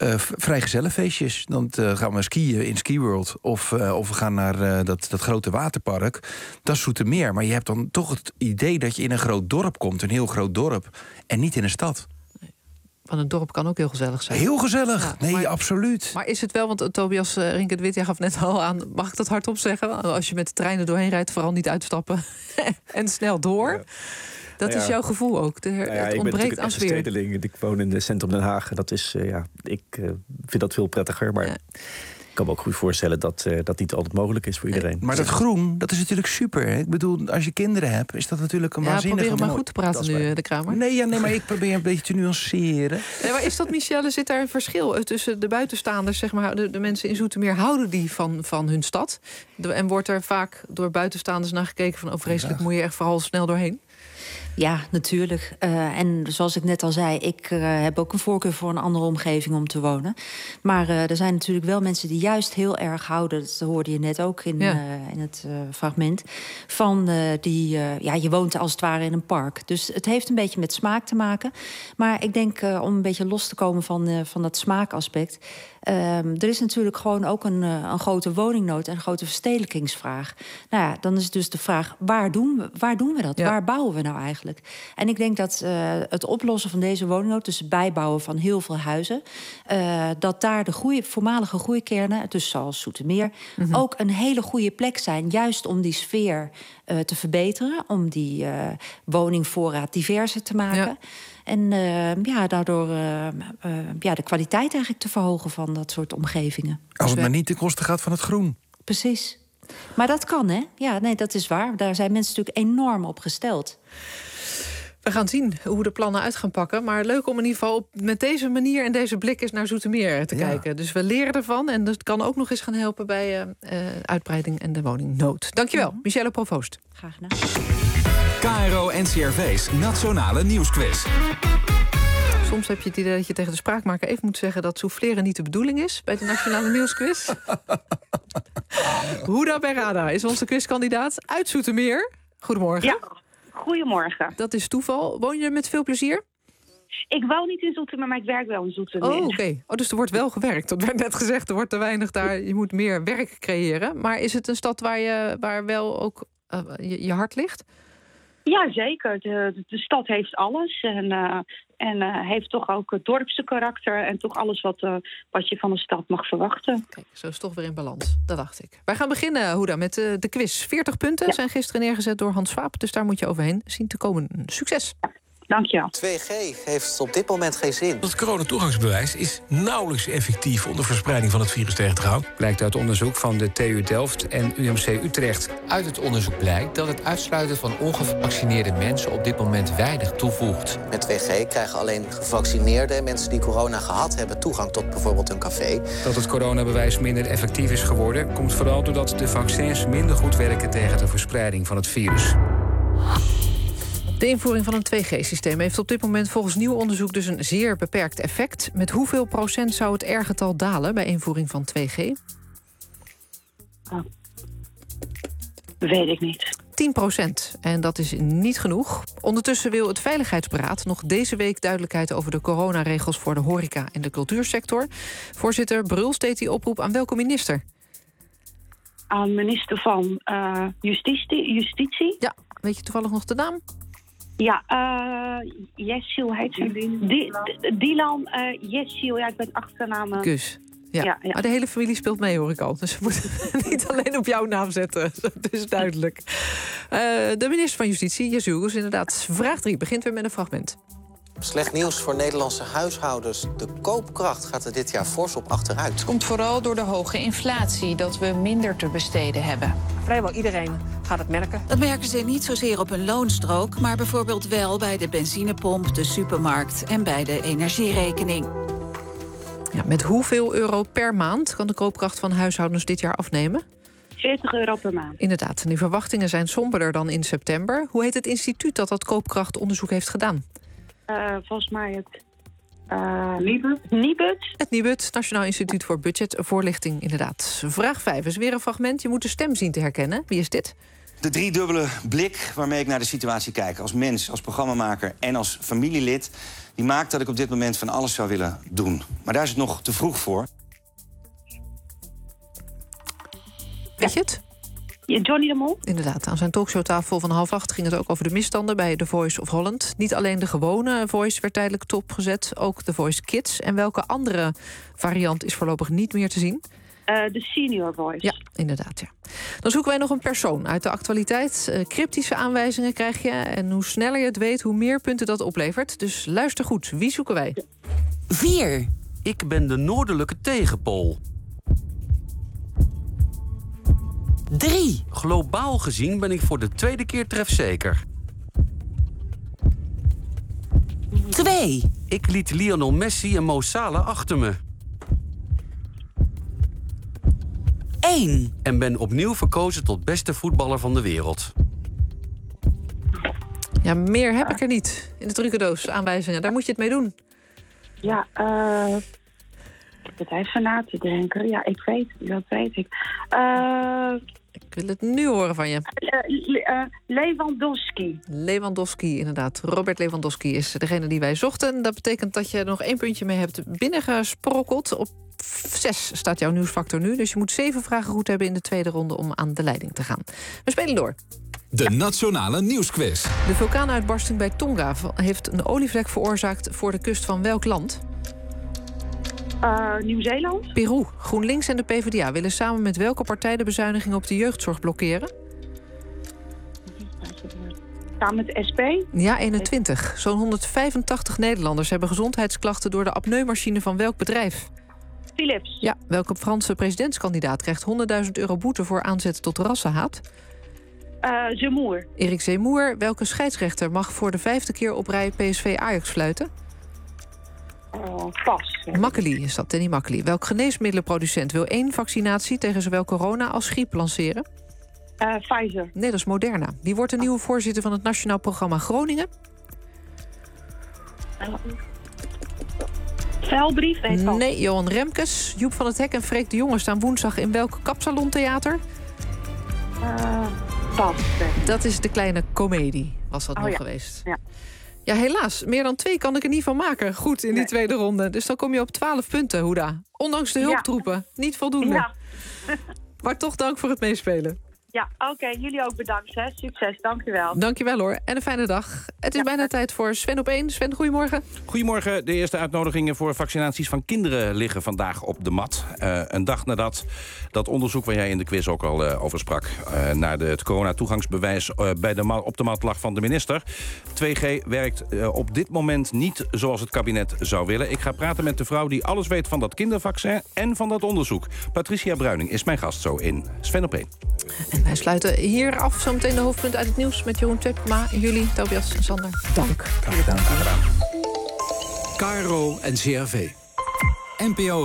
Uh, vrijgezellenfeestjes. Dan uh, gaan we skiën in SkiWorld. Of, uh, of we gaan naar uh, dat, dat grote waterpark. Dat is Zoetermeer. Maar je hebt dan toch het idee dat je in een groot dorp komt. Een heel groot dorp. En niet in een stad. Van een dorp kan ook heel gezellig zijn. Heel gezellig. Ja, nee, maar, absoluut. Maar is het wel, want uh, Tobias uh, Rinket-Wit, jij gaf net al aan, mag ik dat hardop zeggen? Als je met de treinen doorheen rijdt, vooral niet uitstappen. En snel door. Ja. Dat nou ja, is jouw gevoel ook. De, nou ja, het ontbreekt aan sfeer. Ik ben stedeling. Ik woon in het centrum Den Haag. Dat is, uh, ja, ik uh, vind dat veel prettiger. Maar ja. ik kan me ook goed voorstellen dat uh, dat niet altijd mogelijk is voor iedereen. Maar dat groen, dat is natuurlijk super. Hè? Ik bedoel, als je kinderen hebt, is dat natuurlijk een ja, waanzinnige... probeer maar goed te praten nu, de Kramer. Nee, ja, nee, maar ik probeer een beetje te nuanceren. Nee, maar is dat, Michelle, zit daar een verschil tussen de buitenstaanders, zeg maar, de, de mensen in Zoetermeer, houden die van, van hun stad? De, en wordt er vaak door buitenstaanders naar gekeken van, oh vreselijk, moet je echt vooral snel doorheen? Ja, natuurlijk. Uh, en zoals ik net al zei, ik uh, heb ook een voorkeur voor een andere omgeving om te wonen. Maar uh, er zijn natuurlijk wel mensen die juist heel erg houden, dat hoorde je net ook in, ja. uh, in het uh, fragment, van uh, die, uh, ja, je woont als het ware in een park. Dus het heeft een beetje met smaak te maken. Maar ik denk, uh, om een beetje los te komen van, uh, van dat smaakaspect, Uh, er is natuurlijk gewoon ook een, uh, een grote woningnood en een grote verstedelijkingsvraag. Nou ja, dan is dus de vraag, waar doen we, waar doen we dat? Ja. Waar bouwen we nou eigenlijk? En ik denk dat uh, het oplossen van deze woningnood, dus het bijbouwen van heel veel huizen, uh, dat daar de groei, voormalige groeikernen, dus zoals Zoetermeer, mm-hmm. ook een hele goede plek zijn, juist om die sfeer uh, te verbeteren, om die uh, woningvoorraad diverser te maken. Ja. En uh, ja, daardoor uh, uh, ja, de kwaliteit eigenlijk te verhogen van dat soort omgevingen. Als het maar niet ten koste gaat van het groen. Precies. Maar dat kan, hè? Ja, nee, dat is waar. Daar zijn mensen natuurlijk enorm op gesteld. We gaan zien hoe de plannen uit gaan pakken. Maar leuk om in ieder geval op, met deze manier en deze blik eens naar Zoetermeer te ja. kijken. Dus we leren ervan en dat kan ook nog eens gaan helpen bij uh, uh, uitbreiding en de woningnood. Dankjewel, ja. Michelle Provoost. Graag gedaan. K R O N C R V's Nationale Nieuwsquiz. Soms heb je het idee dat je tegen de spraakmaker even moet zeggen dat souffleren niet de bedoeling is bij de Nationale Nieuwsquiz. Huda Berrada is onze quizkandidaat uit Zoetermeer. Goedemorgen. Ja, goedemorgen. Dat is toeval. Woon je met veel plezier? Ik woon niet in Zoetermeer, maar ik werk wel in Zoetermeer. Oh, oké. Okay. Oh, dus er wordt wel gewerkt. Dat werd net gezegd, er wordt te weinig daar. Je moet meer werk creëren. Maar is het een stad waar, je, waar wel ook uh, je, je hart ligt? Ja, zeker. De, de stad heeft alles. En, uh, en uh, heeft toch ook het dorpse karakter. En toch alles wat, uh, wat je van een stad mag verwachten. Kijk, zo is het toch weer in balans. Dat dacht ik. Wij gaan beginnen, Huda, met uh, de quiz. veertig punten ja. zijn gisteren neergezet door Hans Swaap. Dus daar moet je overheen zien te komen. Succes! Ja. Dank je wel. twee G heeft op dit moment geen zin. Het coronatoegangsbewijs is nauwelijks effectief om de verspreiding van het virus tegen te houden. Blijkt uit onderzoek van de T U Delft en U M C Utrecht. Uit het onderzoek blijkt dat het uitsluiten van ongevaccineerde mensen op dit moment weinig toevoegt. Met twee G krijgen alleen gevaccineerde en mensen die corona gehad hebben toegang tot bijvoorbeeld een café. Dat het coronabewijs minder effectief is geworden komt vooral doordat de vaccins minder goed werken tegen de verspreiding van het virus. De invoering van een twee G-systeem heeft op dit moment volgens nieuw onderzoek dus een zeer beperkt effect. Met hoeveel procent zou het R-getal dalen bij invoering van twee G? Oh. Weet ik niet. tien procent. En dat is niet genoeg. Ondertussen wil het Veiligheidsberaad nog deze week duidelijkheid over de coronaregels voor de horeca en de cultuursector. Voorzitter Bruls deed die oproep aan welke minister? Aan minister van uh, justitie, justitie. Ja, weet je toevallig nog de naam? Ja, uh, Jessil heet ze. Dylan uh, Jessil, ja, ik ben achternaam. Gus. Ja. Ja, ja. Maar de hele familie speelt mee, hoor ik al. Dus we moeten niet alleen op jouw naam zetten. Dat is duidelijk. Uh, de minister van Justitie, Jessil, inderdaad. Vraag drie begint weer met een fragment. Slecht nieuws voor Nederlandse huishoudens. De koopkracht gaat er dit jaar fors op achteruit. Het komt vooral door de hoge inflatie dat we minder te besteden hebben. Vrijwel iedereen gaat het merken. Dat merken ze niet zozeer op hun loonstrook, maar bijvoorbeeld wel bij de benzinepomp, de supermarkt en bij de energierekening. Ja, met hoeveel euro per maand kan de koopkracht van huishoudens dit jaar afnemen? veertig euro per maand. Inderdaad, en die verwachtingen zijn somberder dan in september. Hoe heet het instituut dat dat koopkrachtonderzoek heeft gedaan? Uh, volgens mij het uh, Nibud. Nibud. Het Nibud, Nationaal Instituut voor Budgetvoorlichting, inderdaad. Vraag vijf is weer een fragment. Je moet de stem zien te herkennen. Wie is dit? De driedubbele blik waarmee ik naar de situatie kijk... als mens, als programmamaker en als familielid... die maakt dat ik op dit moment van alles zou willen doen. Maar daar is het nog te vroeg voor. Weet je het? Johnny de Mol? Inderdaad, aan zijn talkshowtafel van half acht ging het ook over de misstanden bij The Voice of Holland. Niet alleen de gewone Voice werd tijdelijk topgezet, ook The Voice Kids. En welke andere variant is voorlopig niet meer te zien? Uh, de Senior Voice. Ja, inderdaad, ja. Dan zoeken wij nog een persoon uit de actualiteit. Uh, cryptische aanwijzingen krijg je. En hoe sneller je het weet, hoe meer punten dat oplevert. Dus luister goed, wie zoeken wij? Vier. Ik ben de noordelijke tegenpool. Drie. Globaal gezien ben ik voor de tweede keer trefzeker. Twee. Ik liet Lionel Messi en Mo Salah achter me. Eén. En ben opnieuw verkozen tot beste voetballer van de wereld. Ja, meer heb ik er niet in de trucendoos aanwijzingen. Daar moet je het mee doen. Ja, uh, ik zit even na te denken. Ja, ik weet, dat weet ik. Uh, ik wil het nu horen van je. Uh, uh, Lewandowski. Lewandowski, inderdaad. Robert Lewandowski is degene die wij zochten. Dat betekent dat je er nog één puntje mee hebt binnengesprokkeld. Op zes staat jouw nieuwsfactor nu. Dus je moet zeven vragen goed hebben in de tweede ronde om aan de leiding te gaan. We spelen door. De Nationale Nieuwsquiz. De vulkaanuitbarsting bij Tonga heeft een olievlek veroorzaakt voor de kust van welk land? Uh, Nieuw-Zeeland. Peru. GroenLinks en de PvdA willen samen met welke partij de bezuiniging op de jeugdzorg blokkeren? Samen met de S P? Ja, eenentwintig. Zo'n honderdvijfentachtig Nederlanders hebben gezondheidsklachten door de apneumachine van welk bedrijf? Philips. Ja, welke Franse presidentskandidaat krijgt honderdduizend euro boete voor aanzet tot rassenhaat? Uh, Zemmour. Erik Zemmour. Welke scheidsrechter mag voor de vijfde keer op rij P S V Ajax fluiten? Uh, pas. Makkely is dat, Danny Makkely. Welk geneesmiddelenproducent wil één vaccinatie tegen zowel corona als griep lanceren? Uh, Pfizer. Nee, dat is Moderna. Wie wordt de nieuwe voorzitter van het Nationaal Programma Groningen? Uh, Velbrief? Nee, nee, Johan Remkes. Joep van het Hek en Freek de Jonge staan woensdag in welk kapsalontheater? Uh, pas. Dat is De Kleine Comedie, was dat oh, nog ja. geweest. Ja. Ja, helaas. Meer dan twee kan ik er niet van maken. Goed, in die nee. tweede ronde. Dus dan kom je op twaalf punten, Hoeda. Ondanks de hulptroepen. Ja. Niet voldoende. Ja. Maar toch dank voor het meespelen. Ja, oké. Okay. Jullie ook bedankt. Hè. Succes. Dank je wel. Dank je wel hoor. En een fijne dag. Het is ja. bijna tijd voor Sven op één. Sven, goedemorgen. Goedemorgen. De eerste uitnodigingen voor vaccinaties van kinderen liggen vandaag op de mat. Uh, een dag nadat dat onderzoek waar jij in de quiz ook al uh, over sprak... Uh, naar de, het coronatoegangsbewijs uh, bij de ma- op de mat lag van de minister. twee G werkt uh, op dit moment niet zoals het kabinet zou willen. Ik ga praten met de vrouw die alles weet van dat kindervaccin en van dat onderzoek. Patricia Bruining is mijn gast zo in Sven op één. En wij sluiten hier af. Zometeen de hoofdpunten uit het nieuws met Jeroen Tjepkema, Jullie, Tobias en Sander. Dank. Graag gedaan. Graag gedaan. K R O en C R V. N P O